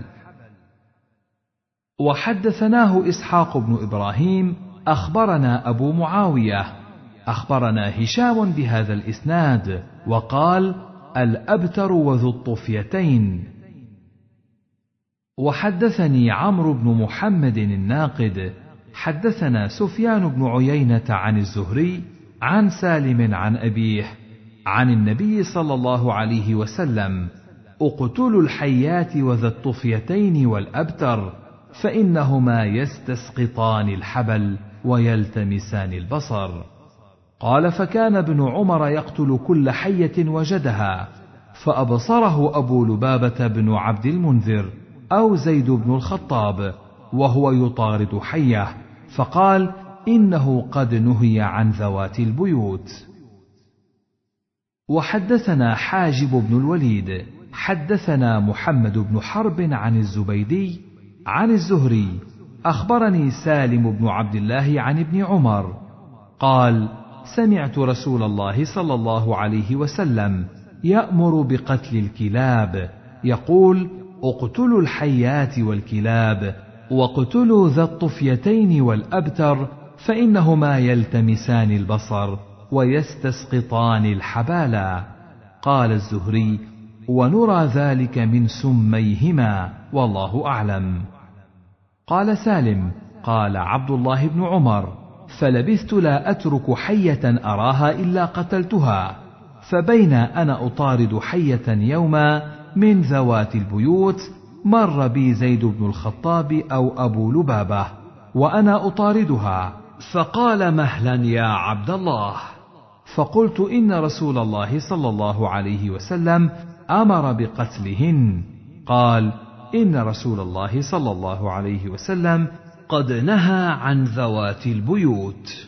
Speaker 1: وحدثناه إسحاق بن إبراهيم أخبرنا أبو معاوية أخبرنا هشام بهذا الإسناد وقال: الأبتر وذو الطفيتين. وحدثني عمرو بن محمد الناقد حدثنا سفيان بن عيينة عن الزهري عن سالم عن أبيه عن النبي صلى الله عليه وسلم: اقتلوا الحيات وذا الطفيتين والأبتر، فإنهما يستسقطان الحبل ويلتمسان البصر. قال: فكان ابن عمر يقتل كل حية وجدها، فأبصره أبو لبابة بن عبد المنذر أو زيد بن الخطاب وهو يطارد حية، فقال: إنه قد نهي عن ذوات البيوت. وحدثنا حاجب بن الوليد حدثنا محمد بن حرب عن الزبيدي عن الزهري أخبرني سالم بن عبد الله عن ابن عمر قال: سمعت رسول الله صلى الله عليه وسلم يأمر بقتل الكلاب، يقول: اقتلوا الحيات والكلاب، واقتلوا ذا الطفيتين والأبتر، فإنهما يلتمسان البصر ويستسقطان الحبالا. قال الزهري: ونرى ذلك من سميهما، والله أعلم. قال سالم: قال عبد الله بن عمر: فلبثت لا أترك حية أراها إلا قتلتها، فبين أنا أطارد حية يوما من ذوات البيوت مر بي زيد بن الخطاب أو أبو لبابة وأنا أطاردها، فقال: مهلا يا عبد الله. فقلت: إن رسول الله صلى الله عليه وسلم أمر بقتلهن. قال: إن رسول الله صلى الله عليه وسلم قد نهى عن ذوات البيوت.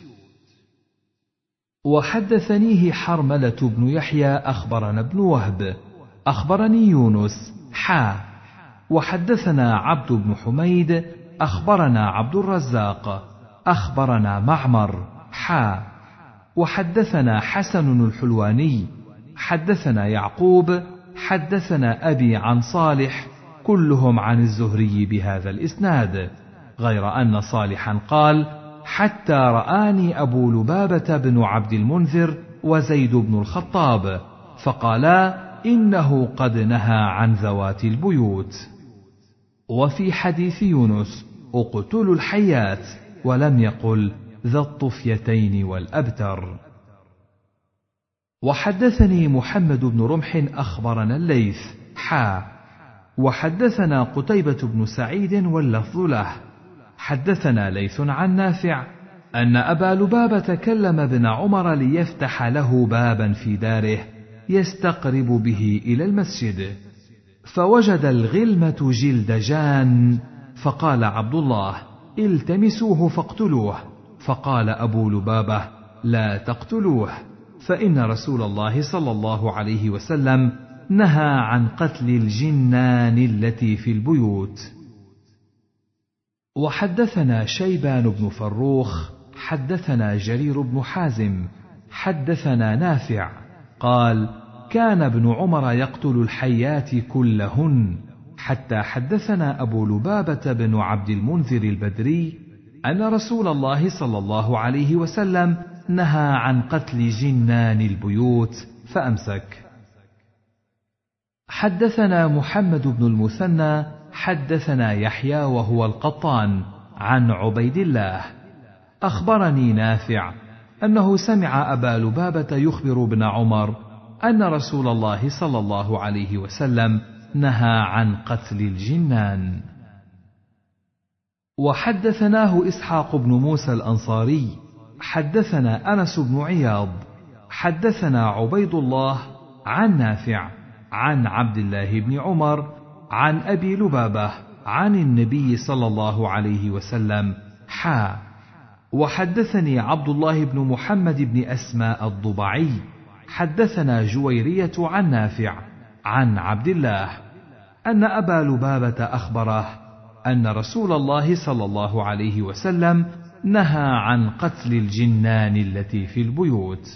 Speaker 1: وحدثنيه حرملة بن يحيى أخبرنا ابن وهب أخبرني يونس حا وحدثنا عبد بن حميد أخبرنا عبد الرزاق أخبرنا معمر حا وحدثنا حسن الحلواني حدثنا يعقوب حدثنا أبي عن صالح كلهم عن الزهري بهذا الإسناد، غير أن صالحا قال: حتى رآني أبو لبابة بن عبد المنذر وزيد بن الخطاب فقالا: إنه قد نهى عن ذوات البيوت. وفي حديث يونس: اقتلوا الحيات، ولم يقل ذا الطفيتين والأبتر. وحدثني محمد بن رمح أخبرنا الليث حا وحدثنا قتيبة بن سعيد واللفظ له حدثنا ليث عن نافع أن أبا لبابة كلم ابن عمر ليفتح له بابا في داره يستقرب به إلى المسجد، فوجد الغلمة جلد جان، فقال عبد الله: التمسوه فاقتلوه. فقال أبو لبابة: لا تقتلوه، فإن رسول الله صلى الله عليه وسلم نهى عن قتل الجنان التي في البيوت. وحدثنا شيبان بن فروخ حدثنا جرير بن حازم حدثنا نافع قال: كان ابن عمر يقتل الحيات كلهن، حتى حدثنا أبو لبابة بن عبد المنذر البدري أن رسول الله صلى الله عليه وسلم نهى عن قتل جنان البيوت فأمسك. حدثنا محمد بن المثنى حدثنا يحيى وهو القطان عن عبيد الله أخبرني نافع أنه سمع أبا لبابة يخبر ابن عمر أن رسول الله صلى الله عليه وسلم نهى عن قتل الجنان. وحدثناه إسحاق بن موسى الأنصاري حدثنا أنس بن عياض حدثنا عبيد الله عن نافع عن عبد الله بن عمر عن أبي لبابة عن النبي صلى الله عليه وسلم حا وحدثني عبد الله بن محمد بن أسماء الضبعي حدثنا جويرية عن نافع عن عبد الله أن أبا لبابة أخبره أن رسول الله صلى الله عليه وسلم نهى عن قتل الجنان التي في البيوت.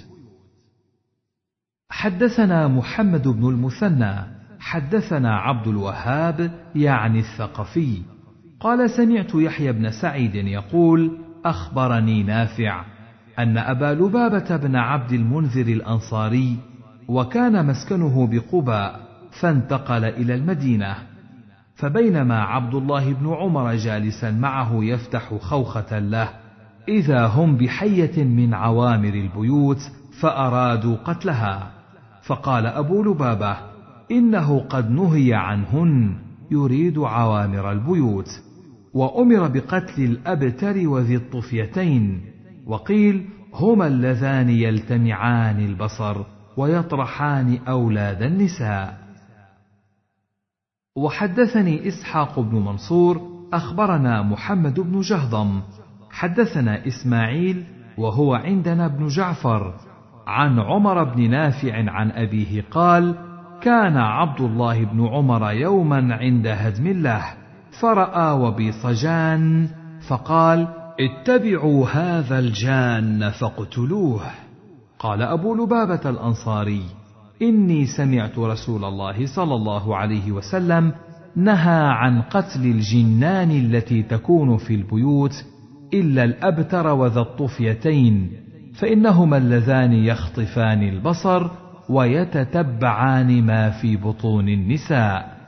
Speaker 1: حدثنا محمد بن المثنى حدثنا عبد الوهاب يعني الثقفي قال سمعت يحيى بن سعيد يقول أخبرني نافع أن أبا لبابة بن عبد المنذر الأنصاري وكان مسكنه بقباء فانتقل إلى المدينة، فبينما عبد الله بن عمر جالسا معه يفتح خوخة له إذا هم بحية من عوامر البيوت فأرادوا قتلها، فقال أبو لبابة إنه قد نهي عنهن، يريد عوامر البيوت، وأمر بقتل الأبتر وذي الطفيتين، وقيل هما اللذان يلتمعان البصر ويطرحان أولاد النساء. وحدثني إسحاق بن منصور أخبرنا محمد بن جهضم حدثنا إسماعيل وهو عندنا ابن جعفر عن عمر بن نافع عن أبيه قال كان عبد الله بن عمر يوما عند هدم له فرأى وبيص جان فقال اتبعوا هذا الجان فاقتلوه. قال أبو لبابة الأنصاري إني سمعت رسول الله صلى الله عليه وسلم نهى عن قتل الجنان التي تكون في البيوت إلا الأبتر وذا الطفيتين، فإنهما اللذان يخطفان البصر ويتتبعان ما في بطون النساء.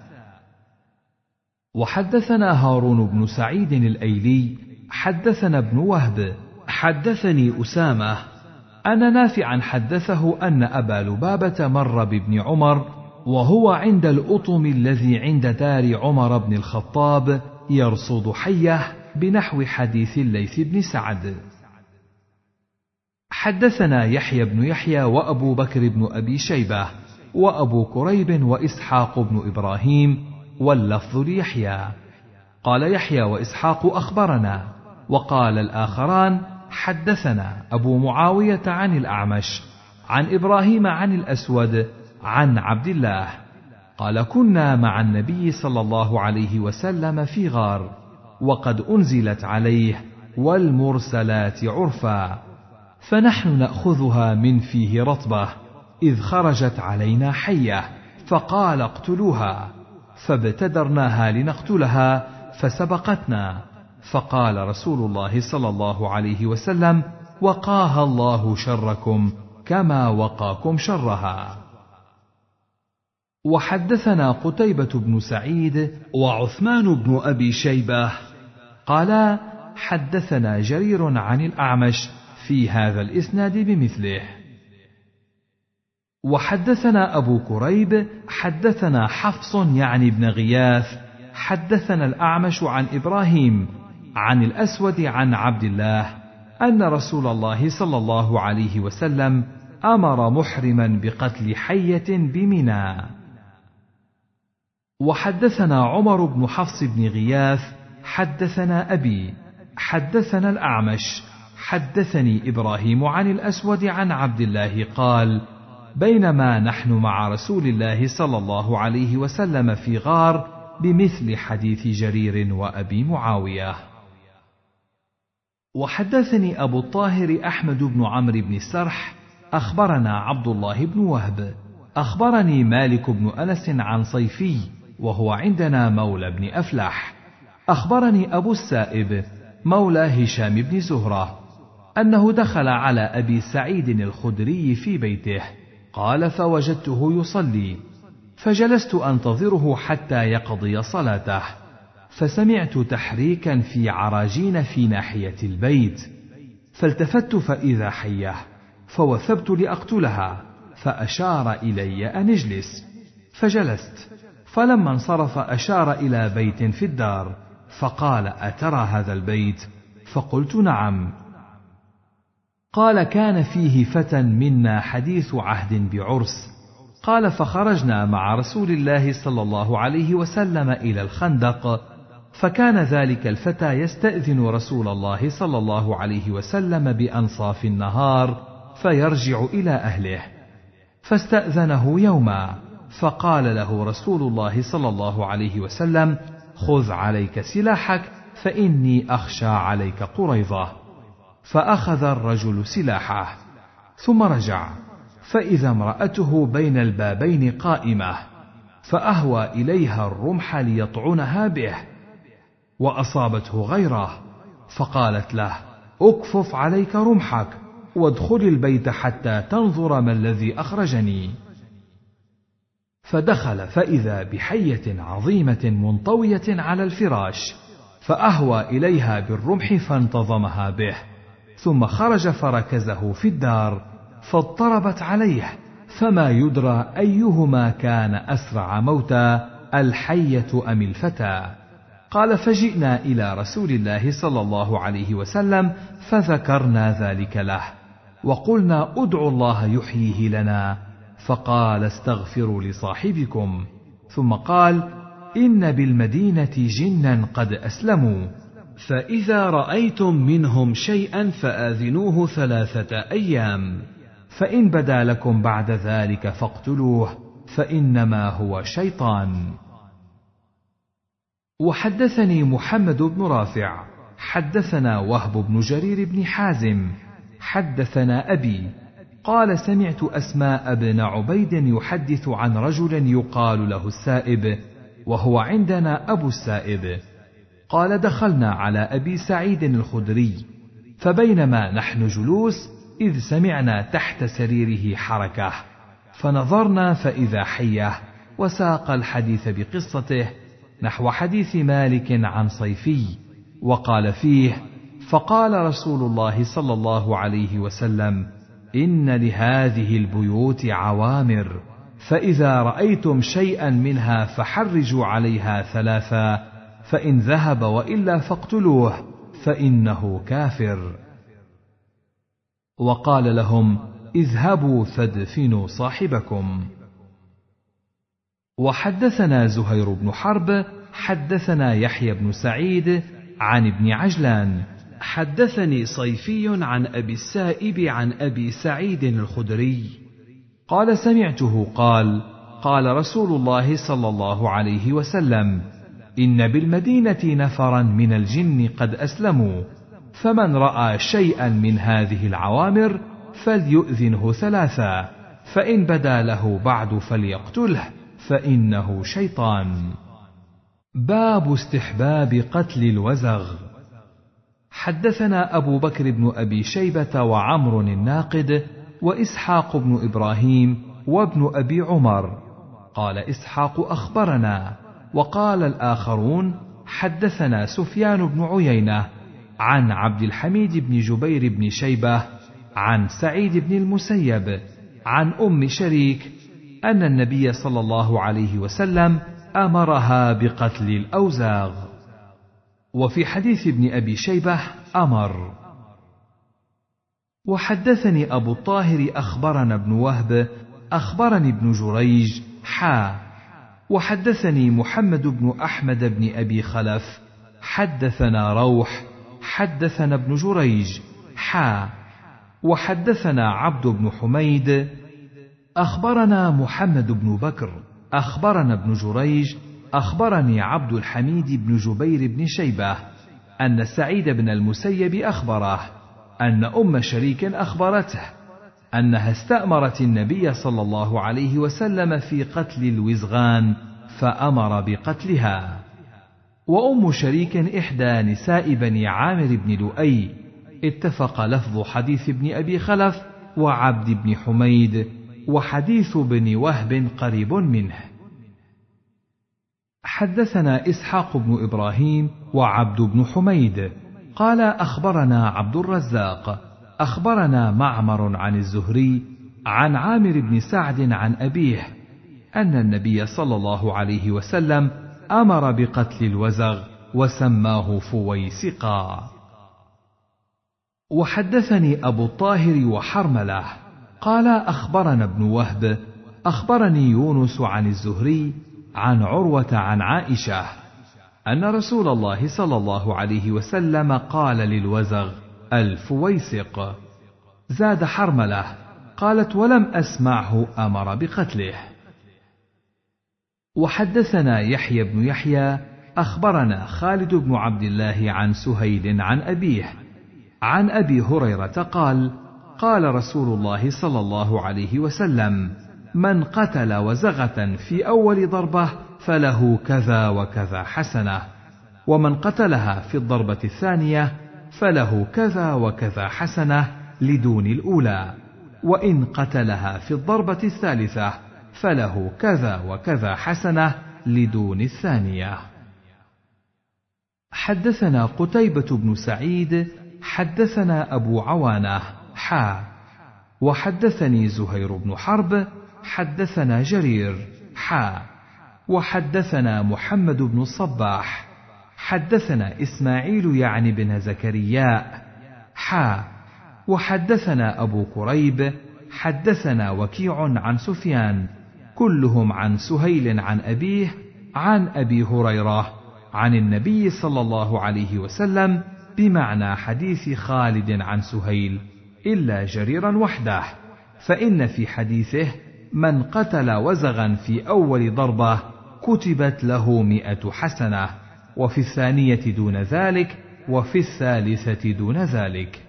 Speaker 1: وحدثنا هارون بن سعيد الأيلي حدثنا ابن وهب حدثني أسامة أن نافعا حدثه أن أبا لبابة مر بابن عمر وهو عند الأطم الذي عند دار عمر بن الخطاب يرصد حية بنحو حديث الليث بن سعد. حدثنا يحيى بن يحيى وأبو بكر بن أبي شيبة وأبو كريب وإسحاق بن إبراهيم واللفظ ليحيى قال يحيى وإسحاق أخبرنا، وقال الآخران حدثنا أبو معاوية عن الأعمش عن إبراهيم عن الأسود عن عبد الله قال كنا مع النبي صلى الله عليه وسلم في غار وقد أنزلت عليه والمرسلات عرفا، فنحن نأخذها من فيه رطبة إذ خرجت علينا حية فقال اقتلوها، فابتدرناها لنقتلها فسبقتنا، فقال رسول الله صلى الله عليه وسلم وقاها الله شركم كما وقاكم شرها. وحدثنا قتيبة بن سعيد وعثمان بن أبي شيبة قالا حدثنا جرير عن الأعمش في هذا الإسناد بمثله. وحدثنا أبو كريب حدثنا حفص يعني بن غياث حدثنا الأعمش عن إبراهيم عن الأسود عن عبد الله أن رسول الله صلى الله عليه وسلم أمر محرما بقتل حية بمنى. وحدثنا عمر بن حفص بن غياث حدثنا أبي حدثنا الأعمش حدثني إبراهيم عن الأسود عن عبد الله قال بينما نحن مع رسول الله صلى الله عليه وسلم في غار بمثل حديث جرير وأبي معاوية. وحدثني أبو الطاهر أحمد بن عمرو بن السرح أخبرنا عبد الله بن وهب أخبرني مالك بن أنس عن صيفي وهو عندنا مولى بن أفلح أخبرني أبو السائب مولى هشام بن زهرة أنه دخل على أبي سعيد الخدري في بيته قال فوجدته يصلي فجلست أنتظره حتى يقضي صلاته، فسمعت تحريكا في عراجين في ناحية البيت، فالتفت فإذا حية فوثبت لأقتلها، فأشار إلي أن اجلس، فجلست، فلما انصرف أشار إلى بيت في الدار، فقال أترى هذا البيت؟ فقلت نعم. قال كان فيه فتى منا حديث عهد بعرس، قال فخرجنا مع رسول الله صلى الله عليه وسلم إلى الخندق، فكان ذلك الفتى يستأذن رسول الله صلى الله عليه وسلم بأنصاف النهار فيرجع إلى أهله، فاستأذنه يوما، فقال له رسول الله صلى الله عليه وسلم خذ عليك سلاحك فإني أخشى عليك قريظة. فأخذ الرجل سلاحه ثم رجع، فإذا امرأته بين البابين قائمة، فأهوى إليها الرمح ليطعنها به، وأصابته غيره، فقالت له: أكفف عليك رمحك وادخل البيت حتى تنظر ما الذي أخرجني. فدخل فإذا بحية عظيمة منطوية على الفراش، فأهوى إليها بالرمح فانتظمها به، ثم خرج فركزه في الدار، فاضطربت عليه، فما يدرى أيهما كان أسرع موتا، الحية أم الفتى. قال: فجئنا إلى رسول الله صلى الله عليه وسلم فذكرنا ذلك له، وقلنا: ادعوا الله يحييه لنا. فقال: استغفروا لصاحبكم. ثم قال: إن بالمدينة جنا قد أسلموا، فإذا رأيتم منهم شيئا فآذنوه ثلاثة أيام، فإن بدا لكم بعد ذلك فاقتلوه، فإنما هو شيطان. وحدثني محمد بن رافع حدثنا وهب بن جرير بن حازم حدثنا أبي قال: سمعت أسماء بن عبيد يحدث عن رجل يقال له السائب، وهو عندنا أبو السائب، قال: دخلنا على أبي سعيد الخدري، فبينما نحن جلوس إذ سمعنا تحت سريره حركة، فنظرنا فإذا حية، وساق الحديث بقصته نحو حديث مالك عن صيفي، وقال فيه: فقال رسول الله صلى الله عليه وسلم: إن لهذه البيوت عوامر، فإذا رأيتم شيئا منها فحرجوا عليها ثلاثا، فإن ذهب وإلا فاقتلوه، فإنه كافر. وقال لهم: اذهبوا فادفنوا صاحبكم. وحدثنا زهير بن حرب حدثنا يحيى بن سعيد عن ابن عجلان حدثني صيفي عن أبي السائب عن أبي سعيد الخدري قال: سمعته قال: قال رسول الله صلى الله عليه وسلم: إن بالمدينة نفرا من الجن قد أسلموا، فمن رأى شيئا من هذه العوامر فليؤذنه ثلاثا، فإن بدا له بعد فليقتله، فإنه شيطان. باب استحباب قتل الوزغ. حدثنا أبو بكر بن أبي شيبة وعمر الناقد وإسحاق بن إبراهيم وابن أبي عمر. قال إسحاق: أخبرنا. وقال الآخرون: حدثنا سفيان بن عيينة عن عبد الحميد بن جبير بن شيبة عن سعيد بن المسيب عن أم شريك أن النبي صلى الله عليه وسلم أمرها بقتل الأوزاغ. وفي حديث ابن أبي شيبة أمر. وحدثني أبو الطاهر أخبرنا ابن وهب أخبرني ابن جريج حا وحدثني محمد بن أحمد بن أبي خلف حدثنا روح حدثنا ابن جريج حا وحدثنا عبد بن حميد أخبرنا محمد بن بكر أخبرنا ابن جريج أخبرني عبد الحميد بن جبير بن شيبة أن سعيد بن المسيب أخبره أن أم شريك أخبرته أنها استأمرت النبي صلى الله عليه وسلم في قتل الوزغان فأمر بقتلها. وأم شريك إحدى نساء بني عامر بن لؤي. اتفق لفظ حديث ابن أبي خلف وعبد بن حميد، وحديث بن وهب قريب منه. حدثنا إسحاق بن إبراهيم وعبد بن حميد قال أخبرنا عبد الرزاق أخبرنا معمر عن الزهري عن عامر بن سعد عن أبيه أن النبي صلى الله عليه وسلم أمر بقتل الوزغ وسماه فويسقا. وحدثني أبو الطاهر وحرملة قال أخبرنا ابن وهب أخبرني يونس عن الزهري عن عروة عن عائشة أن رسول الله صلى الله عليه وسلم قال للوزغ الفويسق. زاد حرملة قالت ولم أسمعه أمر بقتله. وحدثنا يحيى بن يحيى أخبرنا خالد بن عبد الله عن سهيل عن أبيه عن أبي هريرة قال: قال رسول الله صلى الله عليه وسلم: من قتل وزغة في أول ضربة فله كذا وكذا حسنة، ومن قتلها في الضربة الثانية فله كذا وكذا حسنة لدون الأولى، وإن قتلها في الضربة الثالثة فله كذا وكذا حسنة لدون الثانية. حدثنا قتيبة بن سعيد حدثنا أبو عوانة حا وحدثني زهير بن حرب حدثنا جرير حا وحدثنا محمد بن الصباح حدثنا إسماعيل يعني بن زكريا حا وحدثنا أبو كريب حدثنا وكيع عن سفيان كلهم عن سهيل عن أبيه عن أبي هريرة عن النبي صلى الله عليه وسلم بمعنى حديث خالد عن سهيل إلا جريرا وحده، فإن في حديثه: من قتل وزغا في أول ضربة كتبت له مئة حسنة، وفي الثانية دون ذلك، وفي الثالثة دون ذلك.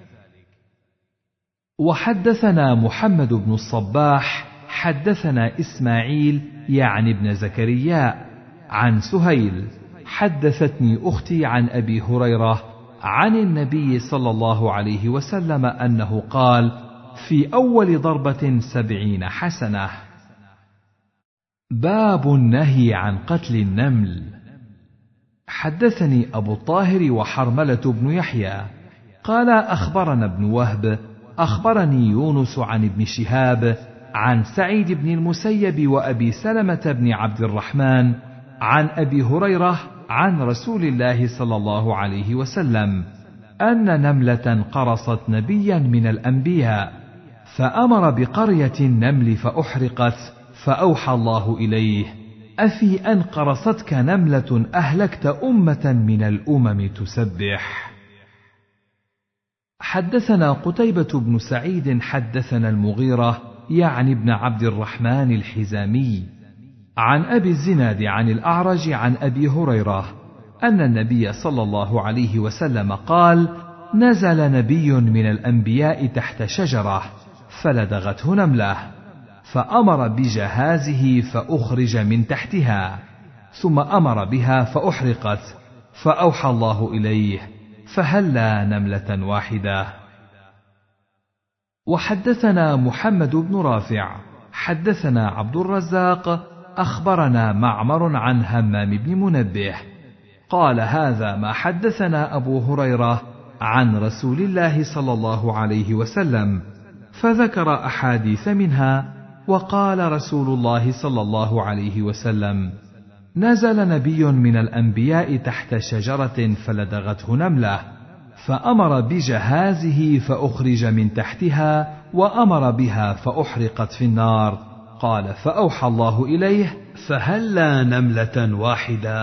Speaker 1: وحدثنا محمد بن الصباح حدثنا إسماعيل يعني ابن زكريا عن سهيل حدثتني أختي عن أبي هريرة عن النبي صلى الله عليه وسلم أنه قال: في أول ضربة سبعين حسنة. باب النهي عن قتل النمل. حدثني أبو الطاهر وحرملة بن يحيى قال: أخبرنا ابن وهب أخبرني يونس عن ابن شهاب عن سعيد بن المسيب وأبي سلمة بن عبد الرحمن عن أبي هريرة عن رسول الله صلى الله عليه وسلم أن نملة قرصت نبيا من الأنبياء فأمر بقرية النمل فأحرقت، فأوحى الله إليه: أفي أن قرصتك نملة أهلكت أمة من الأمم تسبح. حدثنا قتيبة بن سعيد حدثنا المغيرة يعني ابن عبد الرحمن الحزامي عن أبي الزناد عن الأعرج عن أبي هريرة أن النبي صلى الله عليه وسلم قال: نزل نبي من الأنبياء تحت شجرة فلدغته نملة، فأمر بجهازه فأخرج من تحتها، ثم أمر بها فأحرقت، فأوحى الله إليه: فهلا نملة واحدة. وحدثنا محمد بن رافع حدثنا عبد الرزاق أخبرنا معمر عن همام بن منبه قال: هذا ما حدثنا أبو هريرة عن رسول الله صلى الله عليه وسلم، فذكر أحاديث منها، وقال رسول الله صلى الله عليه وسلم: نزل نبي من الأنبياء تحت شجرة فلدغته نملة، فأمر بجهازه فأخرج من تحتها، وأمر بها فأحرقت في النار. قال: فأوحى الله إليه: فهلا نملة واحدة.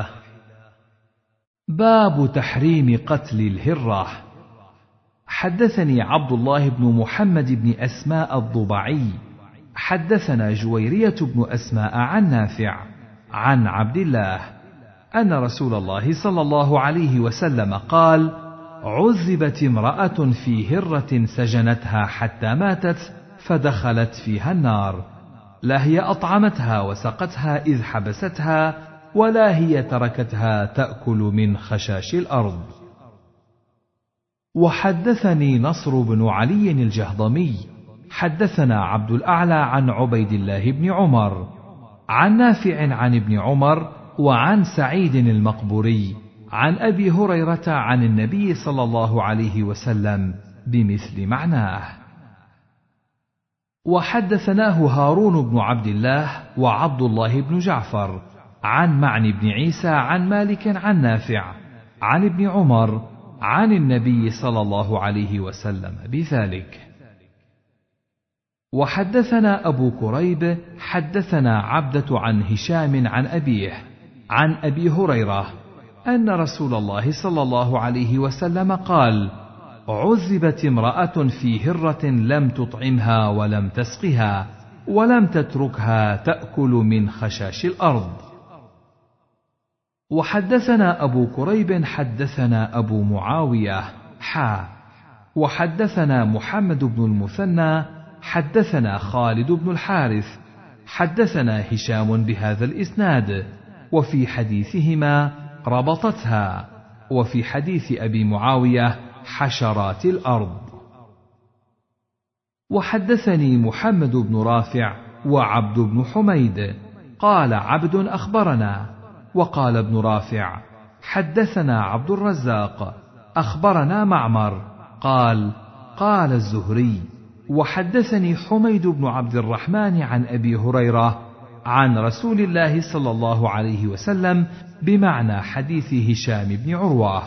Speaker 1: باب تحريم قتل الهرة. حدثني عبد الله بن محمد بن أسماء الضبعي حدثنا جويرية بن أسماء عن نافع عن عبد الله أن رسول الله صلى الله عليه وسلم قال: عذبت امرأة في هرة سجنتها حتى ماتت فدخلت فيها النار، لا هي أطعمتها وسقتها إذ حبستها، ولا هي تركتها تأكل من خشاش الأرض. وحدثني نصر بن علي الجهضمي حدثنا عبد الأعلى عن عبيد الله بن عمر عن نافع عن ابن عمر وعن سعيد المقبوري عن أبي هريرة عن النبي صلى الله عليه وسلم بمثل معناه. وحدثناه هارون بن عبد الله وعبد الله بن جعفر عن معن بن عيسى عن مالك عن نافع عن ابن عمر عن النبي صلى الله عليه وسلم بذلك. وحدثنا أبو كريب حدثنا عبدة عن هشام عن أبيه عن أبي هريرة أن رسول الله صلى الله عليه وسلم قال: عذبت امرأة في هرة لم تطعمها ولم تسقها ولم تتركها تأكل من خشاش الأرض. وحدثنا أبو كريب حدثنا أبو معاوية حا وحدثنا محمد بن المثنى حدثنا خالد بن الحارث حدثنا هشام بهذا الإسناد، وفي حديثهما ربطتها، وفي حديث أبي معاوية حشرات الأرض. وحدثني محمد بن رافع وعبد بن حميد قال عبد أخبرنا، وقال ابن رافع حدثنا عبد الرزاق أخبرنا معمر قال قال الزهري وحدثني حميد بن عبد الرحمن عن أبي هريرة عن رسول الله صلى الله عليه وسلم بمعنى حديث هشام بن عروة.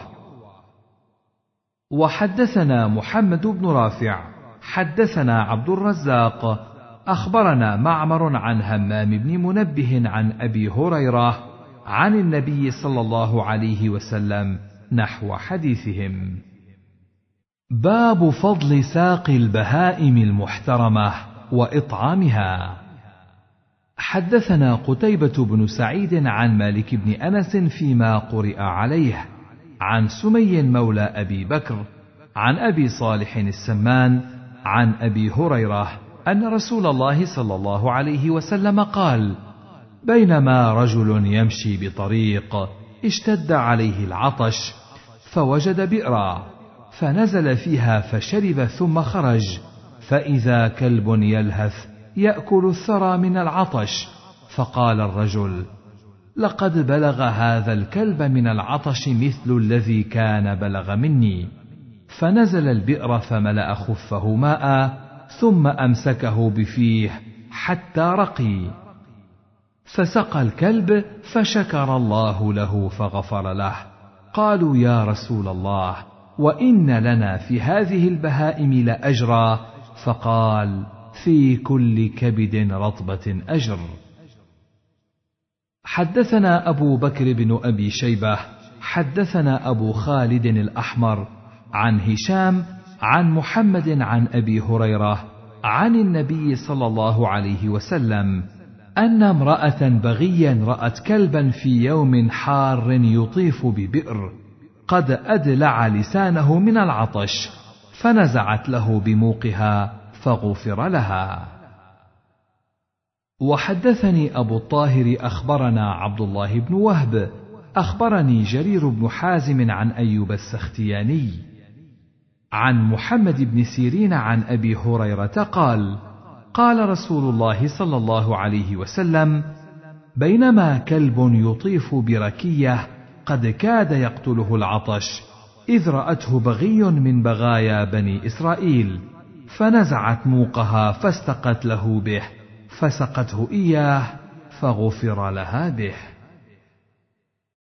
Speaker 1: وحدثنا محمد بن رافع حدثنا عبد الرزاق أخبرنا معمر عن همام بن منبه عن أبي هريرة عن النبي صلى الله عليه وسلم نحو حديثهم. باب فضل ساقي البهائم المحترمة وإطعامها. حدثنا قتيبة بن سعيد عن مالك بن أنس فيما قرئ عليه عن سمي مولى أبي بكر عن أبي صالح السمان عن أبي هريرة أن رسول الله صلى الله عليه وسلم قال: بينما رجل يمشي بطريق اشتد عليه العطش فوجد بئرا فنزل فيها فشرب ثم خرج فإذا كلب يلهث يأكل الثرى من العطش، فقال الرجل: لقد بلغ هذا الكلب من العطش مثل الذي كان بلغ مني، فنزل البئر فملأ خفه ماء ثم أمسكه بفيه حتى رقي، فسقى الكلب فشكر الله له فغفر له. قالوا: يا رسول الله، وإن لنا في هذه البهائم لأجرا؟ فقال: في كل كبد رطبة أجر. حدثنا أبو بكر بن أبي شيبة حدثنا أبو خالد الأحمر عن هشام عن محمد عن أبي هريرة عن النبي صلى الله عليه وسلم أن امرأة بغيا رأت كلبا في يوم حار يطيف ببئر قد أدلع لسانه من العطش، فنزعت له بموقها فغفر لها. وحدثني أبو الطاهر أخبرنا عبد الله بن وهب أخبرني جرير بن حازم عن أيوب السختياني عن محمد بن سيرين عن أبي هريرة قال: قال رسول الله صلى الله عليه وسلم: بينما كلب يطيف بركية قد كاد يقتله العطش إذ رأته بغي من بغايا بني إسرائيل، فنزعت موقها فاستقت له به، فسقته إياه فغفر لها به.